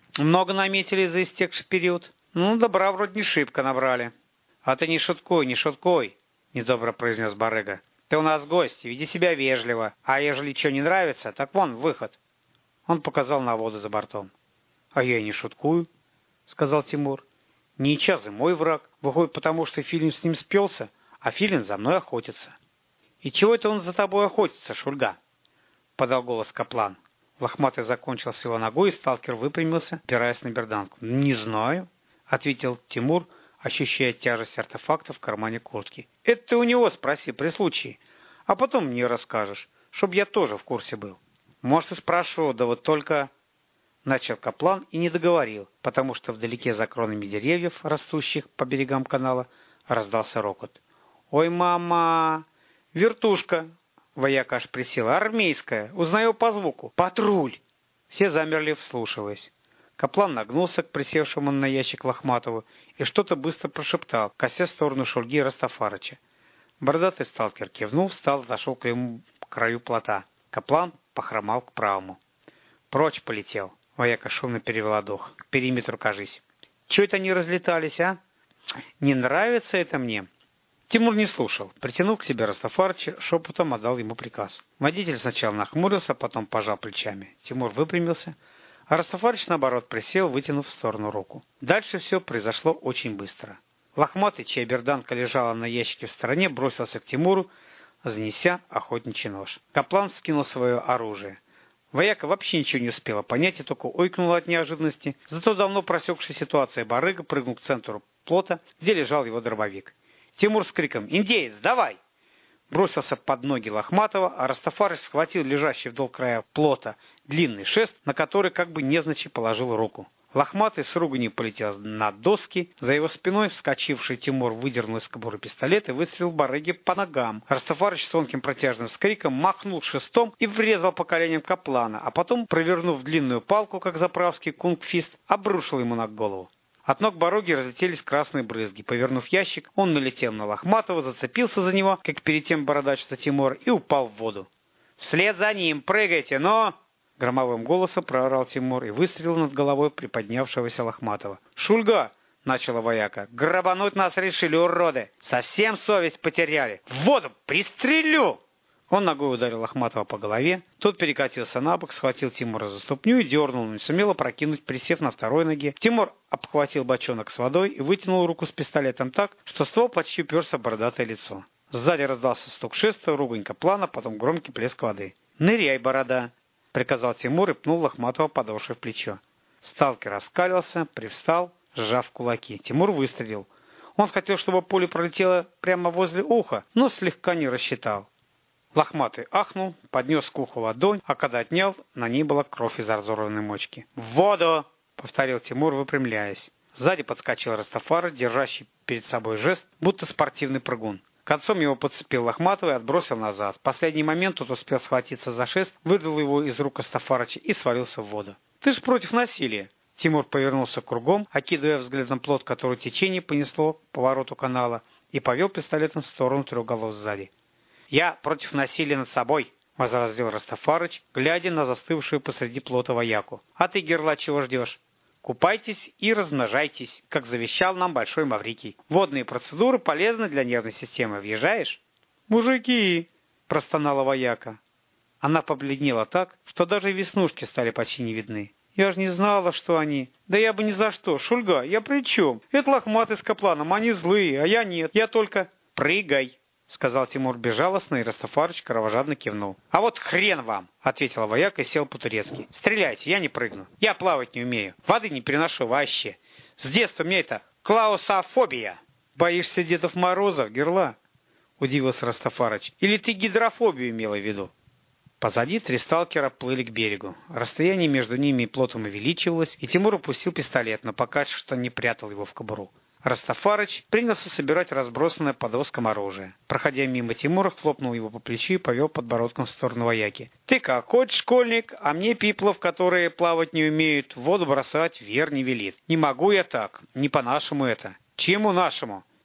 Много наметили за истекший период? Ну, добра вроде не шибко набрали. А ты не шуткуй, не шуткуй, недобро произнес барыга. Ты у нас гость, веди себя вежливо, а ежели что не нравится, так вон выход. Он показал на воду за бортом. А я и не шуткую, сказал Тимур. Нейчазы мой враг, выходит, потому что Филин с ним спелся, а Филин за мной охотится. И чего это он за тобой охотится, Шульга? Подал голос Каплан. Лохматый закончил с его ногой, и сталкер выпрямился, опираясь на берданку. «Не знаю», — ответил Тимур, ощущая тяжесть артефакта в кармане куртки. «Это ты у него спроси при случае, а потом мне расскажешь, чтоб я тоже в курсе был». «Может, и спрошу, да вот только...» Начал Каплан и не договорил, потому что вдалеке за кронами деревьев, растущих по берегам канала, раздался рокот. «Ой, мама! Вертушка!» Вояка аж присела. «Армейская! Узнаю по звуку! Патруль!» Все замерли, вслушиваясь. Каплан нагнулся к присевшему на ящик Лохматову и что-то быстро прошептал, кося в сторону Шульги и Растафарыча. Бородатый сталкер кивнул, встал, зашел к левому краю плота. Каплан похромал к правому. «Прочь полетел!» Вояка шумно перевела дух. «К периметру, кажись!» «Чего это они разлетались, а? Не нравится это мне!» Тимур не слушал. Притянув к себе Растафарыча, шепотом отдал ему приказ. Водитель сначала нахмурился, потом пожал плечами. Тимур выпрямился, а Растафарыч, наоборот, присел, вытянув в сторону руку. Дальше все произошло очень быстро. Лохматый, чья берданка лежала на ящике в стороне, бросился к Тимуру, занеся охотничий нож. Каплан скинул свое оружие. Вояка вообще ничего не успела понять и только ойкнула от неожиданности. Зато давно просекшая ситуация барыга прыгнул к центру плота, где лежал его дробовик. Тимур с криком «Индеец, давай!» бросился под ноги Лохматова, а Растафарыч схватил лежащий вдоль края плота длинный шест, на который как бы незначай положил руку. Лохматый с руганью полетел на доски, за его спиной вскочивший Тимур выдернул из кобуры пистолет и выстрелил барыге по ногам. Растафарыч с тонким протяжным скриком махнул шестом и врезал по коленям Каплана, а потом, провернув длинную палку, как заправский кунг-фист, обрушил ему на голову. От ног барыги разлетелись красные брызги. Повернув ящик, он налетел на Лохматова, зацепился за него, как перед тем бородач за Тимур, и упал в воду. «Вслед за ним! Прыгайте, но...» Громовым голосом проорал Тимур и выстрелил над головой приподнявшегося Лохматова. «Шульга!» — начала вояка. «Грабануть нас решили, уроды! Совсем совесть потеряли! В воду! Пристрелю!» Он ногой ударил Лохматова по голове. Тот перекатился на бок, схватил Тимура за ступню и дернул, но не сумел опрокинуть, присев на второй ноге. Тимур обхватил бочонок с водой и вытянул руку с пистолетом так, что ствол почти уперся в бородатое лицо. Сзади раздался стук шеста, ругань Каплана, потом громкий плеск воды. «Ныряй, борода!» — приказал Тимур и пнул Лохматова подошвой в плечо. Сталкер оскалился, привстал, сжав кулаки. Тимур выстрелил. Он хотел, чтобы пуля пролетела прямо возле уха, но слегка не рассчитал. Лохматый ахнул, поднес к уху ладонь, а когда отнял, на ней была кровь из разорванной мочки. «В воду!» — повторил Тимур, выпрямляясь. Сзади подскочил Растафарыч, держащий перед собой жест, будто спортивный прыгун. Концом его подцепил Лохматова и отбросил назад. В последний момент тот успел схватиться за шест, выдал его из рук Растафарыча и свалился в воду. «Ты ж против насилия!» Тимур повернулся кругом, окидывая взглядом плот, который течение понесло к повороту канала, и повел пистолетом в сторону трех голов сзади. «Я против насилия над собой», — возразил Растафарыч, глядя на застывшую посреди плота вояку. «А ты, Герла, чего ждешь? Купайтесь и размножайтесь, как завещал нам Большой Маврикий. Водные процедуры полезны для нервной системы. Въезжаешь?» «Мужики!» — простонала вояка. Она побледнела так, что даже веснушки стали почти не видны. «Я ж не знала, что они...» «Да я бы ни за что! Шульга, я при чем? Это Лохматый с Капланом, они злые, а я нет. Я только...» «Прыгай!» — сказал Тимур безжалостно, и Растафарыч кровожадно кивнул. «А вот хрен вам!» — ответила вояка и сел по-турецки. «Стреляйте, я не прыгну. Я плавать не умею. Воды не переношу вообще. С детства мне это клаусофобия». «Боишься Дедов Морозов, Герла?» — удивился Растафарыч. «Или ты гидрофобию имела в виду?» Позади три сталкера плыли к берегу. Расстояние между ними и плотом увеличивалось, и Тимур опустил пистолет, но пока что не прятал его в кобуру. Растафарыч принялся собирать разбросанное по доскам оружие. Проходя мимо Тимура, хлопнул его по плечу и повел подбородком в сторону вояки. «Ты как хочешь, школьник, а мне пиплов, которые плавать не умеют, в воду бросать вер не велит. Не могу я так, не по-нашему это». «Чему нашему?» —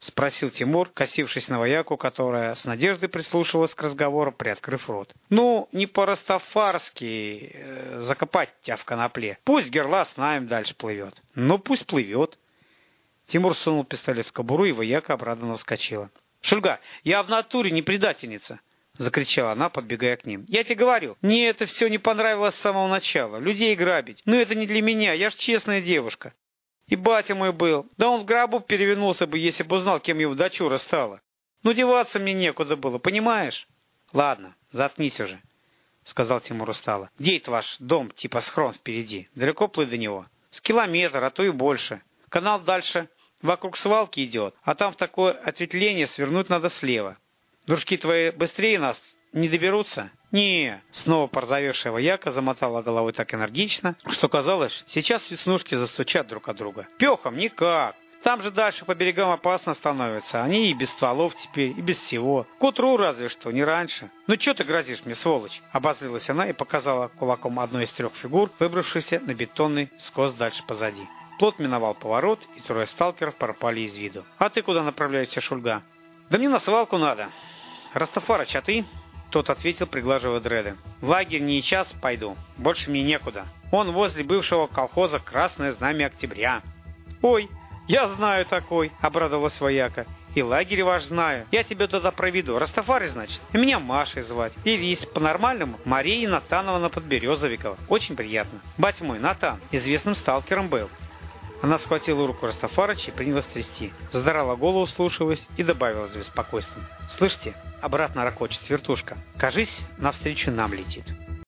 спросил Тимур, косившись на вояку, которая с надеждой прислушивалась к разговору, приоткрыв рот. «Ну, не по-растафарски э, закопать тебя в конопле. Пусть герла с нами дальше плывет». «Ну, пусть плывет». Тимур сунул пистолет в кобуру, и вояка обрадованно вскочила. «Шульга, я в натуре не предательница!» — закричала она, подбегая к ним. «Я тебе говорю, мне это все не понравилось с самого начала. Людей грабить. Ну, это не для меня, я ж честная девушка. И батя мой был. Да он в гробу перевернулся бы, если бы узнал, кем его дочура стала. Ну, деваться мне некуда было, понимаешь?» «Ладно, заткнись уже», — сказал Тимур устало. «Где это ваш дом, типа схрон впереди? Далеко плыть до него?» «С километр, а то и больше. Канал дальше вокруг свалки идет, а там в такое ответвление свернуть надо слева. Дружки твои быстрее нас не доберутся?» «Не», — снова порозовевшая вояка замотала головой так энергично, что казалось, сейчас веснушки застучат друг от друга. «Пехом никак. Там же дальше по берегам опасно становится. Они и без стволов теперь, и без всего. К утру разве что, не раньше. Ну что ты грозишь мне, сволочь?» Обозлилась она и показала кулаком одной из трех фигур, выбравшихся на бетонный скос дальше позади. Плот миновал поворот, и трое сталкеров пропали из виду. «А ты куда направляешься, Шульга?» «Да мне на свалку надо». «Растафарыч, а ты?» Тот ответил, приглаживая дреды. «В лагерь не час пойду, больше мне некуда. Он возле бывшего колхоза «Красное знамя Октября». «Ой, я знаю такой», — обрадовалась вояка. «И лагерь ваш знаю. Я тебя туда проведу. Растафарыч, значит. И меня Машей звать. Или если по-нормальному, Мария Натановна Подберезовикова. Очень приятно. Батя мой, Натан, известным сталкером был». Она схватила руку Растафарыча и принялась трясти. Задрала голову, слушалась и добавила с беспокойством. «Слышите, обратно ракочет вертушка. Кажись, навстречу нам летит».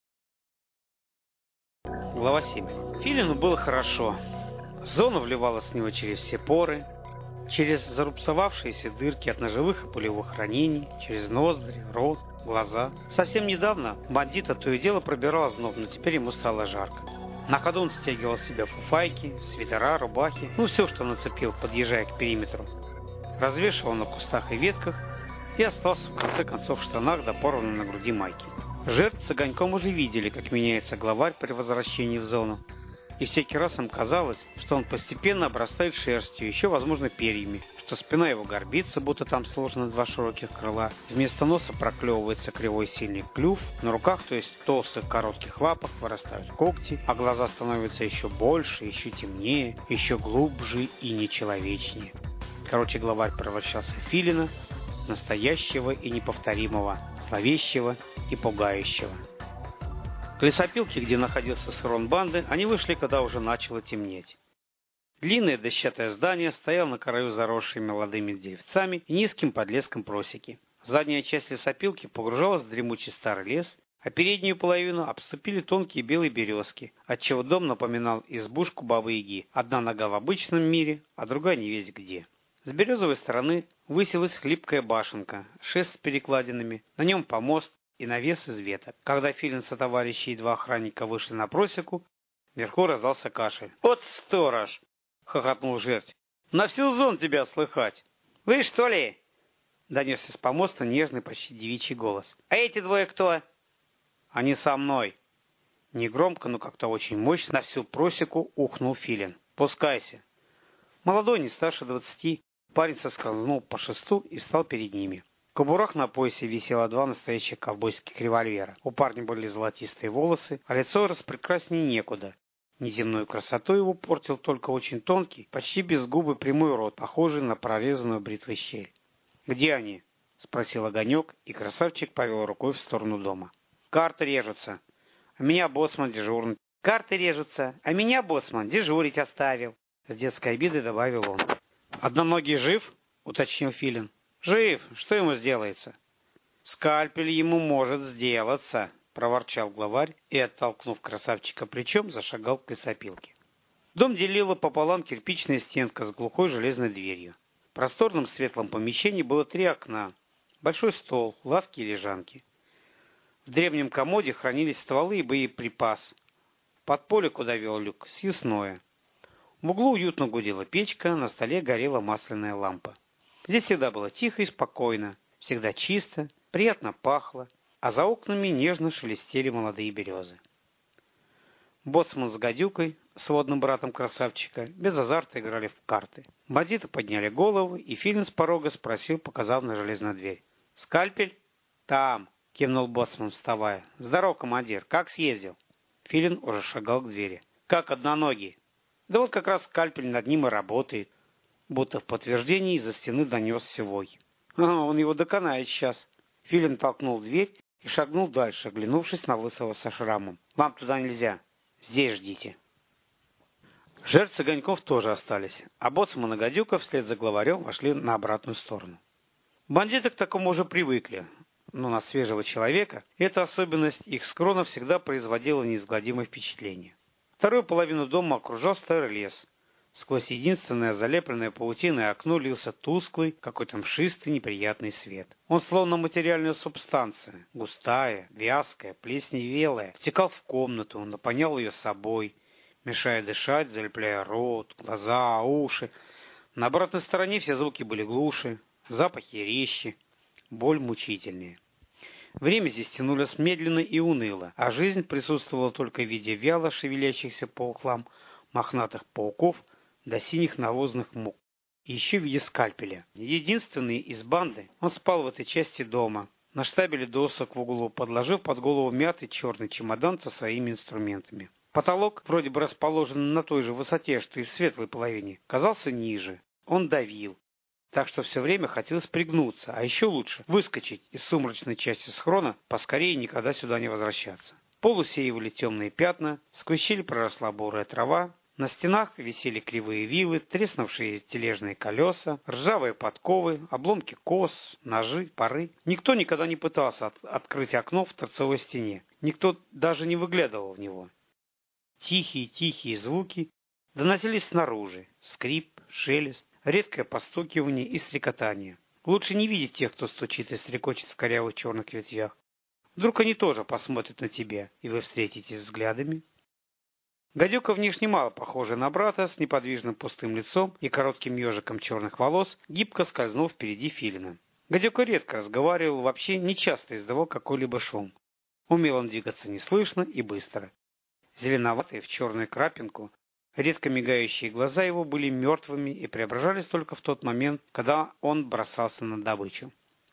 Глава семь. Филину было хорошо. Зона вливалась в него через все поры, через зарубцевавшиеся дырки от ножевых и пулевых ранений, через ноздри, рот, глаза. Совсем недавно бандита то и дело пробирал озноб, но теперь ему стало жарко. На ходу он стягивал с себя фуфайки, свитера, рубахи, ну все, что нацепил, подъезжая к периметру. Развешивал на кустах и ветках и остался в конце концов в штанах до порванной на груди майки. Жертв с огоньком уже видели, как меняется главарь при возвращении в зону. И всякий раз им казалось, что он постепенно обрастает шерстью, еще, возможно, перьями, что спина его горбится, будто там сложено два широких крыла, вместо носа проклевывается кривой сильный клюв, на руках, то есть толстых коротких лапах, вырастают когти, а глаза становятся еще больше, еще темнее, еще глубже и нечеловечнее. Короче, главарь превращался в филина, настоящего и неповторимого, зловещего и пугающего. К лесопилке, где находился схрон банды, они вышли, когда уже начало темнеть. Длинное дощатое здание стояло на краю заросшей молодыми деревцами и низким подлеском просеки. Задняя часть лесопилки погружалась в дремучий старый лес, а переднюю половину обступили тонкие белые березки, отчего дом напоминал избушку Бабы-Яги. Одна нога в обычном мире, а другая не весть где. С березовой стороны высилась хлипкая башенка, шест с перекладинами, на нем помост и навес из веток. Когда Филин со товарищи и два охранника вышли на просеку, вверху раздался кашель. «Вот сторож!» — хохотнул жерть. «На всю зону тебя слыхать!» «Вы что ли?» — донесся с помоста нежный, почти девичий голос. «А эти двое кто?» «Они со мной!» Негромко, но как-то очень мощно на всю просеку ухнул Филин. «Пускайся!» Молодой, не старше двадцати, парень соскользнул по шесту и встал перед ними. В кобурах на поясе висело два настоящих ковбойских револьвера. У парня были золотистые волосы, а лицо распрекраснее некуда. Неземную красоту его портил только очень тонкий, почти безгубый прямой рот, похожий на прорезанную бритвой щель. «Где они?» — спросил Огонек, и красавчик повел рукой в сторону дома. «Карты режутся, а меня боцман дежурный». «Карты режутся, а меня боцман дежурить оставил», — с детской обидой добавил он. «Одноногий жив?» — уточнил Филин. «Жив, что ему сделается?» «Скальпель ему может сделаться», — проворчал главарь и, оттолкнув красавчика плечом, зашагал к лесопилке. Дом делила пополам кирпичная стенка с глухой железной дверью. В просторном светлом помещении было три окна, большой стол, лавки и лежанки. В древнем комоде хранились стволы и боеприпас. В подполе, куда вел люк, съестное. В углу уютно гудела печка, на столе горела масляная лампа. Здесь всегда было тихо и спокойно, всегда чисто, приятно пахло, а за окнами нежно шелестели молодые березы. Боцман с гадюкой, сводным братом красавчика, без азарта играли в карты. Бандиты подняли голову, и Филин с порога спросил, показав на железную дверь. «Скальпель?» «Там», — кивнул боцман, вставая. «Здорово, командир, как съездил?» Филин уже шагал к двери. «Как одноногий?» «Да вот как раз скальпель над ним и работает». Будто в подтверждении из-за стены донесся вой. «Ага, он его доконает сейчас». Филин толкнул дверь и шагнул дальше, оглянувшись на лысого со шрамом. «Вам туда нельзя. Здесь ждите». Жертвы огоньков тоже остались, а боцман и гадюка вслед за главарем вошли на обратную сторону. Бандиты к такому уже привыкли, но на свежего человека эта особенность их скрона всегда производила неизгладимое впечатление. Вторую половину дома окружал старый лес. Сквозь единственное залепленное паутиной окно лился тусклый, какой-то мшистый, неприятный свет. Он словно материальная субстанция, густая, вязкая, плесневелая, втекал в комнату, наполнял ее собой, мешая дышать, залепляя рот, глаза, уши. На обратной стороне все звуки были глуше, запахи резче, боль мучительнее. Время здесь тянулось медленно и уныло, а жизнь присутствовала только в виде вяло шевелящихся по углам мохнатых пауков до синих навозных мух, и еще в виде скальпеля. Единственный из банды, он спал в этой части дома, на штабеле досок в углу, подложив под голову мятый черный чемодан со своими инструментами. Потолок, вроде бы расположен на той же высоте, что и в светлой половине, казался ниже. Он давил, так что все время хотелось пригнуться, а еще лучше выскочить из сумрачной части схрона, поскорее и никогда сюда не возвращаться. Пол усеивали темные пятна, сквозь щель проросла бурая трава, на стенах висели кривые вилы, треснувшие тележные колеса, ржавые подковы, обломки кос, ножи, поры. Никто никогда не пытался от- открыть окно в торцевой стене. Никто даже не выглядывал в него. Тихие-тихие звуки доносились снаружи. Скрип, шелест, редкое постукивание и стрекотание. Лучше не видеть тех, кто стучит и стрекочет в корявых черных ветвях. Вдруг они тоже посмотрят на тебя, и вы встретитесь взглядами. Гадюка, внешне мало похожая на брата, с неподвижным пустым лицом и коротким ежиком черных волос, гибко скользнул впереди Филина. Гадюка редко разговаривал, вообще нечасто издавал какой-либо шум. Умел он двигаться неслышно и быстро. Зеленоватые в черную крапинку, редко мигающие глаза его были мертвыми и преображались только в тот момент, когда он бросался на добычу.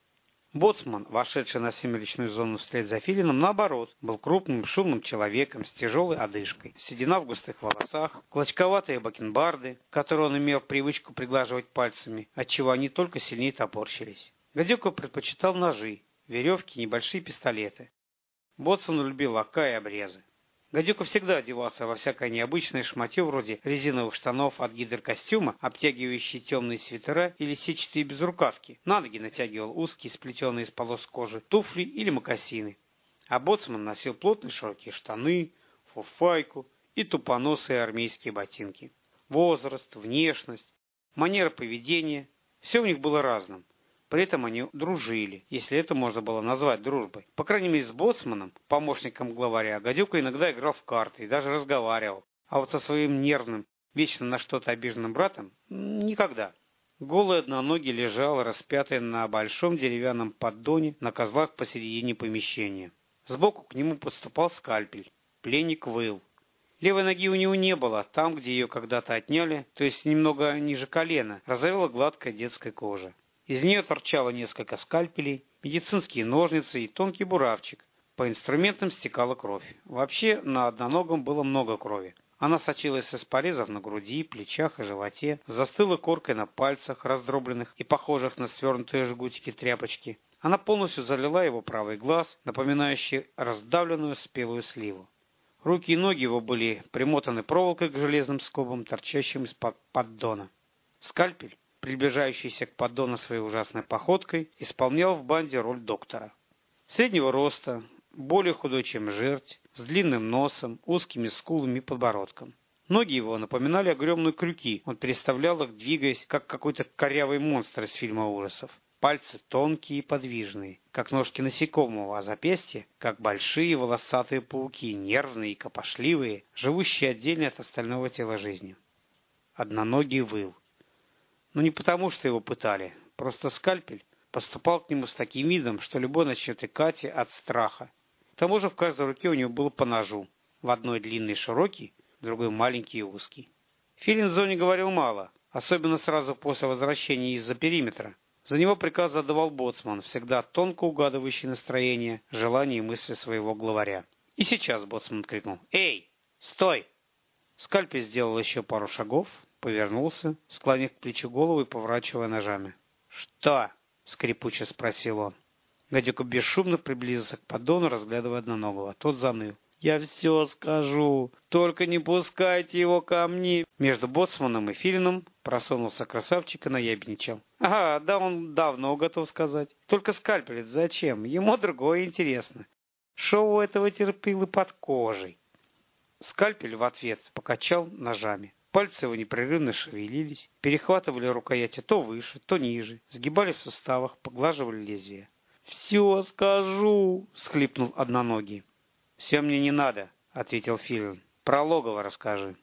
Боцман, вошедший на семеричную зону вслед за Филином, наоборот, был крупным, шумным человеком с тяжелой одышкой. Седина в густых волосах, клочковатые бакенбарды, которые он имел привычку приглаживать пальцами, отчего они только сильнее топорщились. Гадюка предпочитал ножи, веревки и небольшие пистолеты. Боцман любил лака и обрезы. Гадюка всегда одевался во всякое необычное шматье вроде резиновых штанов от гидрокостюма, обтягивающие темные свитера или сетчатые безрукавки. На ноги натягивал узкие, сплетенные из полос кожи, туфли или мокасины. А боцман носил плотные широкие штаны, фуфайку и тупоносые армейские ботинки. Возраст, внешность, манера поведения – все у них было разным. При этом они дружили, если это можно было назвать дружбой. По крайней мере, с боцманом, помощником главаря, Гадюка иногда играл в карты и даже разговаривал. А вот со своим нервным, вечно на что-то обиженным братом – никогда. Голый одноногий лежал, распятый на большом деревянном поддоне на козлах посередине помещения. Сбоку к нему подступал скальпель. Пленник выл. Левой ноги у него не было, там, где ее когда-то отняли, то есть немного ниже колена, разовела гладкая детская кожа. Из нее торчало несколько скальпелей, медицинские ножницы и тонкий буравчик. По инструментам стекала кровь. Вообще, на одноногом было много крови. Она сочилась из порезов на груди, плечах и животе, застыла коркой на пальцах, раздробленных и похожих на свернутые жгутики тряпочки. Она полностью залила его правый глаз, напоминающий раздавленную спелую сливу. Руки и ноги его были примотаны проволокой к железным скобам, торчащим из-под поддона. Скальпель, приближающийся к поддону своей ужасной походкой, исполнял в банде роль доктора. Среднего роста, более худой, чем жерть, с длинным носом, узкими скулами и подбородком. Ноги его напоминали огромные крюки, он переставлял их, двигаясь, как какой-то корявый монстр из фильма ужасов. Пальцы тонкие и подвижные, как ножки насекомого, а запястья, как большие волосатые пауки, нервные и копошливые, живущие отдельно от остального тела жизни. Одноногий выл. Но не потому, что его пытали, просто скальпель поступал к нему с таким видом, что любой начнет икать от страха. К тому же в каждой руке у него было по ножу. В одной длинный широкий, в другой маленький и узкий. Филин в зоне говорил мало, особенно сразу после возвращения из-за периметра. За него приказ отдавал боцман, всегда тонко угадывающий настроение, желания и мысли своего главаря. И сейчас боцман крикнул: «Эй, стой!» Скальпель сделал еще пару шагов, повернулся, склонив к плечу голову и поворачивая ножами. «Что?» — скрипуче спросил он. Гадюка бесшумно приблизился к поддону, разглядывая одноногого. Тот заныл. «Я все скажу, только не пускайте его ко мне!» Между боцманом и Филином просунулся красавчик и наябедничал. «Ага, да он давно готов сказать. Только скальпель зачем? Ему другое интересно. Шо у этого терпилы под кожей?» Скальпель в ответ покачал ножами. Пальцы его непрерывно шевелились, перехватывали рукояти то выше, то ниже, сгибали в суставах, поглаживали лезвие. «Все скажу!» — схлипнул одноногий. «Все мне не надо», — ответил Филин. «Про логово расскажи».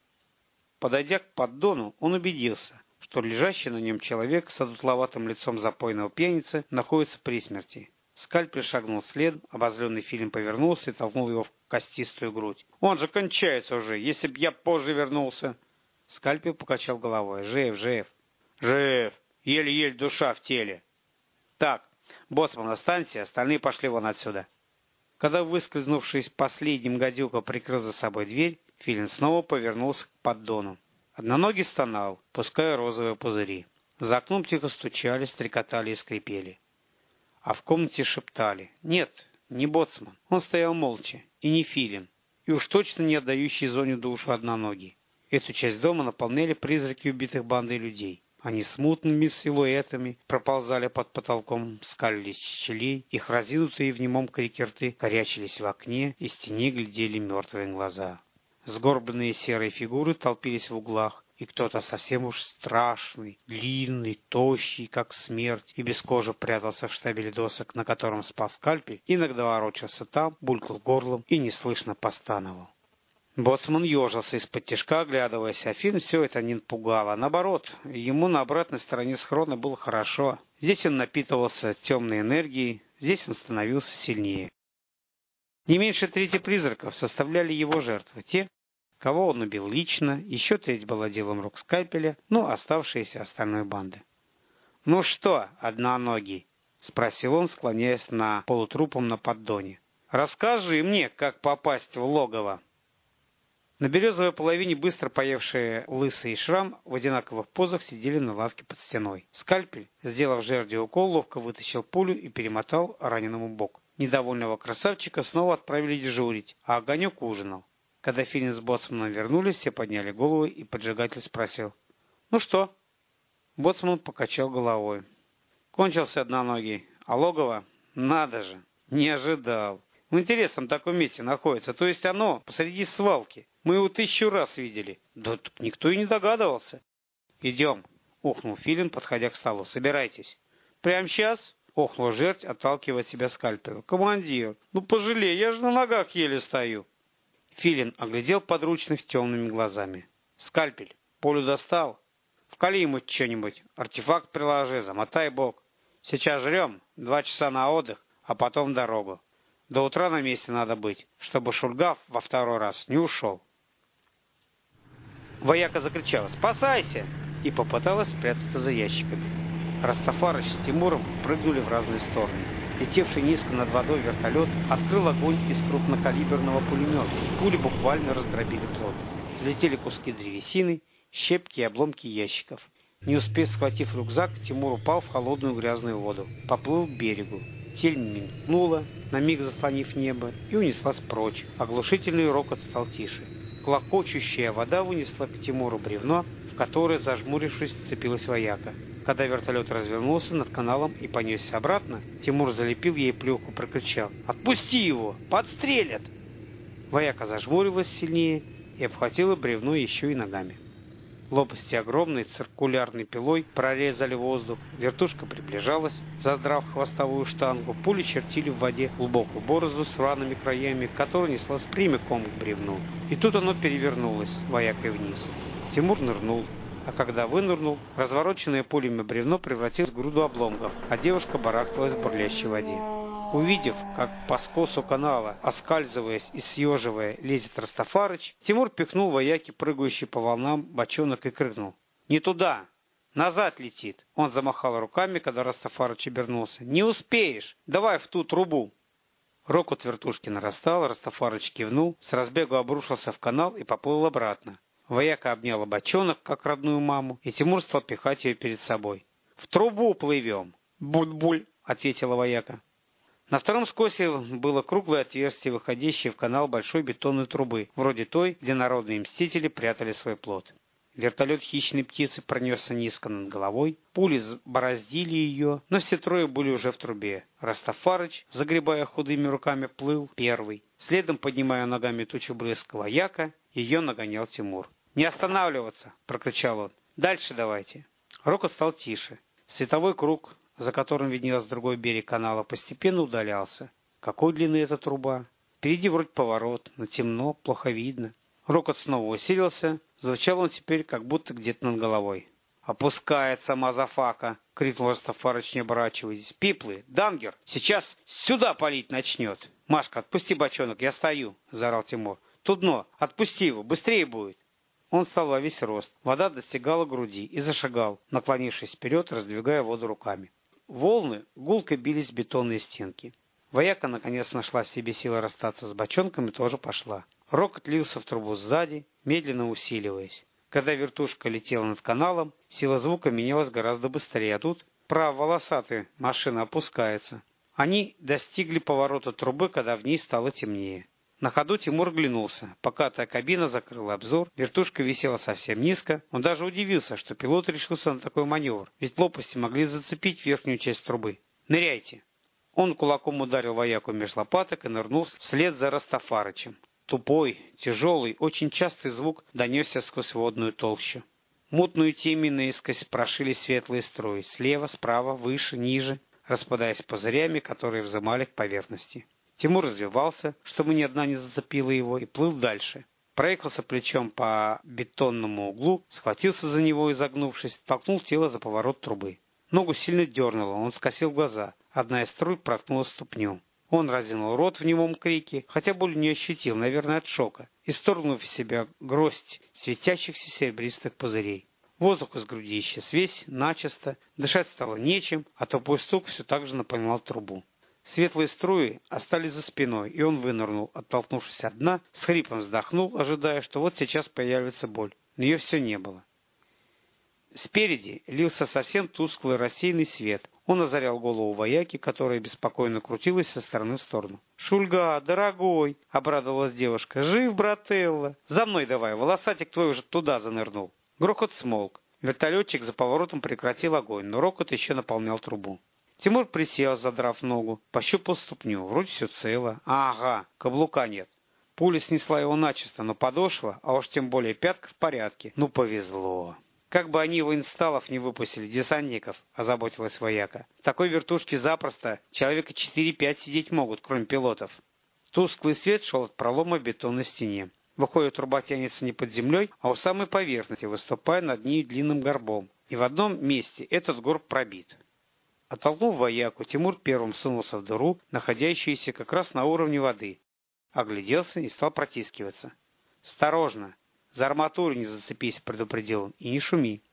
Подойдя к поддону, он убедился, что лежащий на нем человек с одутловатым лицом запойного пьяницы находится при смерти. Скальпель шагнул следом, обозленный Филин повернулся и толкнул его в костистую грудь. «Он же кончается уже, если б я позже вернулся!» Скальпель покачал головой. «Жив, жив!» «Жив! Еле-еле душа в теле!» «Так, боцман, останься, остальные пошли вон отсюда!» Когда выскользнувший последним гадюка прикрыл за собой дверь, Филин снова повернулся к поддону. Одноногий стонал, пуская розовые пузыри. За окном тихо стучали, стрекотали и скрипели. А в комнате шептали. Нет, не боцман. Он стоял молча. И не Филин. И уж точно не отдающий зоне душу одноногий. Эту часть дома наполняли призраки убитых бандой людей. Они смутными силуэтами проползали под потолком, скалились с щелей, их разинутые в немом крике рты корячились в окне, из тени глядели мертвые глаза. Сгорбленные серые фигуры толпились в углах, и кто-то совсем уж страшный, длинный, тощий, как смерть, и без кожи прятался в штабеле досок, на котором спал скальпель, иногда ворочался там, булькал горлом и неслышно постановал. Боцман ежился из-под тишка, оглядываясь, а Филин все это не напугало. Наоборот, ему на обратной стороне схрона было хорошо. Здесь он напитывался темной энергией, здесь он становился сильнее. Не меньше трети призраков составляли его жертвы. Те, кого он убил лично, еще треть была делом рук скальпеля, ну, оставшиеся остальной банды. «Ну что, одноногий?» — спросил он, склоняясь на полутрупом на поддоне. «Расскажи мне, как попасть в логово». На березовой половине быстро поевшие Лысый и Шрам в одинаковых позах сидели на лавке под стеной. Скальпель, сделав жердью укол, ловко вытащил пулю и перемотал раненому бок. Недовольного красавчика снова отправили дежурить, а Огонек ужинал. Когда Филин с боцманом вернулись, все подняли головы, и поджигатель спросил: «Ну что?» Боцман покачал головой. «Кончился одноногий, а логово? Надо же! Не ожидал! В интересном таком месте находится, то есть оно посреди свалки. Мы его тысячу раз видели. Да так никто и не догадывался». «Идем», — ухнул Филин, подходя к столу. «Собирайтесь». «Прямо сейчас?» — охнул жерть, отталкивая от себя скальпель. «Командир, ну пожалей, я же на ногах еле стою». Филин оглядел подручных темными глазами. «Скальпель, пулю достал? Вкали ему что-нибудь, артефакт приложи, замотай бок. Сейчас жрем, два часа на отдых, а потом в дорогу. До утра на месте надо быть, чтобы Шульгав во второй раз не ушел». Вояка закричала: «Спасайся!» и попыталась спрятаться за ящиками. Растафарыч с Тимуром прыгнули в разные стороны. Летевший низко над водой вертолет открыл огонь из крупнокалиберного пулемета. Пули буквально раздробили плот. Взлетели куски древесины, щепки и обломки ящиков. Не успев схватив рюкзак, Тимур упал в холодную грязную воду. Поплыл к берегу. Тель мелькнула, на миг заслонив небо, и унеслась прочь. Оглушительный рокот стал тише. Клокочущая вода вынесла к Тимуру бревно, в которое, зажмурившись, цепилась вояка. Когда вертолет развернулся над каналом и понесся обратно, Тимур залепил ей плюху, прокричал: «Отпусти его! Подстрелят!» Вояка зажмурилась сильнее и обхватила бревно еще и ногами. Лопасти огромной циркулярной пилой прорезали воздух, вертушка приближалась, задрав хвостовую штангу, пули чертили в воде глубокую борозду с рваными краями, которая неслась прямиком к бревну. И тут оно перевернулось, воякой вниз. Тимур нырнул, а когда вынырнул, развороченное пулями бревно превратилось в груду обломков, а девушка барахталась в бурлящей воде. Увидев, как по скосу канала, оскальзываясь и съеживая, лезет Растафарыч, Тимур пихнул вояки, прыгающий по волнам, бочонок, и крикнул: «Не туда! Назад летит!» Он замахал руками, когда Растафарыч обернулся. «Не успеешь! Давай в ту трубу!» Рокот вертушки нарастал, Растафарыч кивнул, с разбегу обрушился в канал и поплыл обратно. Вояка обняла бочонок, как родную маму, и Тимур стал пихать ее перед собой. «В трубу плывем!» «Буль-буль!» — ответила вояка. На втором скосе было круглое отверстие, выходящее в канал большой бетонной трубы, вроде той, где народные мстители прятали свой плод. Вертолет хищной птицы пронесся низко над головой, пули бороздили ее, но все трое были уже в трубе. Растафарыч, загребая худыми руками, плыл первый. Следом, поднимая ногами тучу брызг, вояка, ее нагонял Тимур. «Не останавливаться!» — прокричал он. «Дальше давайте!» Рокот стал тише. Световой круг, за которым виднелся другой берег канала, постепенно удалялся. Какой длины эта труба? Впереди вроде поворот, но темно, плохо видно. Рокот снова усилился, звучал он теперь как будто где-то над головой. «Опускается, мазафака!» — крикнул Растафарыч, не оборачиваясь. «Пиплы! Дангер! Сейчас сюда палить начнет!» «Машка, отпусти бочонок, я стою!» — заорал Тимур. «Тут дно! Отпусти его! Быстрее будет!» Он встал во весь рост. Вода достигала груди и зашагал, наклонившись вперед, раздвигая воду руками. Волны гулко бились в бетонные стенки. Вояка наконец нашла в себе силы расстаться с бочонком и тоже пошла. Рокот лился в трубу сзади, медленно усиливаясь. Когда вертушка летела над каналом, сила звука менялась гораздо быстрее, а тут, право, волосатая машина опускается. Они достигли поворота трубы, когда в ней стало темнее. На ходу Тимур оглянулся. Покатая кабина закрыла обзор, вертушка висела совсем низко. Он даже удивился, что пилот решился на такой маневр, ведь лопасти могли зацепить верхнюю часть трубы. «Ныряйте!» Он кулаком ударил вояку меж лопаток и нырнул вслед за Растафарычем. Тупой, тяжелый, очень частый звук донесся сквозь водную толщу. Мутную темень наискось прошили светлые струи, слева, справа, выше, ниже, распадаясь пузырями, которые взымали к поверхности. Тимур развивался, чтобы ни одна не зацепила его, и плыл дальше. Проехался плечом по бетонному углу, схватился за него, изогнувшись, толкнул тело за поворот трубы. Ногу сильно дернуло, он скосил глаза. Одна из струй проткнула ступню. Он разинул рот в немом крике, хотя боль не ощутил, наверное, от шока, исторгнув из себя гроздь светящихся серебристых пузырей. Воздух из груди исчез весь, начисто, дышать стало нечем, а тупой стук все так же напоминал трубу. Светлые струи остались за спиной, и он вынырнул, оттолкнувшись от дна, с хрипом вздохнул, ожидая, что вот сейчас появится боль. Но ее все не было. Спереди лился совсем тусклый рассеянный свет. Он озарял голову вояки, которая беспокойно крутилась со стороны в сторону. «Шульга, дорогой!» — обрадовалась девушка. «Жив, брателло! За мной давай, волосатик твой уже туда занырнул!» Грохот смолк. Вертолетчик за поворотом прекратил огонь, но рокот еще наполнял трубу. Тимур присел, задрав ногу, пощупал ступню. Вроде все цело. Ага, каблука нет. Пуля снесла его начисто, но подошва, а уж тем более пятка, в порядке. Ну, повезло. Как бы они воинсталов не выпустили, десантников, озаботилась вояка. В такой вертушке запросто человека четыре-пять сидеть могут, кроме пилотов. Тусклый свет шел от пролома в бетонной стене. Выходит, труба тянется не под землей, а у самой поверхности, выступая над ней длинным горбом. И в одном месте этот горб пробит. Оттолкнув вояку, Тимур первым сунулся в дыру, находящуюся как раз на уровне воды. Огляделся и стал протискиваться. «Осторожно! За арматуру не зацепись», — предупредил он, — «и не шуми».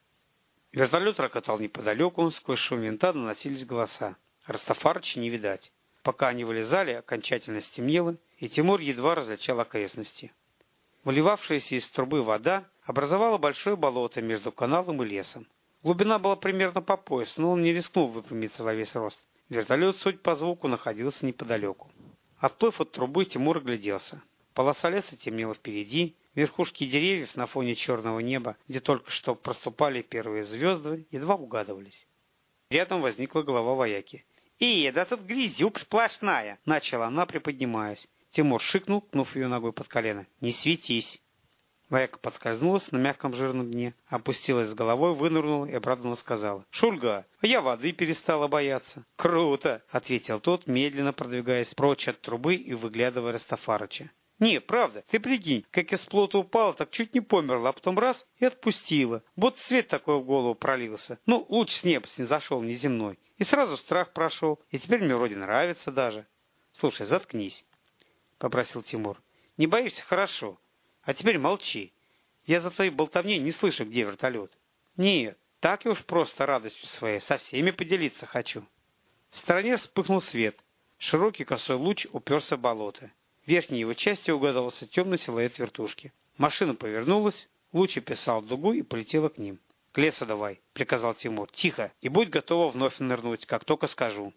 Вертолет рокотал неподалеку, сквозь шум винта доносились голоса. Растафарыча не видать. Пока они вылезали, окончательно стемнело, и Тимур едва различал окрестности. Выливавшаяся из трубы вода образовала большое болото между каналом и лесом. Глубина была примерно по пояс, но он не рискнул выпрямиться во весь рост. Вертолет, судя по звуку, находился неподалеку. Отплыв от трубы, Тимур огляделся. Полоса леса темнела впереди, верхушки деревьев на фоне черного неба, где только что проступали первые звезды, едва угадывались. Рядом возникла голова вояки. «Эй, да тут грязюк сплошная!» — начала она, приподнимаясь. Тимур шикнул, кнув ее ногой под колено. «Не светись!» Вояка подскользнулась на мягком жирном дне, опустилась с головой, вынырнула и обрадованно сказала: «Шульга, а я воды перестала бояться». «Круто!» — ответил тот, медленно продвигаясь прочь от трубы и выглядывая Растафарыча. «Не, правда, ты прикинь, как из плота упала, так чуть не померла, а потом раз и отпустила. Вот свет такой в голову пролился. Ну, луч с неба снизошел, неземной. И сразу страх прошел, и теперь мне вроде нравится даже. Слушай, заткнись, попросил Тимур. Не боишься? Хорошо. А теперь молчи. Я за твоей болтовней не слышу, где вертолет. Нет, так и уж просто радостью своей со всеми поделиться хочу. В стороне вспыхнул свет. Широкий косой луч уперся в болото. В верхней его части угадывался темный силуэт вертушки. Машина повернулась, луч описал дугу и полетела к ним. «К лесу давай», — приказал Тимур. «Тихо, и будь готова вновь нырнуть, как только скажу».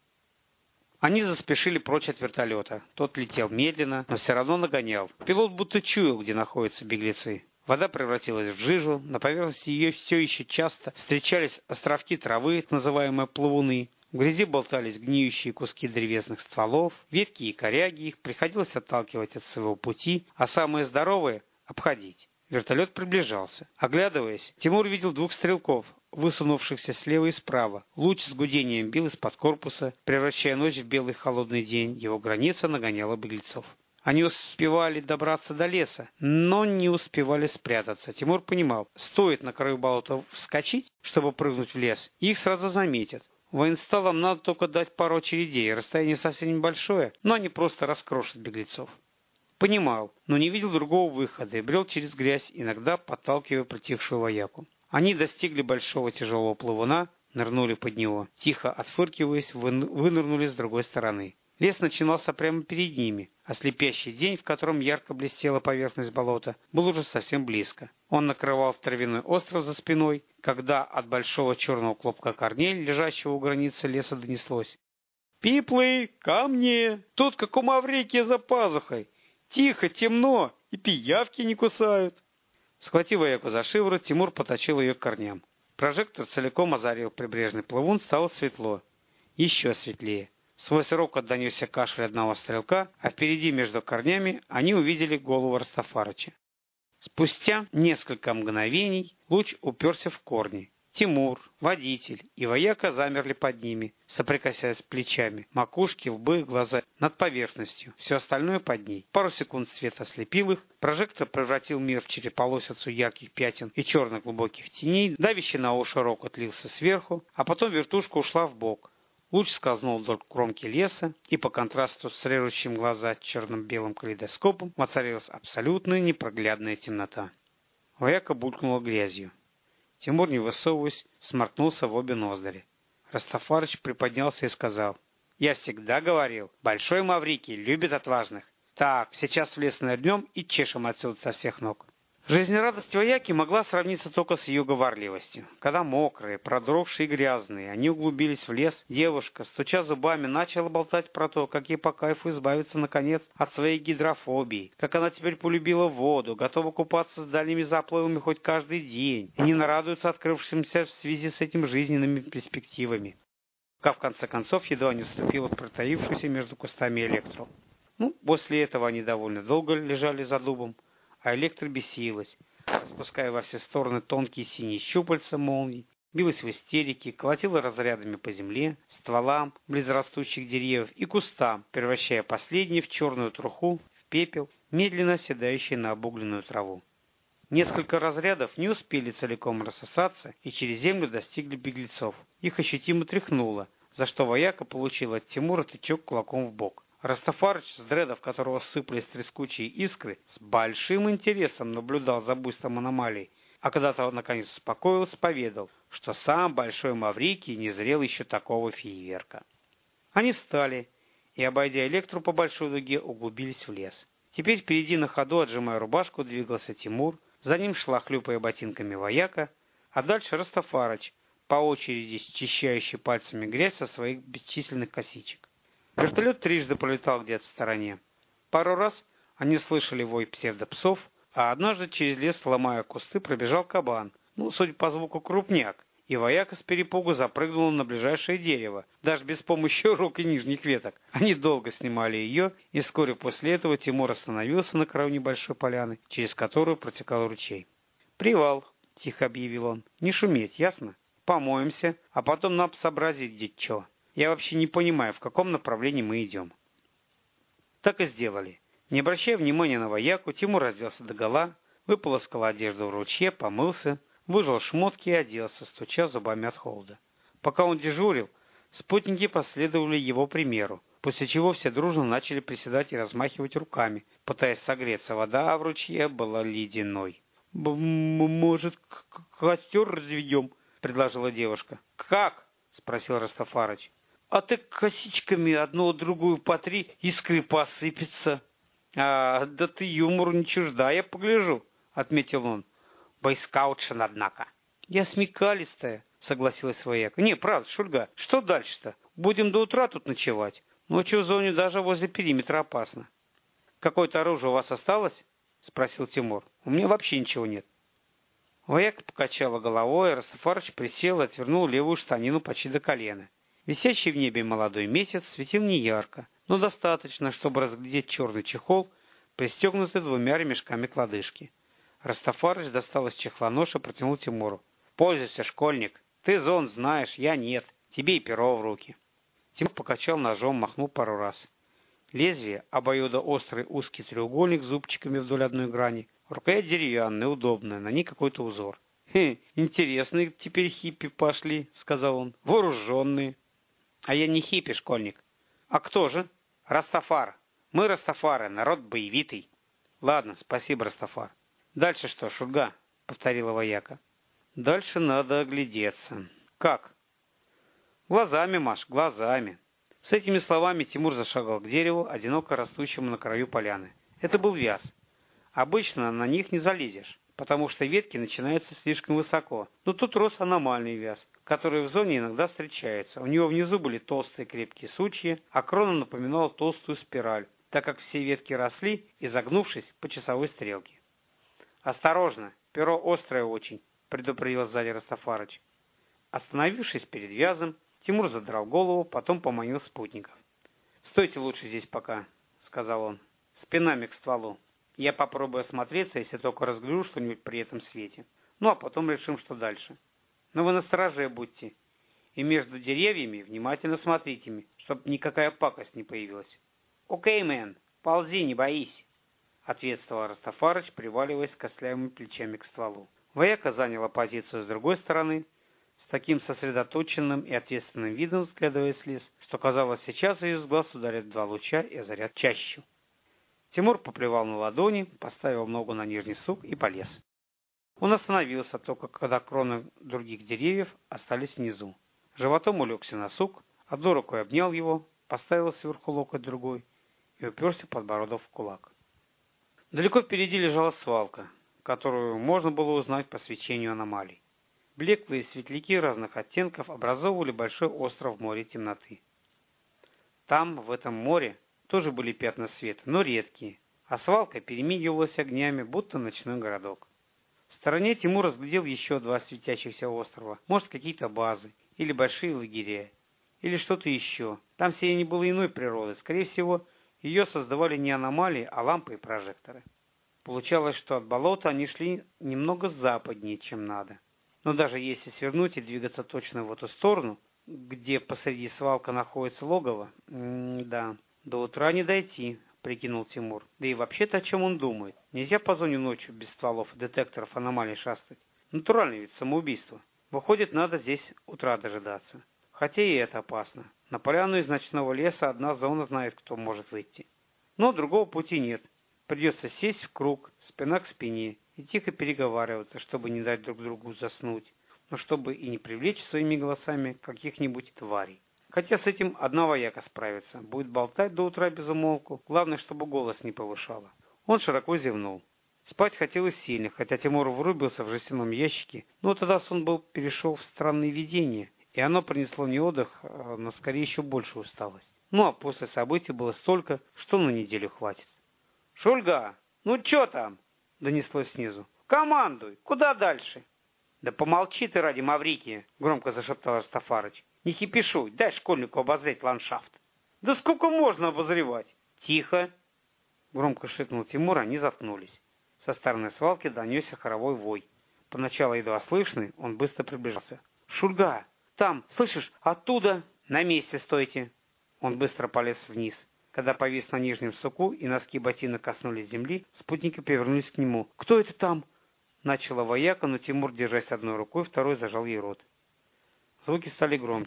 Они заспешили прочь от вертолета. Тот летел медленно, но все равно нагонял. Пилот будто чуял, где находятся беглецы. Вода превратилась в жижу, на поверхности ее все еще часто встречались островки травы, называемые плавуны. В грязи болтались гниющие куски древесных стволов, ветки и коряги, их приходилось отталкивать от своего пути, а самые здоровые — обходить. Вертолет приближался. Оглядываясь, Тимур видел двух стрелков, высунувшихся слева и справа. Луч с гудением бил из-под корпуса, превращая ночь в белый холодный день. Его граница нагоняла беглецов. Они успевали добраться до леса, но не успевали спрятаться. Тимур понимал, стоит на краю болота вскочить, чтобы прыгнуть в лес, и их сразу заметят. Военсталам надо только дать пару очередей, расстояние совсем небольшое, но они просто раскрошат беглецов. Понимал, но не видел другого выхода и брел через грязь, иногда подталкивая притихшую вояку. Они достигли большого тяжелого плавуна, нырнули под него. Тихо отфыркиваясь, вынырнули с другой стороны. Лес начинался прямо перед ними, а слепящий день, в котором ярко блестела поверхность болота, был уже совсем близко. Он накрывал травяной остров за спиной, когда от большого черного клубка корней, лежащего у границы леса, донеслось: «Пиплы, ко мне! Тут как у Маврикия за пазухой! Тихо, темно, и пиявки не кусают!» Схватив вояку за шиворот, Тимур потащил ее к корням. Прожектор целиком озарил прибрежный плавун, стало светло. Еще светлее. Свой рокот донесся кашель одного стрелка, а впереди между корнями они увидели голову Растафарыча. Спустя несколько мгновений луч уперся в корни. Тимур, водитель и вояка замерли под ними, соприкасаясь плечами, макушки, лбы, глаза над поверхностью, все остальное под ней. Пару секунд свет ослепил их, прожектор превратил мир в череполосицу ярких пятен и черных глубоких теней, давящий на уши рокот лился сверху, а потом вертушка ушла в бок. Луч скользнул вдоль кромки леса, и по контрасту с режущим глаза черно-белым калейдоскопом воцарилась абсолютная непроглядная темнота. Вояка булькнула грязью. Тимур, не высовываясь, сморкнулся в обе ноздри. Растафарыч приподнялся и сказал: «Я всегда говорил, Большой Маврикий любит отважных. Так, сейчас в лес нырнем и чешем отсюда со всех ног». Жизнерадость вояки могла сравниться только с ее говорливостью. Когда мокрые, продрогшие и грязные, они углубились в лес, девушка, стуча зубами, начала болтать про то, как ей по кайфу избавиться, наконец, от своей гидрофобии, как она теперь полюбила воду, готова купаться с дальними заплывами хоть каждый день, и не нарадуется открывшимся в связи с этим жизненными перспективами. Пока в конце концов едва не вступила в протаившуюся между кустами Электру. Ну, после этого они довольно долго лежали за дубом, а Электра бесилась, спуская во все стороны тонкие синие щупальца молний, билась в истерике, колотила разрядами по земле, стволам близрастущих деревьев и кустам, превращая последние в черную труху, в пепел, медленно оседающий на обугленную траву. Несколько разрядов не успели целиком рассосаться и через землю достигли беглецов. Их ощутимо тряхнуло, за что вояка получил от Тимура тычок кулаком в бок. Растафарыч, с дредов которого сыпались трескучие искры, с большим интересом наблюдал за буйством аномалий, а когда-то наконец успокоился, поведал, что сам Большой Маврикий не зрел еще такого фейерверка. Они встали и, обойдя Электру по большой дуге, углубились в лес. Теперь впереди на ходу, отжимая рубашку, двигался Тимур, за ним шла, хлюпая ботинками, вояка, а дальше Растафарыч, по очереди счищающий пальцами грязь со своих бесчисленных косичек. Вертолет трижды пролетал где-то в стороне. Пару раз они слышали вой псевдопсов, а однажды через лес, ломая кусты, пробежал кабан, ну, судя по звуку, крупняк, и вояка с перепугу запрыгнула на ближайшее дерево, даже без помощи рук и нижних веток. Они долго снимали ее, и вскоре после этого Тимур остановился на краю небольшой поляны, через которую протекал ручей. «Привал», — тихо объявил он, — «не шуметь, ясно? Помоемся, а потом нам сообразить, где чё. Я вообще не понимаю, в каком направлении мы идем». Так и сделали. Не обращая внимания на вояку, Тимур разделся догола, выполоскал одежду в ручье, помылся, выжал шмотки и оделся, стуча зубами от холода. Пока он дежурил, Спутники последовали его примеру, после чего все дружно начали приседать и размахивать руками, пытаясь согреться. Вода в ручье была ледяной. «Может, костер разведем?» — предложила девушка. «Как?» — спросил Растафарыч. «А ты косичками одну-другую потри, искры посыпется». «А, да ты юмору не чужда, я погляжу», — отметил он. «Бойскаутшин, однако». «Я смекалистая», — согласилась вояка. «Не, правда, Шульга, что дальше-то? Будем до утра тут ночевать. Ночью в зоне даже возле периметра опасно». «Какое-то оружие у вас осталось?» — спросил Тимур. «У меня вообще ничего нет». Вояка покачала головой, а Растафарыч присел и отвернул левую штанину почти до колена. Висящий в небе молодой месяц светил неярко, но достаточно, чтобы разглядеть черный чехол, пристегнутый двумя ремешками к лодыжке. Растафарыч достал из чехла нож и протянул Тимуру. «Пользуйся, школьник. Ты зон знаешь, я нет. Тебе и перо в руки». Тимур покачал ножом, махнул пару раз. Лезвие, обоюдоострый узкий треугольник с зубчиками вдоль одной грани. Рукоять деревянная, удобная, на ней какой-то узор. «Хе, интересные теперь хиппи пошли», — сказал он. «Вооруженные». «А я не хиппи, школьник». «А кто же?» «Растафар. Мы Растафары, народ боевитый». «Ладно, спасибо, Растафар». «Дальше что, Шульга?» — повторила вояка. «Дальше надо оглядеться». «Как?» «Глазами, Маш, глазами». С этими словами Тимур зашагал к дереву, одиноко растущему на краю поляны. Это был вяз. Обычно на них не залезешь, потому что ветки начинаются слишком высоко. Но тут рос аномальный вяз, который в зоне иногда встречается. У него внизу были толстые крепкие сучья, а крона напоминала толстую спираль, так как все ветки росли, изогнувшись по часовой стрелке. «Осторожно, перо острое очень», — предупредил сзади Растафарыч. Остановившись перед вязом, Тимур задрал голову, потом поманил спутников. «Стойте лучше здесь пока», — сказал он, — «спинами к стволу. Я попробую осмотреться, если только разгляжу что-нибудь при этом свете. Ну, а потом решим, что дальше. Но вы настороже будьте. И между деревьями внимательно смотрите, чтобы никакая пакость не появилась». «Окей, мэн, ползи, не боись», — ответствовал Растафарыч, приваливаясь костлявыми плечами к стволу. Вояка заняла позицию с другой стороны, с таким сосредоточенным и ответственным видом взглядывая в лес, что казалось, сейчас ее с глаз ударят два луча и озарят чащу. Тимур поплевал на ладони, поставил ногу на нижний сук и полез. Он остановился только когда кроны других деревьев остались внизу. Животом улегся на сук, одной рукой обнял его, поставил сверху локоть другой и уперся подбородок в кулак. Далеко впереди лежала свалка, которую можно было узнать по свечению аномалий. Блеклые светляки разных оттенков образовывали большой остров в море темноты. Там, в этом море, тоже были пятна света, но редкие, а свалка перемигивалась огнями, будто ночной городок. В стороне Тимур разглядел еще два светящихся острова, может, какие-то базы, или большие лагеря, или что-то еще. Там сияние было иной природы, скорее всего, ее создавали не аномалии, а лампы и прожекторы. Получалось, что от болота они шли немного западнее, чем надо. Но даже если свернуть и двигаться точно в эту сторону, где посреди свалка находится логово, м-да, до утра не дойти, прикинул Тимур. Да и вообще-то о чем он думает? Нельзя по зоне ночью без стволов и детекторов аномалий шастать. Натуральное ведь самоубийство. Выходит, надо здесь утра дожидаться. Хотя и это опасно. На поляну из ночного леса одна зона знает, кто может выйти. Но другого пути нет. Придется сесть в круг, спина к спине, и тихо переговариваться, чтобы не дать друг другу заснуть, но чтобы и не привлечь своими голосами каких-нибудь тварей. Хотя с этим одна вояка справится, будет болтать до утра без умолку, главное, чтобы голос не повышала. Он широко зевнул. Спать хотелось сильно, хотя Тимур врубился в жестяном ящике, но тогда сон был перешел в странные видения, и оно принесло не отдых, но скорее еще большую усталость. Ну а после событий было столько, что на неделю хватит. «Шульга, ну чё там?» — донеслось снизу. «Командуй! Куда дальше?» «Да помолчи ты ради Маврикия!» — громко зашептал Растафарыч. «Не хипишуй, дай школьнику обозреть ландшафт». «Да сколько можно обозревать?» «Тихо!» — громко шикнул Тимур, они заткнулись. Со стороны свалки донесся хоровой вой. Поначалу едва слышный, он быстро приближался. «Шульга! Там, слышишь, оттуда!» «На месте стойте!» Он быстро полез вниз. Когда повис на нижнем суку и носки ботинок коснулись земли, спутники повернулись к нему. «Кто это там?» Начала вояка, но Тимур, держась одной рукой, второй зажал ей рот. Звуки стали громче.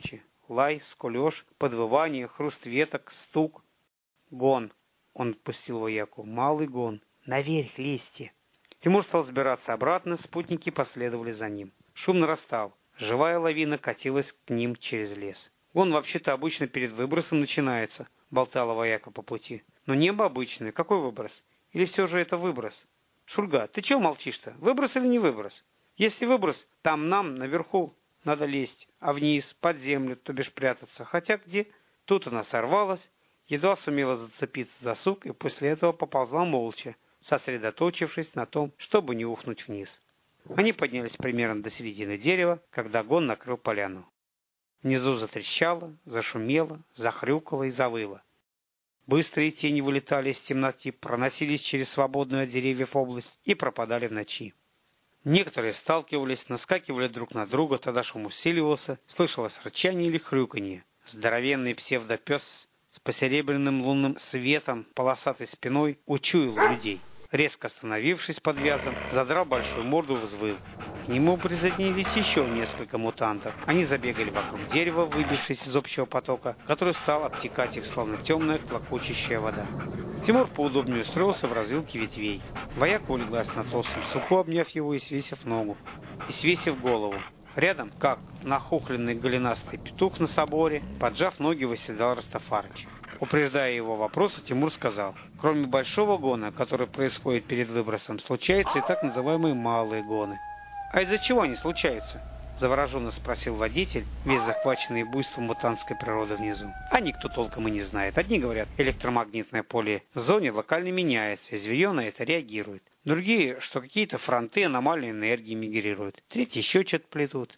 лай, скулеж, подвывание, хруст веток, стук. Гон. Он отпустил вояку. Малый гон. Наверх лезьте. Тимур стал сбираться обратно, спутники последовали за ним. Шум нарастал. Живая лавина катилась к ним через лес. Гон вообще-то обычно перед выбросом начинается, болтала вояка по пути. Но небо обычное. Какой выброс? Или все же это выброс? Шульга, ты чего молчишь-то? Выброс или не выброс? Если выброс, там нам, наверху, надо лезть, а вниз, под землю, то бишь прятаться. Хотя где? Тут она сорвалась, едва сумела зацепиться за сук и после этого поползла молча, сосредоточившись на том, чтобы не ухнуть вниз. Они поднялись примерно до середины дерева, когда гон накрыл поляну. Внизу затрещало, зашумело, захрюкало и завыло. Быстрые тени вылетали из темноты, проносились через свободную от деревьев область и пропадали в ночи. Некоторые сталкивались, наскакивали друг на друга, тогда шум усиливался, слышалось рычание или хрюканье. Здоровенный псевдопес с посеребряным лунным светом, полосатой спиной, учуял людей. Резко остановившись под вязом, задрал большую морду, взвыл. К нему присоединились еще несколько мутантов. Они забегали вокруг дерева, выбившись из общего потока, который стал обтекать их, словно темная клокочущая вода. Тимур поудобнее устроился в развилке ветвей. Вояка улеглась на толстом суку, обняв его и свесив ногу, и свесив голову. Рядом, как нахохленный голенастый петух на соборе, поджав ноги, восседал Растафарыч. Упреждая его вопросы, Тимур сказал: кроме большого гона, который происходит перед выбросом, случаются и так называемые малые гоны. А из-за чего они случаются? Завороженно спросил водитель, весь захваченный буйством мутантской природы внизу. А никто толком и не знает. Одни говорят, электромагнитное поле в зоне локально меняется, и зверье на это реагирует. Другие, что какие-то фронты аномальной энергии мигрируют. Третьи еще что-то плетут.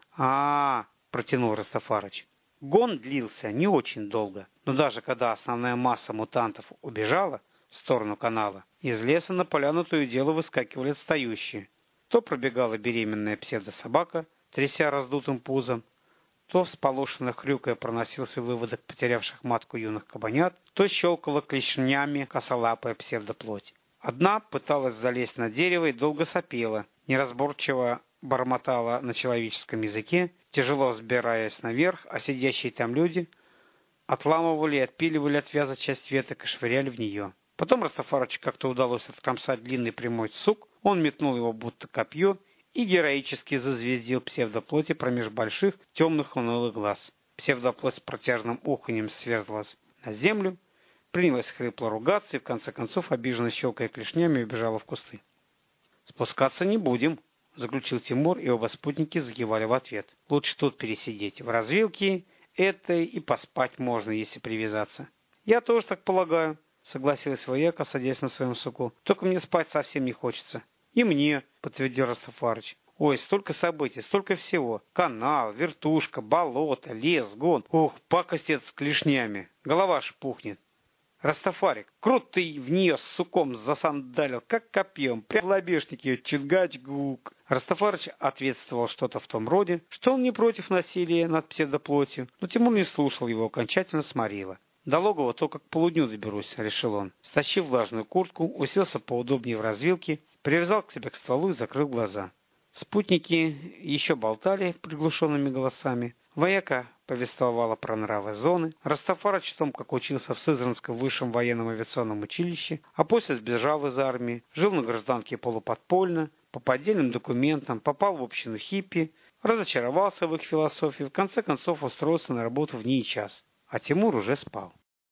А-а-а, протянул Растафарыч. Гон длился не очень долго, но даже когда основная масса мутантов убежала в сторону канала, из леса на поляну то и дело выскакивали отстающие. То пробегала беременная псевдособака, тряся раздутым пузом, то всполошенно хрюкая проносился выводок потерявших матку юных кабанят, то щелкала клешнями косолапая псевдоплоть. Одна пыталась залезть на дерево и долго сопела, неразборчиво бормотала на человеческом языке, тяжело взбираясь наверх, а сидящие там люди отламывали и отпиливали от вяза часть веток и швыряли в нее. Потом Растафарычу как-то удалось откромсать длинный прямой сук, он метнул его будто копье и героически зазвездил псевдоплоти промеж больших темных унылых глаз. Псевдоплоть с протяжным уханьем сверзлась на землю, принялась хрипло ругаться и в конце концов, обиженно щелкая клешнями, убежала в кусты. «Спускаться не будем», — заключил Тимур, и оба спутники закивали в ответ. «Лучше тут пересидеть. В развилке это и поспать можно, если привязаться». «Я тоже так полагаю», — согласилась вояка, садясь на своем суку. «Только мне спать совсем не хочется». «И мне», — подтвердил Растафарыч. «Ой, столько событий, столько всего. Канал, вертушка, болото, лес, гон. Ух, пакость это с клешнями. Голова аж пухнет». «Растафарик, крут ты в нее с суком засандалил, как копьем, прям в лобешнике, чингач-гук». Растафарыч ответствовал что-то в том роде, что он не против насилия над псевдоплотью, но Тимур не слушал его, окончательно сморило. «До логова только к полудню доберусь», — решил он. Стащив влажную куртку, уселся поудобнее в развилке, привязал к себе к стволу и закрыл глаза. Спутники еще болтали приглушенными голосами. Вояка повествовала про нравы зоны. Растафарыч о том, как учился в Сызранском высшем военном авиационном училище, а после сбежал из армии, жил на гражданке полуподпольно, по поддельным документам, попал в общину хиппи, разочаровался в их философии, в конце концов устроился на работу в НИИ час. А Тимур уже спал.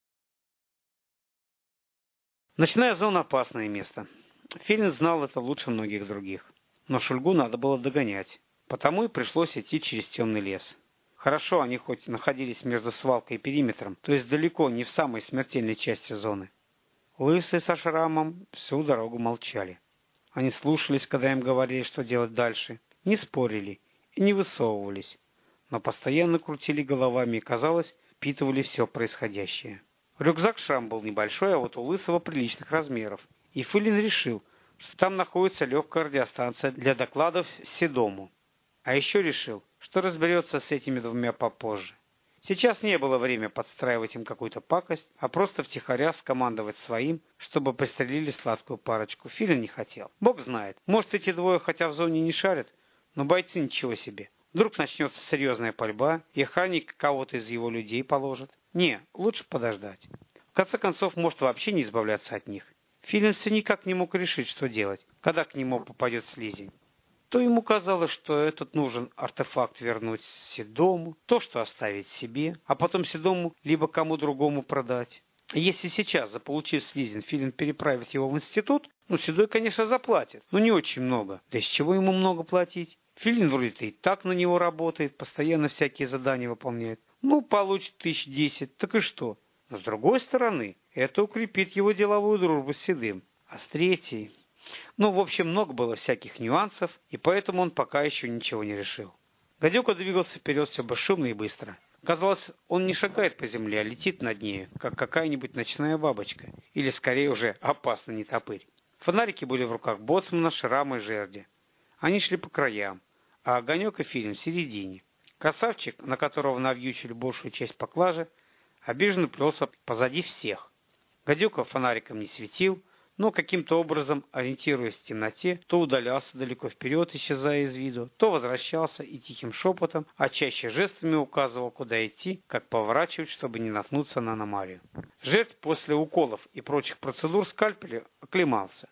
Ночная зона — опасное место. Филин знал это лучше многих других. Но Шульгу надо было догонять. Потому и пришлось идти через темный лес. Хорошо, они хоть находились между свалкой и периметром, то есть далеко не в самой смертельной части зоны. Лысый со шрамом всю дорогу молчали. Они слушались, когда им говорили, что делать дальше, не спорили и не высовывались, но постоянно крутили головами и, казалось, впитывали все происходящее. Рюкзак Шрам был небольшой, а вот у Лысого приличных размеров, и Филин решил, что там находится легкая радиостанция для докладов Седому. А еще решил, что разберется с этими двумя попозже. Сейчас не было времени подстраивать им какую-то пакость, а просто втихаря скомандовать своим, чтобы пристрелили сладкую парочку. Филин не хотел. Бог знает, может, эти двое хотя в зоне не шарят, но бойцы ничего себе. Вдруг начнется серьезная пальба, и охранник кого-то из его людей положит. Не, лучше подождать. В конце концов, может вообще не избавляться от них. Филин все никак не мог решить, что делать, когда к нему попадет слизень. То ему казалось, что этот нужен артефакт вернуть Седому, то, что оставить себе, а потом Седому либо кому другому продать. Если сейчас, заполучив слизень, Филин переправит его в институт, ну, Седой, конечно, заплатит, но не очень много. Да из чего ему много платить? Филин вроде-то и так на него работает, постоянно всякие задания выполняет. Ну, получит тысяч десять, так и что? Но с другой стороны, это укрепит его деловую дружбу с Седым. А с третьей... Ну, в общем, много было всяких нюансов, и поэтому он пока еще ничего не решил. Гадюка двигался вперед все бесшумно и быстро. Казалось, он не шагает по земле, а летит над нею, как какая-нибудь ночная бабочка, или скорее уже опасный нетопырь. Фонарики были в руках боцмана, Шрама и Жерди. Они шли по краям, а Огонек и Филин в середине. Красавчик, на которого навьючили большую часть поклажи, обиженно плелся позади всех. Гадюка фонариком не светил, но каким-то образом, ориентируясь в темноте, то удалялся далеко вперед, исчезая из виду, то возвращался и тихим шепотом, а чаще жестами указывал, куда идти, как поворачивать, чтобы не наткнуться на аномалию. Жертв после уколов и прочих процедур скальпеля оклемался.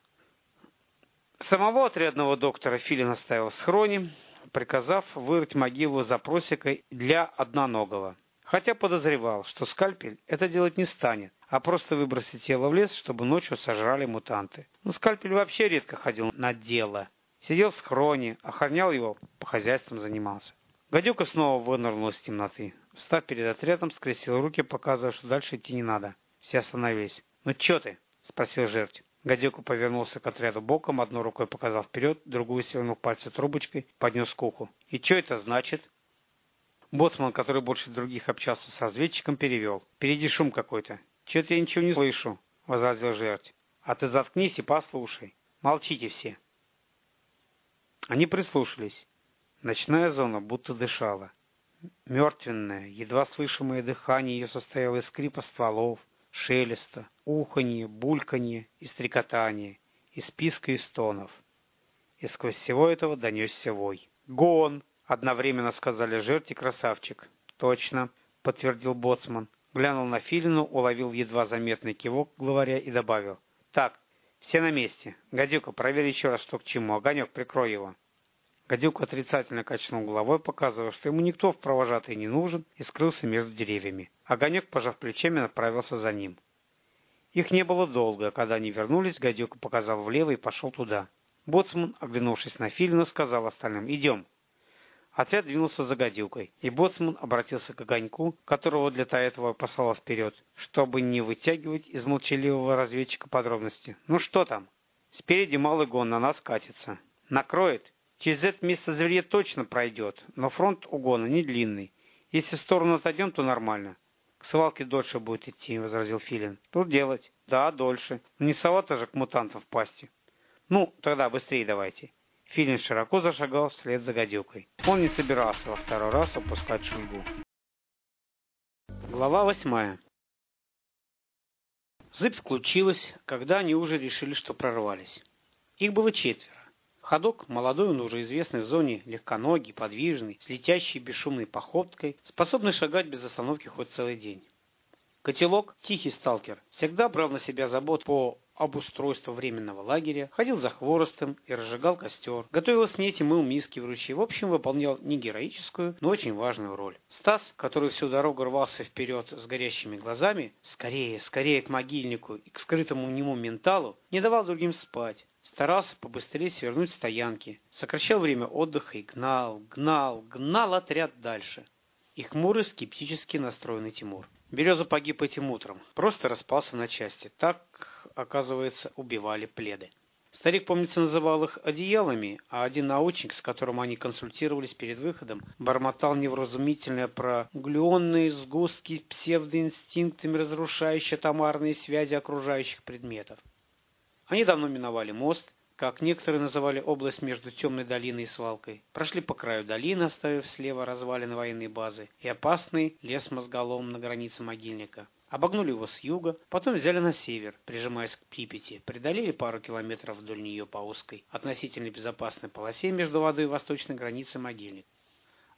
Самого отрядного доктора Филин оставил в схроне, приказав вырыть могилу за просекой для одноногого. Хотя подозревал, что скальпель это делать не станет, а просто выбросить тело в лес, чтобы ночью сожрали мутанты. Но скальпель вообще редко ходил на дело. Сидел в схроне, охранял его, по хозяйствам занимался. Гадюка снова вынырнул из темноты. Встав перед отрядом, скрестил руки, показывая, что дальше идти не надо. Все остановились. «Ну чё ты?» — спросил жертв. Гадюка повернулся к отряду боком, одной рукой показал вперед, другую свернув пальцы трубочкой, поднес к уху. «И чё это значит?» Боцман, который больше других общался с разведчиком, перевел. «Впереди шум какой-то». «Чё-то я ничего не слышу», — возразил жертв. «А ты заткнись и послушай. Молчите все». Они прислушались. Ночная зона будто дышала. Мертвенное, едва слышимое дыхание ее состояло из скрипа стволов, шелеста, уханья, бульканья и стрекотания, из писка и стонов. И сквозь всего этого донесся вой. «Гон!» — одновременно сказали жертв и красавчик. «Точно!» — подтвердил боцман. Глянул на Филину, уловил едва заметный кивок главаря и добавил. «Так, все на месте. Гадюка, проверь еще раз, что к чему. Огонек, прикрой его». Гадюка отрицательно качнул головой, показывая, что ему никто в провожатый не нужен, и скрылся между деревьями. Огонек, пожав плечами, направился за ним. Их не было долго, когда они вернулись, Гадюка показал влево и пошел туда. Боцман, оглянувшись на Филина, сказал остальным «Идем». Отряд двинулся за Гадюкой, и боцман обратился к Огоньку, которого для этого послал вперед, чтобы не вытягивать из молчаливого разведчика подробности. «Ну что там?» «Спереди малый гон на нас катится. Накроет? Через это место зверье точно пройдет, но фронт у гона не длинный. Если в сторону отойдем, то нормально». «К свалке дольше будет идти», — возразил Филин. «Тут делать?» «Да, дольше. Но не соваться же к мутантам в пасти». «Ну, тогда быстрее давайте». Филин широко зашагал вслед за Гадюкой. Он не собирался во второй раз опускать шульгу. Глава восьмая. Зыбь включилась, когда они уже решили, что прорвались. Их было четверо. Ходок, молодой, он уже известный в зоне, легконогий, подвижный, с летящей бесшумной походкой, способный шагать без остановки хоть целый день. Котелок, тихий сталкер, всегда брал на себя забот по обустройству временного лагеря, ходил за хворостом и разжигал костер, готовил снеть и мыл миски в ручье, в общем, выполнял не героическую, но очень важную роль. Стас, который всю дорогу рвался вперед с горящими глазами, скорее, скорее к могильнику и к скрытому в нему менталу, не давал другим спать. Старался побыстрее свернуть стоянки, сокращал время отдыха и гнал, гнал, гнал отряд дальше. И хмурый, скептически настроенный Тимур. Береза погиб этим утром, просто распался на части. Так, оказывается, убивали пледы. Старик, помнится, называл их одеялами, а один научник, с которым они консультировались перед выходом, бормотал невразумительное про глюонные сгустки псевдоинстинктами, разрушающие атомарные связи окружающих предметов. Они давно миновали мост, как некоторые называли область между темной долиной и свалкой, прошли по краю долины, оставив слева развалины военной базы и опасный лес мозголом на границе могильника. Обогнули его с юга, потом взяли на север, прижимаясь к Припяти, преодолели пару километров вдоль нее по узкой, относительно безопасной полосе между водой и восточной границей могильника.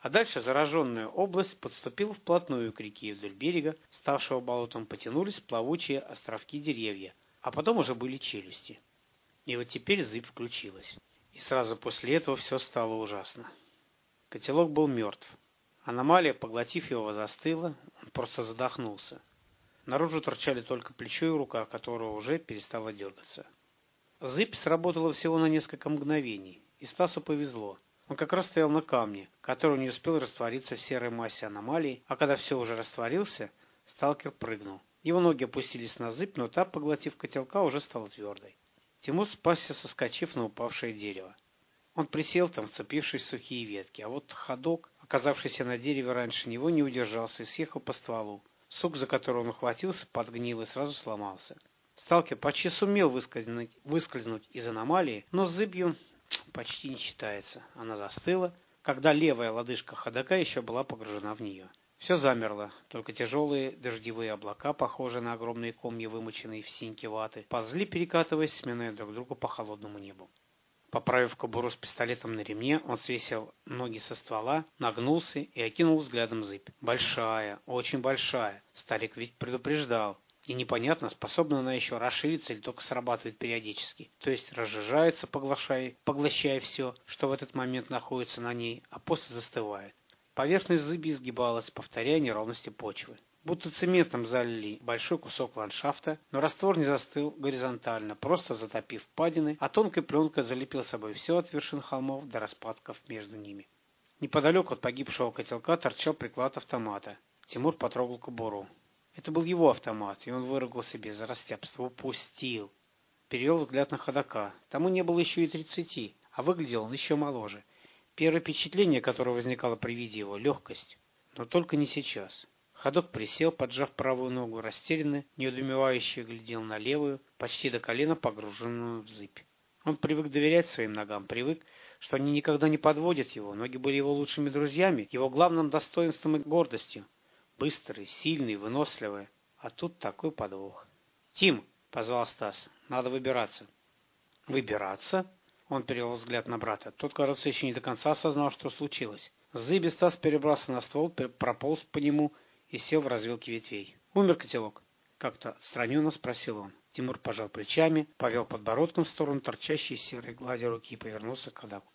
А дальше зараженная область подступила вплотную к реке, и вдоль берега, ставшего болотом, потянулись плавучие островки деревья, а потом уже были челюсти. И вот теперь зыбь включилась. И сразу после этого все стало ужасно. Котелок был мертв. Аномалия, поглотив его, застыла, он просто задохнулся. Наружу торчали только плечо и рука, которого уже перестала дергаться. Зыбь сработала всего на несколько мгновений, и Стасу повезло. Он как раз стоял на камне, который не успел раствориться в серой массе аномалии, а когда все уже растворился, сталкер прыгнул. Его ноги опустились на зыбь, но та, поглотив котелка, уже стала твердой. Тимур спасся, соскочив на упавшее дерево. Он присел там, вцепившись в сухие ветки, а вот ходок, оказавшийся на дереве раньше него, не удержался и съехал по стволу. Сук, за который он ухватился, подгнил и сразу сломался. Сталкер почти сумел выскользнуть, выскользнуть из аномалии, но с зыбью почти не считается. Она застыла, когда левая лодыжка ходока еще была погружена в нее. Все замерло, только тяжелые дождевые облака, похожие на огромные комья, вымоченные в синьке ваты, ползли, перекатываясь, сминая друг друга по холодному небу. Поправив кобуру с пистолетом на ремне, он свесил ноги со ствола, нагнулся и окинул взглядом зыбь. Большая, очень большая. Старик ведь предупреждал. И непонятно, способна она еще расшириться или только срабатывает периодически. То есть разжижается, поглощая, поглощая все, что в этот момент находится на ней, а после застывает. Поверхность зыби изгибалась, повторяя неровности почвы. Будто цементом залили большой кусок ландшафта, но раствор не застыл горизонтально, просто затопив впадины, а тонкой пленкой залепил собой все от вершин холмов до распадков между ними. Неподалеку от погибшего котелка торчал приклад автомата. Тимур потрогал кобуру. Это был его автомат, и он выругал себе за растяпство. Упустил. Перевел взгляд на ходока. Тому не было еще и тридцати, а выглядел он еще моложе. Первое впечатление, которое возникало при виде его — легкость. Но только не сейчас. Ходок присел, поджав правую ногу, растерянно, неудумевающе глядел на левую, почти до колена погруженную в зыбь. Он привык доверять своим ногам, привык, что они никогда не подводят его. Ноги были его лучшими друзьями, его главным достоинством и гордостью. Быстрые, сильные, выносливые. А тут такой подвох. «Тим!» — позвал Стас. «Надо выбираться». «Выбираться?» — он перевел взгляд на брата. Тот, кажется, еще не до конца осознал, что случилось. С зыби Стас перебрался на ствол, прополз по нему и сел в развилке ветвей. «Умер котелок?» — как-то отстраненно спросил он. Тимур пожал плечами, повел подбородком в сторону торчащей серой глади руки и повернулся к ходаку.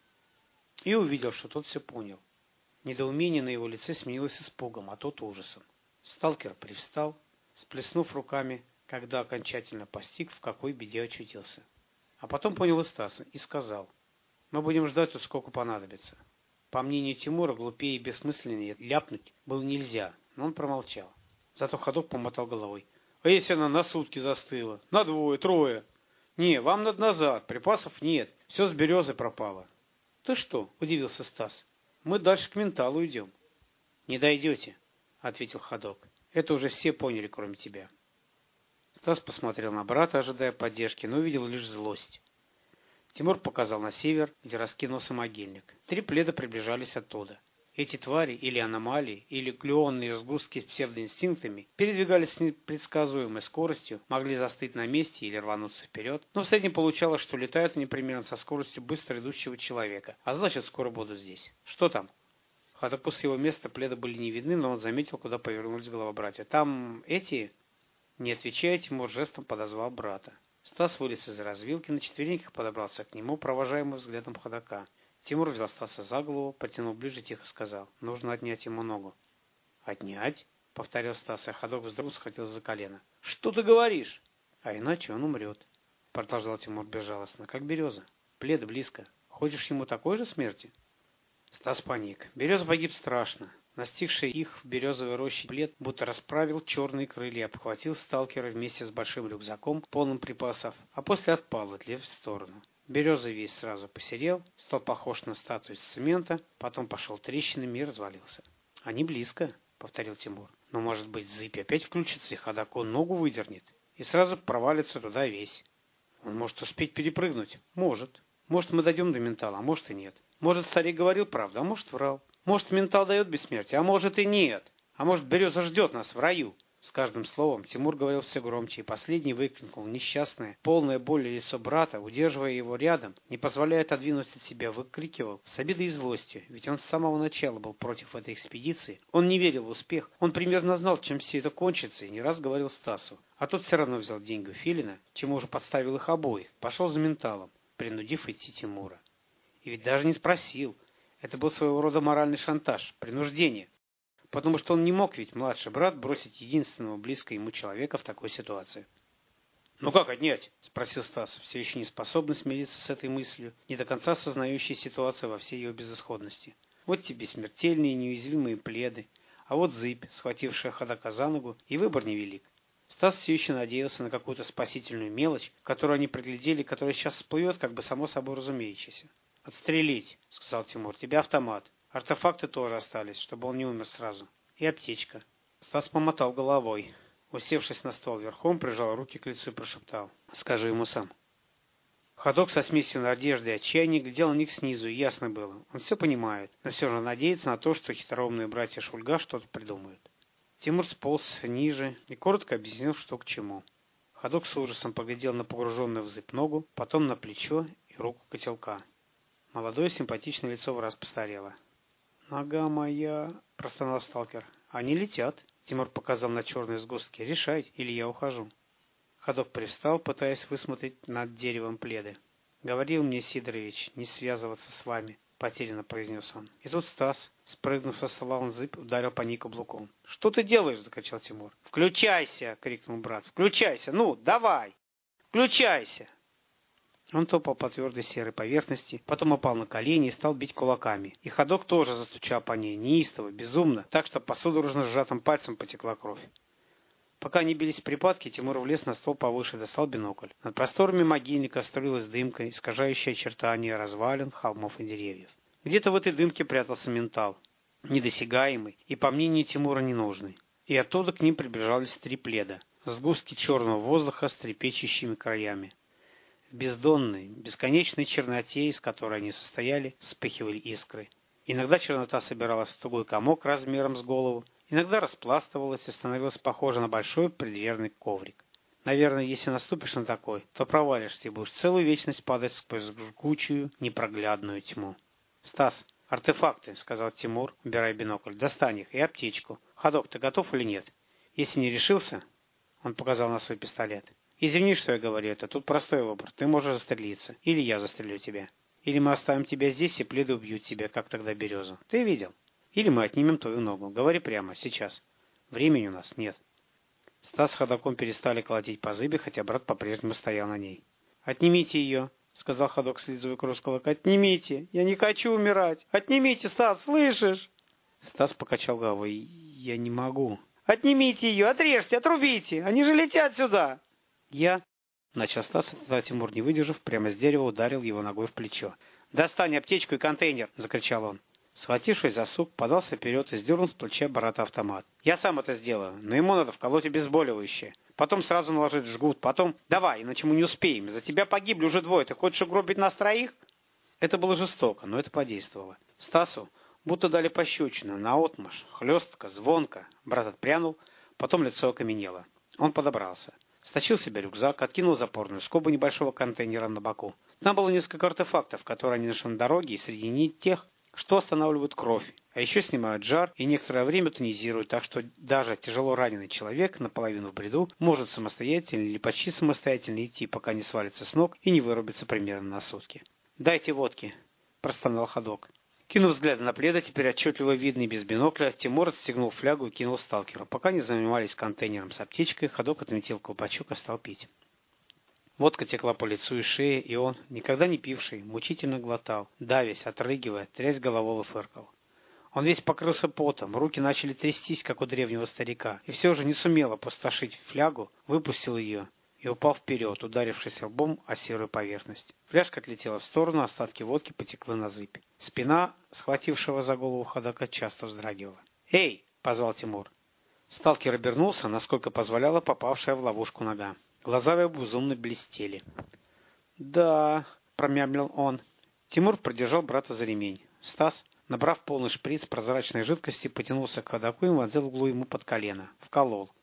И увидел, что тот все понял. Недоумение на его лице сменилось испугом, а тот ужасом. Сталкер привстал, сплеснув руками, когда окончательно постиг, в какой беде очутился. А потом понял и Стаса, и сказал: «Мы будем ждать тут, сколько понадобится». По мнению Тимура, глупее и бессмысленнее ляпнуть было нельзя, но он промолчал. Зато ходок помотал головой. «А если она на сутки застыла? На двое, трое? Не, вам надо назад, припасов нет, все с березы пропало». «Ты что?» – удивился Стас. «Мы дальше к менталу идем». «Не дойдете», — ответил ходок. «Это уже все поняли, кроме тебя». Стас посмотрел на брата, ожидая поддержки, но увидел лишь злость. Тимур показал на север, где раскинулся могильник. Три пледа приближались оттуда. Эти твари, или аномалии, или глюонные сгустки с псевдоинстинктами, передвигались с непредсказуемой скоростью, могли застыть на месте или рвануться вперед, но в среднем получалось, что летают они примерно со скоростью быстро идущего человека, а значит, скоро будут здесь. «Что там?» Ходоку с его места пледа были не видны, но он заметил, куда повернулись голова братья. «Там эти...» Не отвечая, Тимур жестом подозвал брата. Стас вылез из развилки, на четвереньках подобрался к нему, провожаемый взглядом ходока. Тимур взял Стаса за голову, потянул ближе, тихо сказал: «Нужно отнять ему ногу». «Отнять?» — повторил Стас, а ходок вдруг схватился за колено. «Что ты говоришь?» «А иначе он умрет», — продолжал Тимур безжалостно, — «как береза. Плед близко. Хочешь ему такой же смерти?» Стас паник. Береза погиб страшно. Настигший их в березовой роще плед будто расправил черные крылья, обхватил сталкера вместе с большим рюкзаком, полным припасов, а после отпал, отлев в сторону. Береза весь сразу посерел, стал похож на статую из цемента, потом пошел трещинами и развалился. «Они близко», — повторил Тимур. «Но, может быть, зыбь опять включится, и ходок он ногу выдернет, и сразу провалится туда весь. Он может успеть перепрыгнуть? Может. Может, мы дойдем до ментала, а может и нет. Может, старик говорил правду, а может, врал. Может, ментал дает бессмертие, а может и нет. А может, береза ждет нас в раю. С каждым словом Тимур говорил все громче, и последний выкрикнул несчастное, полное боли лицо брата, удерживая его рядом, не позволяя отодвинуть от себя, выкрикивал с обидой и злостью, ведь он с самого начала был против этой экспедиции, он не верил в успех, он примерно знал, чем все это кончится, и не раз говорил Стасу. А тот все равно взял деньги у Филина, чему уже подставил их обоих, пошел за менталом, принудив идти Тимура. И ведь даже не спросил. Это был своего рода моральный шантаж, принуждение. Потому что он не мог ведь младший брат бросить единственного близкого ему человека в такой ситуации. «Ну как отнять?» – спросил Стас, все еще не способный смириться с этой мыслью, не до конца осознающий ситуацию во всей ее безысходности. Вот тебе смертельные неуязвимые пледы, а вот зыбь, схватившая ходока за ногу, и выбор невелик. Стас все еще надеялся на какую-то спасительную мелочь, которую они проглядели, которая сейчас всплывет, как бы само собой разумеющееся. «Отстрелить», — сказал Тимур, — «тебе автомат. Артефакты тоже остались, чтобы он не умер сразу. И аптечка». Стас помотал головой. Усевшись на стол верхом, прижал руки к лицу и прошептал: «Скажи ему сам». Ходок со смесью надежды и отчаяния глядел на них снизу, и ясно было. Он все понимает, но все же надеется на то, что хитроумные братья Шульга что-то придумают. Тимур сполз ниже и коротко объяснил, что к чему. Ходок с ужасом поглядел на погруженную в зыбь ногу, потом на плечо и руку котелка. Молодое симпатичное лицо враз постарело. «Нога моя!» – простонал сталкер. «Они летят!» – Тимур показал на черные сгустки. «Решай, или я ухожу». Ходок привстал, пытаясь высмотреть над деревом пледы. «Говорил мне Сидорович не связываться с вами», – потерянно произнес он. И тут Стас, спрыгнув со стола, он зыб, ударил по ней каблуком. «Что ты делаешь?» – закричал Тимур. «Включайся!» – крикнул брат. «Включайся! Ну, давай! Включайся!» Он топал по твердой серой поверхности, потом упал на колени и стал бить кулаками. И ходок тоже застучал по ней, неистово, безумно, так что по судорожно сжатым пальцам потекла кровь. Пока они бились в припадке, Тимур влез на стол повыше и достал бинокль. Над просторами могильника струилась дымка, искажающая очертания развалин, холмов и деревьев. Где-то в этой дымке прятался ментал, недосягаемый и, по мнению Тимура, ненужный. И оттуда к ним приближались три пледа, сгустки черного воздуха с трепещущими краями. В бездонной, бесконечной черноте, из которой они состояли, вспыхивали искры. Иногда чернота собиралась в тугой комок размером с голову, иногда распластывалась и становилась похожа на большой предверный коврик. Наверное, если наступишь на такой, то провалишься и будешь целую вечность падать сквозь жгучую, непроглядную тьму. «Стас, артефакты», — сказал Тимур, убирая бинокль, — «достань их и аптечку. Ходок, ты готов или нет? Если не решился...» — он показал на свой пистолет. «Извини, что я говорю это. Тут простой выбор. Ты можешь застрелиться. Или я застрелю тебя. Или мы оставим тебя здесь, и пледы убьют тебя, как тогда березу. Ты видел? Или мы отнимем твою ногу. Говори прямо, сейчас. Времени у нас нет». Стас с Ходоком перестали колотить по зыбе, хотя брат по-прежнему стоял на ней. «Отнимите ее», — сказал Ходок, слизывая кровь с кулака. «Отнимите! Я не хочу умирать! Отнимите, Стас, слышишь?» Стас покачал головой. «Я не могу». «Отнимите ее! Отрежьте! Отрубите! Они же летят сюда!» «Я...» — начал Стас, тогда Тимур, не выдержав, прямо с дерева ударил его ногой в плечо. «Достань аптечку и контейнер!» — закричал он. Схватившись за сук, подался вперед и сдернул с плеча брата автомат. «Я сам это сделаю, но ему надо вколоть обезболивающее. Потом сразу наложить жгут, потом... Давай, иначе мы не успеем. За тебя погибли уже двое. Ты хочешь угробить нас троих?» Это было жестоко, но это подействовало. Стасу будто дали пощечину, наотмашь, хлестко, звонко. Брат отпрянул, потом лицо окаменело. Он подобрался. Стащил себе рюкзак, откинул запорную скобу небольшого контейнера на боку. Там было несколько артефактов, которые они нашли на дороге, и среди них тех, что останавливают кровь, а еще снимают жар и некоторое время тонизируют, так что даже тяжело раненый человек, наполовину в бреду, может самостоятельно или почти самостоятельно идти, пока не свалится с ног и не вырубится примерно на сутки. «Дайте водки», – простонал Ходок. Кинув взгляд на пледа, теперь отчетливо видный без бинокля, Тимур отстегнул флягу и кинул сталкеру. Пока не занимались контейнером с аптечкой, Ходок отметил колпачок и стал пить. Водка текла по лицу и шее, и он, никогда не пивший, мучительно глотал, давясь, отрыгивая, трясь головой и фыркал. Он весь покрылся потом, руки начали трястись, как у древнего старика, и все же не сумел опустошить флягу, выпустил ее и упал вперед, ударившись лбом о серую поверхность. Фляжка отлетела в сторону, остатки водки потекли на зыбь. Спина, схватившего за голову Ходока, часто вздрагивала. «Эй!» — позвал Тимур. Сталкер обернулся, насколько позволяла попавшая в ловушку нога. Глаза его безумно блестели. «Да», — промямлил он. Тимур продержал брата за ремень. Стас, набрав полный шприц прозрачной жидкости, потянулся к Ходоку и вонзил иглу ему под колено. Вколол.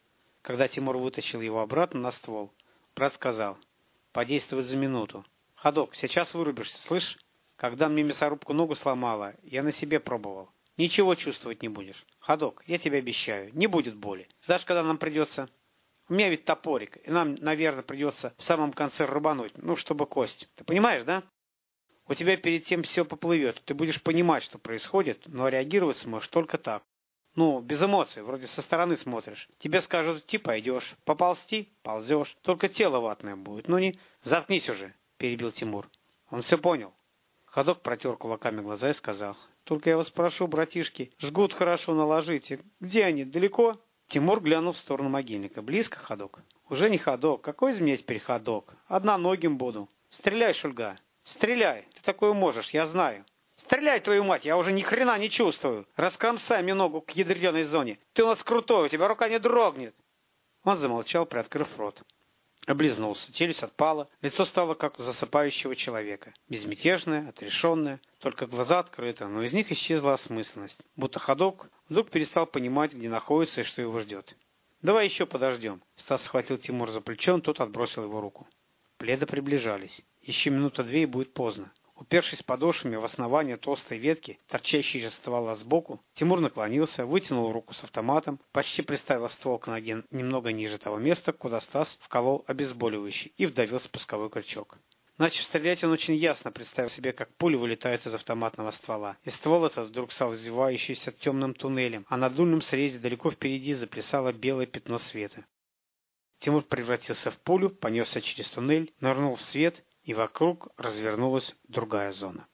Когда Тимур вытащил его обратно на ствол, брат сказал: «Подействовать за минуту. Ходок, сейчас вырубишься, слышь? Когда мне мясорубку ногу сломала, я на себе пробовал. Ничего чувствовать не будешь. Ходок, я тебе обещаю, не будет боли. Даже когда нам придется... У меня ведь топорик, и нам, наверное, придется в самом конце рубануть, ну, чтобы кость. Ты понимаешь, да? У тебя перед тем все поплывет, ты будешь понимать, что происходит, но реагировать сможешь только так. Ну, без эмоций, вроде со стороны смотришь. Тебе скажут идти, пойдешь. Поползти — ползешь. Только тело ватное будет. Ну не... Заткнись уже, перебил Тимур. Он все понял. Ходок протер кулаками глаза и сказал: «Только я вас прошу, братишки, жгут хорошо наложите. Где они, далеко?» Тимур глянул в сторону могильника. «Близко, Ходок?» «Уже не Ходок. Какой из меня теперь Ходок? Одноногим буду. Стреляй, Шульга. Стреляй. Ты такое можешь, я знаю. Стреляй, твою мать, я уже ни хрена не чувствую. Раскромсай мне ногу к ядреной зоне. Ты у нас крутой, у тебя рука не дрогнет». Он замолчал, приоткрыв рот. Облизнулся, челюсть отпала, лицо стало как у засыпающего человека. Безмятежное, отрешенное, только глаза открыты, но из них исчезла осмысленность. Будто Ходок вдруг перестал понимать, где находится и что его ждет. «Давай еще подождем». Стас схватил Тимура за плечо, тот отбросил его руку. Пледы приближались. Еще минута две и будет поздно. Упершись подошвами в основание толстой ветки, торчащей из ствола сбоку, Тимур наклонился, вытянул руку с автоматом, почти приставил ствол к ноге немного ниже того места, куда Стас вколол обезболивающий, и вдавил спусковой крючок. Начав стрелять, он очень ясно представил себе, как пуля вылетает из автоматного ствола. И ствол этот вдруг стал извивающийся темным туннелем, а на дульном срезе далеко впереди заплясало белое пятно света. Тимур превратился в пулю, понесся через туннель, нырнул в свет, и вокруг развернулась другая зона.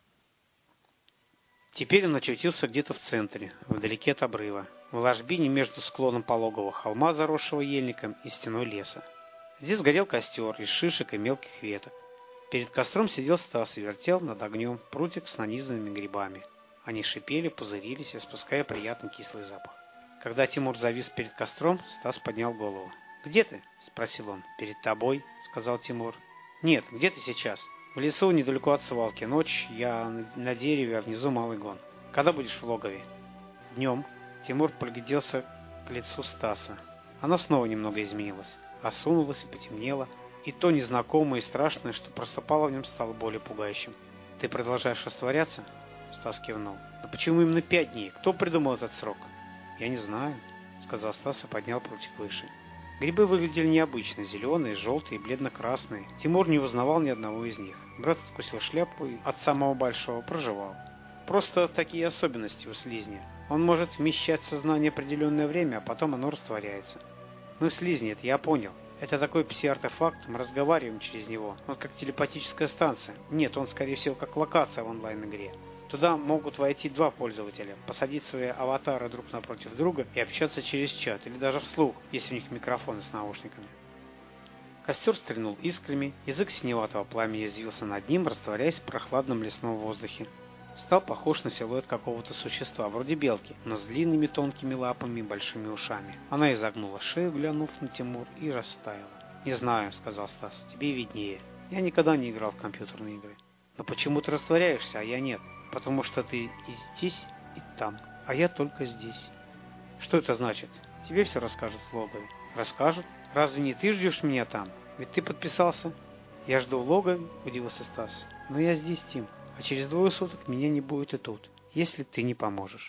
Теперь он очутился где-то в центре, вдалеке от обрыва, в ложбине между склоном пологого холма, заросшего ельником, и стеной леса. Здесь горел костер из шишек и мелких веток. Перед костром сидел Стас и вертел над огнем прутик с нанизанными грибами. Они шипели, пузырились, испуская приятный кислый запах. Когда Тимур завис перед костром, Стас поднял голову. «Где ты?» – спросил он. «Перед тобой», – сказал Тимур. «Нет, где ты сейчас?» «В лесу, недалеко от свалки. Ночь, я на дереве, а внизу малый гон. Когда будешь в логове?» «Днем». Тимур пригляделся к лицу Стаса. Оно снова немного изменилось. Осунулось и потемнело. И то незнакомое и страшное, что проступало в нем, стало более пугающим. «Ты продолжаешь растворяться?» Стас кивнул. «Но почему именно пять дней? Кто придумал этот срок?» «Я не знаю», — сказал Стас и поднял прутик выше. Грибы выглядели необычно, зеленые, желтые, бледно-красные. Тимур не узнавал ни одного из них. Брат откусил шляпу и от самого большого прожевал. Просто такие особенности у слизня. Он может вмещать в сознание определенное время, а потом оно растворяется. Ну, слизни, это я понял. Это такой пси-артефакт, мы разговариваем через него. Он как телепатическая станция. Нет, он, скорее всего, как локация в онлайн-игре. Туда могут войти два пользователя, посадить свои аватары друг напротив друга и общаться через чат, или даже вслух, если у них микрофоны с наушниками. Костер стрельнул искрами, язык синеватого пламени извился над ним, растворяясь в прохладном лесном воздухе. Стал похож на силуэт какого-то существа, вроде белки, но с длинными тонкими лапами и большими ушами. Она изогнула шею, глянув на Тимур, и растаяла. «Не знаю», — сказал Стас, — «тебе виднее. Я никогда не играл в компьютерные игры». «Но почему ты растворяешься, а я нет?» «Потому что ты и здесь, и там, а я только здесь». «Что это значит?» «Тебе все расскажут в логове». «Расскажут? Разве не ты ждешь меня там? Ведь ты подписался». «Я жду в логове», — удивился Стас. «Но я здесь, Тим, а через двое суток меня не будет и тут, если ты не поможешь».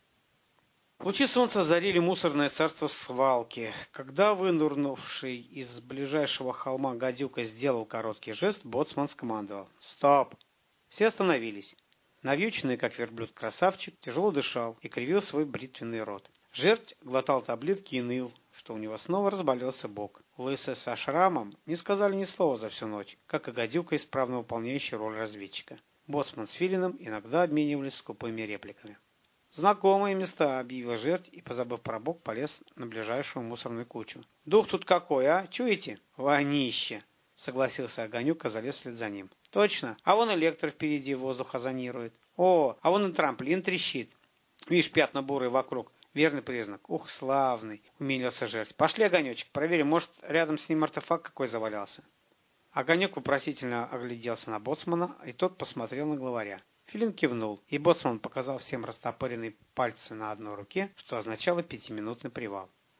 Лучи солнца озарили мусорное царство свалки. Когда вынурнувший из ближайшего холма гадюка сделал короткий жест, боцман скомандовал: «Стоп!». Все остановились. Навьюченный, как верблюд, красавчик тяжело дышал и кривил свой бритвенный рот. Жерть глотал таблетки и ныл, что у него снова разболелся бок. Лысый со шрамом не сказали ни слова за всю ночь, как и гадюка, исправно выполняющий роль разведчика. Боцман с Филином иногда обменивались скупыми репликами. «Знакомые места», — объявил жерть и, позабыв про бок, полез на ближайшую мусорную кучу. «Дух тут какой, а? Чуете?» «Вонище», — согласился Огонек и залез вслед за ним. «Точно. А вон электро впереди воздух озонирует. О, а вон и трамплин трещит. Видишь, пятна бурые вокруг. Верный признак. Ух, славный», — умилился жертв. «Пошли, Огонечек, проверим, может, рядом с ним артефакт какой завалялся». Огонек вопросительно огляделся на боцмана, и тот посмотрел на главаря. Филин кивнул, и боцман показал всем растопыренные пальцы на одной руке, что означало пятиминутный привал.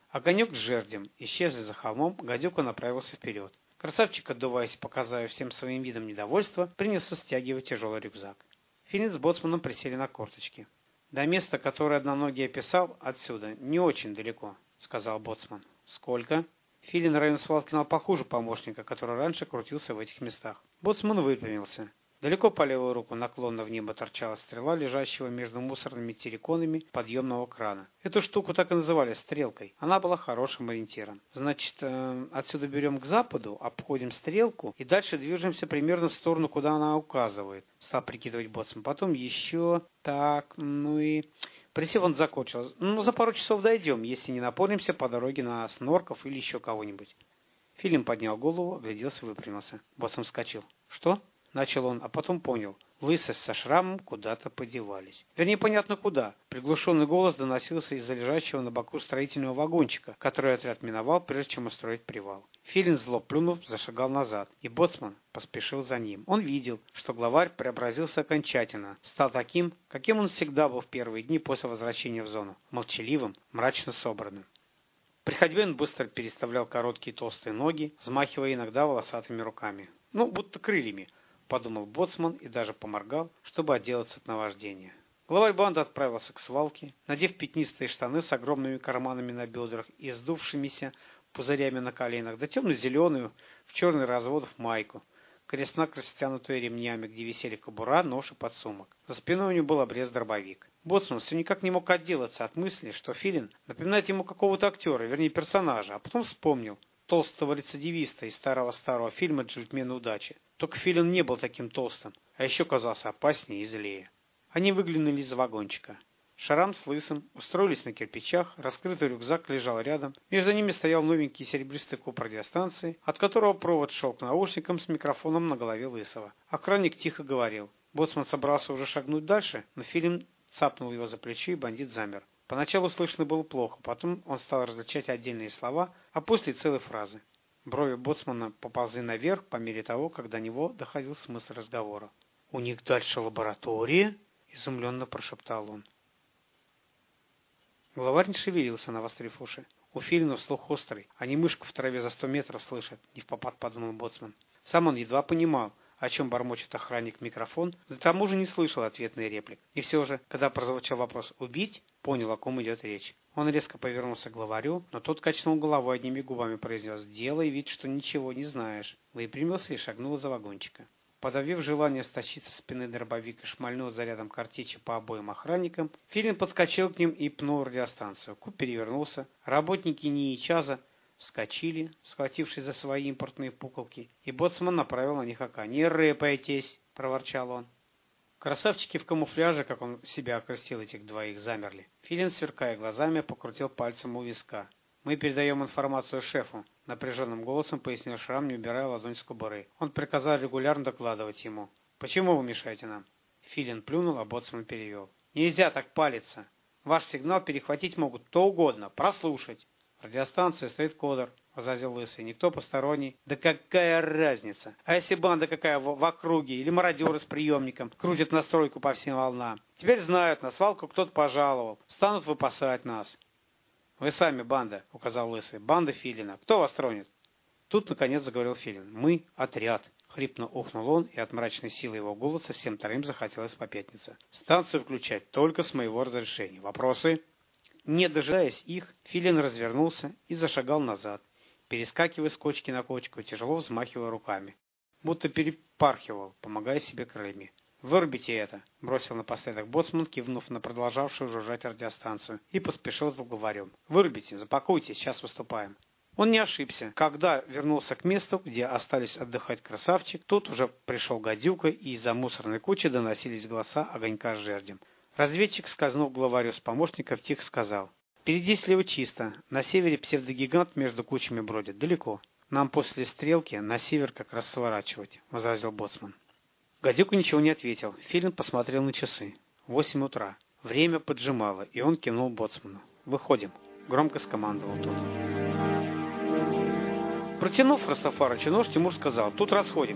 Огонек с жердем исчезли за холмом, гадюка направился вперед. Красавчик, отдуваясь, показывая всем своим видом недовольства, принялся стягивать тяжелый рюкзак. Филин с боцманом присели на корточки. «До места, которое одноногий описал, отсюда не очень далеко», — сказал боцман. «Сколько?» Филин район свалки знал похуже помощника, который раньше крутился в этих местах. Боцман выпрямился. Далеко по левую руку наклонно в небо торчала стрела, лежащего между мусорными терриконами подъемного крана. Эту штуку так и называли стрелкой. Она была хорошим ориентиром. Значит, э, отсюда берем к западу, обходим стрелку и дальше движемся примерно в сторону, куда она указывает. Стал прикидывать боцман. Потом еще так, ну и... Присев, он закончил. Ну, за пару часов дойдем, если не напоримся по дороге на снорков или еще кого-нибудь. Филин поднял голову, огляделся и выпрямился. Боцман вскочил. «Что?» — начал он, а потом понял. Лысость со шрамом куда-то подевались. Вернее, понятно куда. Приглушенный голос доносился из-за лежащего на боку строительного вагончика, который отряд миновал, прежде чем устроить привал. Филин, зло плюнув, зашагал назад, и боцман поспешил за ним. Он видел, что главарь преобразился окончательно, стал таким, каким он всегда был в первые дни после возвращения в зону, молчаливым, мрачно собранным. При ходьбе он быстро переставлял короткие толстые ноги, взмахивая иногда волосатыми руками. Ну, будто крыльями, подумал боцман и даже поморгал, чтобы отделаться от наваждения. Главарь банды отправился к свалке, надев пятнистые штаны с огромными карманами на бедрах и сдувшимися пузырями на коленах, да темно-зеленую в черный разводов майку, крест-накрест стянутую ремнями, где висели кобура, нож и подсумок. За спиной у него был обрез-дробовик. Боцман все никак не мог отделаться от мысли, что Филин напоминает ему какого-то актера, вернее персонажа, а потом вспомнил толстого рецидивиста из старого-старого фильма «Джентльмены удачи». Только Филин не был таким толстым, а еще казался опаснее и злее. Они выглянули из вагончика. Шарам с Лысым устроились на кирпичах, раскрытый рюкзак лежал рядом, между ними стоял новенький серебристый куб радиостанции, от которого провод шел к наушникам с микрофоном на голове Лысого. Охранник тихо говорил. Боцман собрался уже шагнуть дальше, но Филин цапнул его за плечо, и бандит замер. Поначалу слышно было плохо, потом он стал различать отдельные слова, а после целые фразы. Брови боцмана поползли наверх по мере того, как до него доходил смысл разговора. «У них дальше лаборатория?» — изумленно прошептал он. Главарь не шевелился, навострив уши. У Филина слух острый, они мышку в траве за сто метров слышат, — невпопад подумал боцман. Сам он едва понимал, о чем бормочет охранник в микрофон, да к тому же не слышал ответный реплик. И все же, когда прозвучал вопрос «убить», понял, о ком идет речь. Он резко повернулся к главарю, но тот качнул головой, одними губами произнес «делай вид, что ничего не знаешь», выпрямился и шагнул за вагончика. Подавив желание стащить со спины дробовик и шмальнуть зарядом картечи по обоим охранникам, Филин подскочил к ним и пнул радиостанцию. Куб перевернулся. Работники НИИ-ЧАЗа вскочили, схватившись за свои импортные пуколки, и боцман направил на них ока. «Не рыпайтесь!» — проворчал он. Красавчики в камуфляже, как он себя окрестил этих двоих, замерли. Филин, сверкая глазами, покрутил пальцем у виска. «Мы передаем информацию шефу», — напряженным голосом пояснил Шрам, не убирая ладонь с кобуры. Он приказал регулярно докладывать ему. «Почему вы мешаете нам?» Филин плюнул, а боцман перевел. «Нельзя так палиться. Ваш сигнал перехватить могут кто угодно. Прослушать». «Радиостанция стоит кодер», — возразил Лысый. «Никто посторонний». «Да какая разница? А если банда какая в, в округе или мародеры с приемником крутят настройку по всем волнам? Теперь знают, на свалку кто-то пожаловал. Станут выпасать нас». «Вы сами банда», — указал Лысый. «Банда Филина. Кто вас тронет?» Тут, наконец, заговорил Филин. «Мы — отряд». Хрипно ухнул он, и от мрачной силы его голоса всем вторым захотелось попятиться. «Станцию включать только с моего разрешения. Вопросы?» Не дожидаясь их, Филин развернулся и зашагал назад, перескакивая с кочки на кочку, тяжело взмахивая руками. Будто перепархивал, помогая себе крыльями. «Вырубите это!» — бросил напоследок боцман, кивнув на продолжавшую жужжать радиостанцию, и поспешил за главарем. «Вырубите, запакуйте, сейчас выступаем». Он не ошибся. Когда вернулся к месту, где остались отдыхать красавчик, тут уже пришел гадюка, и из-за мусорной кучи доносились голоса огонька с жердем. Разведчик, скользнув главарю с помощников, тихо сказал. «Впереди слева чисто. На севере псевдогигант между кучами бродит. Далеко. Нам после стрелки на север как раз сворачивать», — возразил боцман. Гадюка ничего не ответил. Филин посмотрел на часы. Восемь утра. Время поджимало, и он кивнул боцману. «Выходим», — громко скомандовал тот. Протянув Растафарычу нож, Тимур сказал, «Тут расходимся».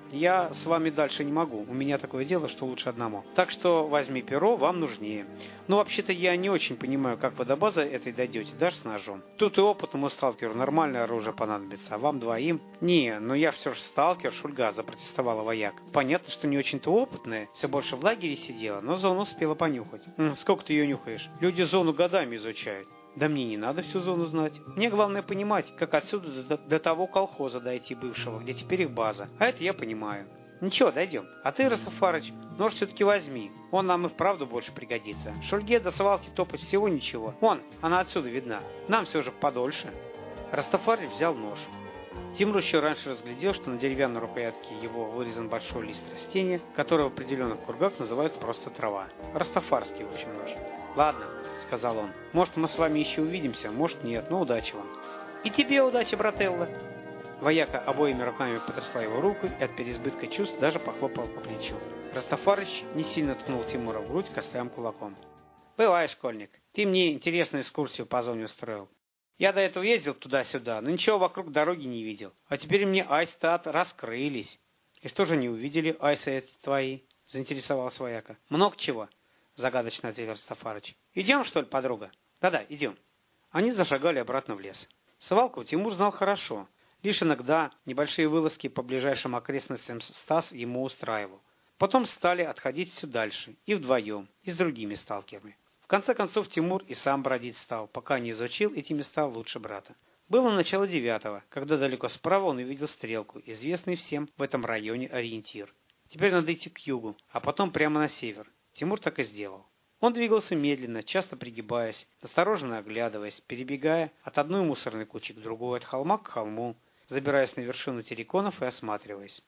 Я с вами дальше не могу. У меня такое дело, что лучше одному. Так что возьми перо, вам нужнее. Но вообще-то я не очень понимаю, как вы до базы этой дойдете, даже с ножом. Тут и опытному сталкеру нормальное оружие понадобится, а вам двоим... Не, но я все же сталкер, Шульга, запротестовала вояк. Понятно, что не очень-то опытная, все больше в лагере сидела, но зону успела понюхать. М, сколько ты ее нюхаешь? Люди зону годами изучают. Да мне не надо всю зону знать. Мне главное понимать, как отсюда до, до того колхоза дойти бывшего, где теперь их база. А это я понимаю. Ничего, дойдем. А ты, Растафарыч, нож все-таки возьми. Он нам и вправду больше пригодится. Шульге до свалки топать всего ничего. Вон, она отсюда видна. Нам все же подольше. Растафарыч взял нож. Тимур еще раньше разглядел, что на деревянной рукоятке его вырезан большой лист растения, который в определенных кругах называют просто трава. Растафарский, в общем, нож. Ладно, сказал он. Может, мы с вами еще увидимся, может, нет, но удачи вам. И тебе удачи, брателло. Вояка обоими руками потрясла его руку и от переизбытка чувств даже похлопала по плечу. Растафарыч не сильно ткнул Тимура в грудь костлявым кулаком. Бывай, школьник, ты мне интересную экскурсию по зоне устроил. Я до этого ездил туда-сюда, но ничего вокруг дороги не видел. А теперь мне айстат раскрылись. И что же не увидели айсы эти твои? Заинтересовался вояка. Много чего. Загадочно ответил Растафарыч. Идем, что ли, подруга? Да-да, идем. Они зашагали обратно в лес. Свалку Тимур знал хорошо. Лишь иногда небольшие вылазки по ближайшим окрестностям Стас ему устраивал. Потом стали отходить все дальше, и вдвоем, и с другими сталкерами. В конце концов Тимур и сам бродить стал, пока не изучил эти места лучше брата. Было начало девятого, когда далеко справа он увидел стрелку, известный всем в этом районе ориентир. Теперь надо идти к югу, а потом прямо на север. Тимур так и сделал. Он двигался медленно, часто пригибаясь, осторожно оглядываясь, перебегая от одной мусорной кучи к другой, от холма к холму, забираясь на вершину терриконов и осматриваясь.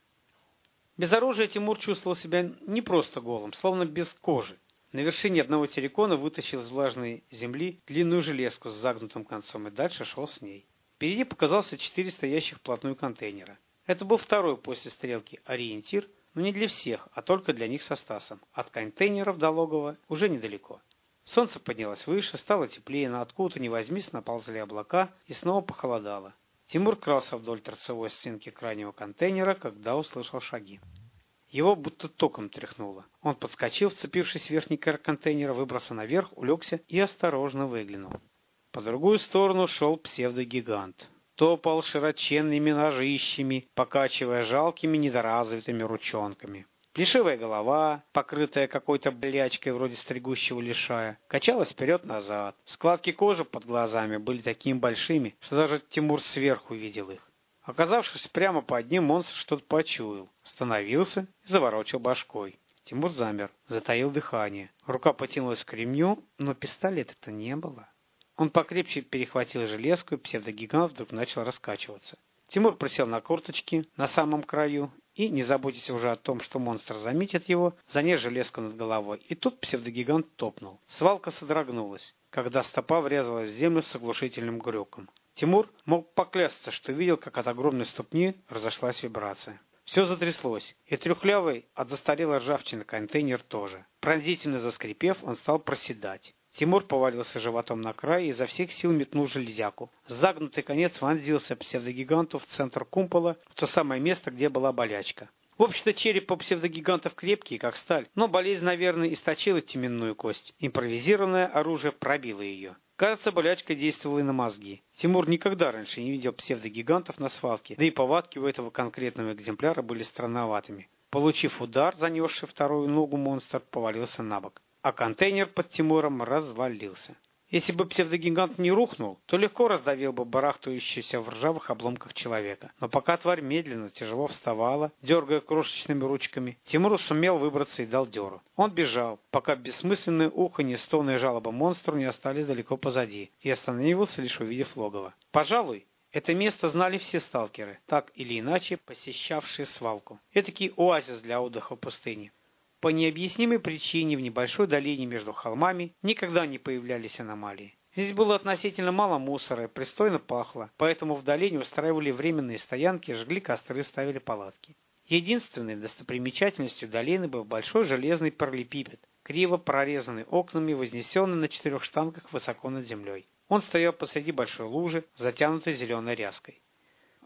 Без оружия Тимур чувствовал себя не просто голым, словно без кожи. На вершине одного террикона вытащил из влажной земли длинную железку с загнутым концом и дальше шел с ней. Впереди показался четыре стоящих вплотную контейнера. Это был второй после стрелки ориентир, но не для всех, а только для них со Стасом. От контейнеров до логова уже недалеко. Солнце поднялось выше, стало теплее, но откуда ни возьмись наползли облака и снова похолодало. Тимур крался вдоль торцевой стенки крайнего контейнера, когда услышал шаги. Его будто током тряхнуло. Он подскочил, вцепившись в верхний край контейнера, выбрался наверх, улегся и осторожно выглянул. По другую сторону шел псевдогигант. Топал широченными ножищами, покачивая жалкими недоразвитыми ручонками. Плешивая голова, покрытая какой-то блячкой вроде стригущего лишая, качалась вперед-назад. Складки кожи под глазами были такими большими, что даже Тимур сверху видел их. Оказавшись прямо под ним, монстр что-то почуял, остановился и заворочил башкой. Тимур замер, затаил дыхание. Рука потянулась к ремню, но пистолета-то не было. Он покрепче перехватил железку, и псевдогигант вдруг начал раскачиваться. Тимур присел на корточки на самом краю и, не заботясь уже о том, что монстр заметит его, занес железку над головой. И тут псевдогигант топнул. Свалка содрогнулась, когда стопа врезалась в землю с оглушительным грюком. Тимур мог поклясться, что видел, как от огромной ступни разошлась вибрация. Все затряслось, и трюхлявый от застарелой ржавчины контейнер тоже. Пронзительно заскрипев, он стал проседать. Тимур повалился животом на край и изо всех сил метнул железяку. Загнутый конец вонзился псевдогиганту в центр кумпола, в то самое место, где была болячка. В общем-то, череп у псевдогигантов крепкий, как сталь, но болезнь, наверное, источила теменную кость. Импровизированное оружие пробило ее. Кажется, болячка действовала и на мозги. Тимур никогда раньше не видел псевдогигантов на свалке, да и повадки у этого конкретного экземпляра были странноватыми. Получив удар, занесший вторую ногу, монстр повалился на бок. А контейнер под Тимуром развалился. Если бы псевдогигант не рухнул, то легко раздавил бы барахтающегося в ржавых обломках человека. Но пока тварь медленно, тяжело вставала, дергая крошечными ручками, Тимур сумел выбраться и дал дёру. Он бежал, пока бессмысленное уханье, стоны и жалоба монстру не остались далеко позади, и остановился, лишь увидев логово. Пожалуй, это место знали все сталкеры, так или иначе посещавшие свалку. Этакий оазис для отдыха в пустыне. По необъяснимой причине в небольшой долине между холмами никогда не появлялись аномалии. Здесь было относительно мало мусора и пристойно пахло, поэтому в долине устраивали временные стоянки, жгли костры, ставили палатки. Единственной достопримечательностью долины был большой железный параллелепипед, криво прорезанный окнами, вознесенный на четырех штангах высоко над землей. Он стоял посреди большой лужи, затянутой зеленой ряской.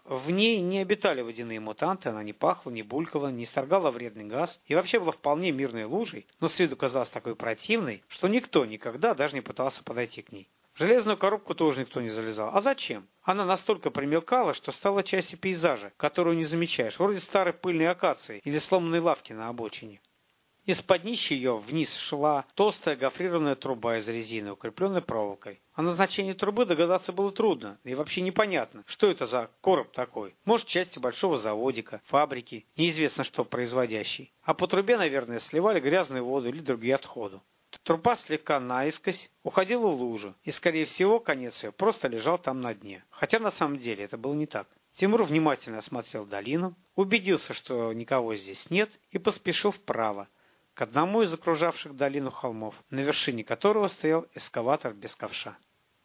в ней не обитали водяные мутанты, она не пахла, не булькала, не исторгала вредный газ и вообще была вполне мирной лужей, но с виду казалась такой противной, что никто никогда даже не пытался подойти к ней. В железную коробку тоже никто не залезал. А зачем? Она настолько примелкала, что стала частью пейзажа, которую не замечаешь, вроде старой пыльной акации или сломанной лавки на обочине. Из-под днища ее вниз шла толстая гофрированная труба из резины, укрепленная проволокой. О назначении трубы догадаться было трудно, и вообще непонятно, что это за короб такой. Может, части большого заводика, фабрики, неизвестно что производящий. А по трубе, наверное, сливали грязную воду или другие отходы. Труба слегка наискось уходила в лужу, и, скорее всего, конец ее просто лежал там на дне. Хотя на самом деле это было не так. Тимур внимательно осмотрел долину, убедился, что никого здесь нет, и поспешил вправо, к одному из окружавших долину холмов, на вершине которого стоял эскаватор без ковша.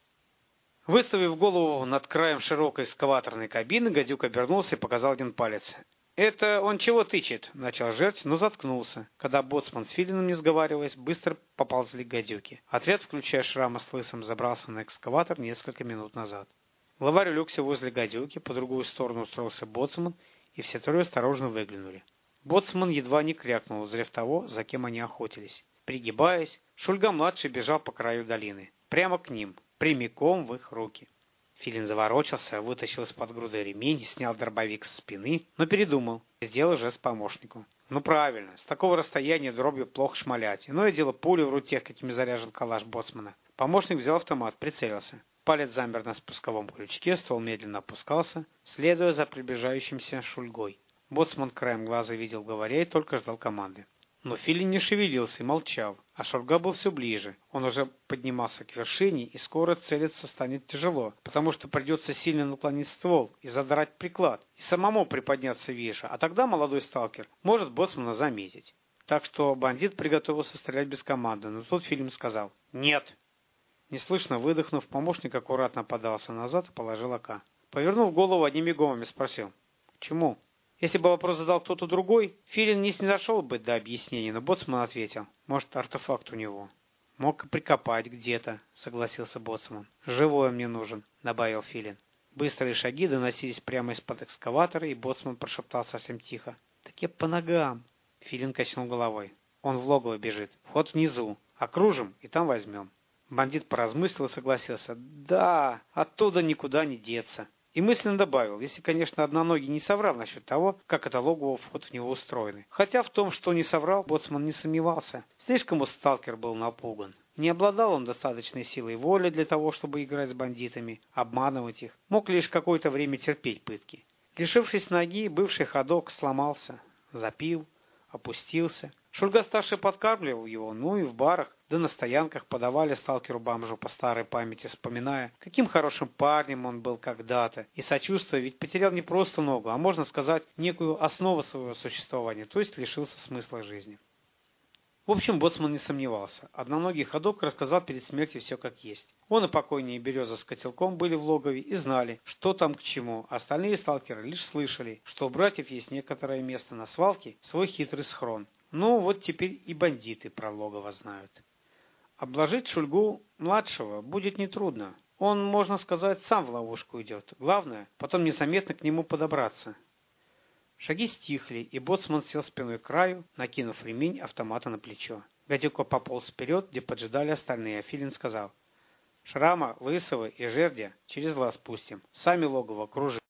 Выставив голову над краем широкой эскаваторной кабины, гадюк обернулся и показал один палец. «Это он чего тычет?» – начал жерть, но заткнулся, когда боцман с Филином, не сговариваясь, быстро поползли к гадюке. Отряд, включая Шрама с Лысым, забрался на экскаватор несколько минут назад. Главарь улегся возле гадюки, по другую сторону устроился боцман, и все трое осторожно выглянули. Боцман едва не крякнул, узрев того, за кем они охотились. Пригибаясь, Шульга-младший бежал по краю долины. Прямо к ним, прямиком в их руки. Филин заворочился, вытащил из-под груды ремень, снял дробовик со спины, но передумал, сделал жест помощнику. Ну правильно, с такого расстояния дробью плохо шмалять. Иное дело пули в руке, какими заряжен калаш боцмана. Помощник взял автомат, прицелился. Палец замер на спусковом крючке, ствол медленно опускался, следуя за приближающимся Шульгой. Боцман краем глаза видел главаря и только ждал команды. Но Филин не шевелился и молчал, а Шульга был все ближе. Он уже поднимался к вершине, и скоро целиться станет тяжело, потому что придется сильно наклонить ствол и задрать приклад, и самому приподняться выше, а тогда молодой сталкер может боцмана заметить. Так что бандит приготовился стрелять без команды, но тут Филин сказал «Нет». Неслышно выдохнув, помощник аккуратно подался назад и положил АК. Повернув голову, одними губами спросил «К чему?». Если бы вопрос задал кто-то другой, Филин не снизошел бы до объяснений, но боцман ответил. Может, артефакт у него. Мог и прикопать где-то, согласился боцман. Живой мне нужен, добавил Филин. Быстрые шаги доносились прямо из-под экскаватора, и боцман прошептал совсем тихо. Так я по ногам. Филин качнул головой. Он в логово бежит. Вход внизу. Окружим и там возьмем. Бандит поразмыслил и согласился. Да, оттуда никуда не деться. И мысленно добавил, если, конечно, одноногий не соврал насчет того, как это логово, вход в него устроены. Хотя в том, что не соврал, боцман не сомневался. Слишком уж сталкер был напуган. Не обладал он достаточной силой воли для того, чтобы играть с бандитами, обманывать их. Мог лишь какое-то время терпеть пытки. Лишившись ноги, бывший ходок сломался, запил, опустился. Шульга-старший подкармливал его, ну и в барах, да на стоянках подавали сталкеру-бомжу по старой памяти, вспоминая, каким хорошим парнем он был когда-то, и сочувствуя, ведь потерял не просто ногу, а можно сказать, некую основу своего существования, то есть лишился смысла жизни. В общем, боцман не сомневался. Одноногий ходок рассказал перед смертью все как есть. Он и покойнее Береза с котелком были в логове и знали, что там к чему. Остальные сталкеры лишь слышали, что у братьев есть некоторое место на свалке, свой хитрый схрон. Ну, вот теперь и бандиты про логово знают. Обложить Шульгу-младшего будет нетрудно. Он, можно сказать, сам в ловушку идет. Главное, потом незаметно к нему подобраться. Шаги стихли, и боцман сел спиной к краю, накинув ремень автомата на плечо. Гадюка пополз вперед, где поджидали остальные, а Филин сказал, «Шрама, Лысого и Жердя через лаз пустим, сами логово кружим».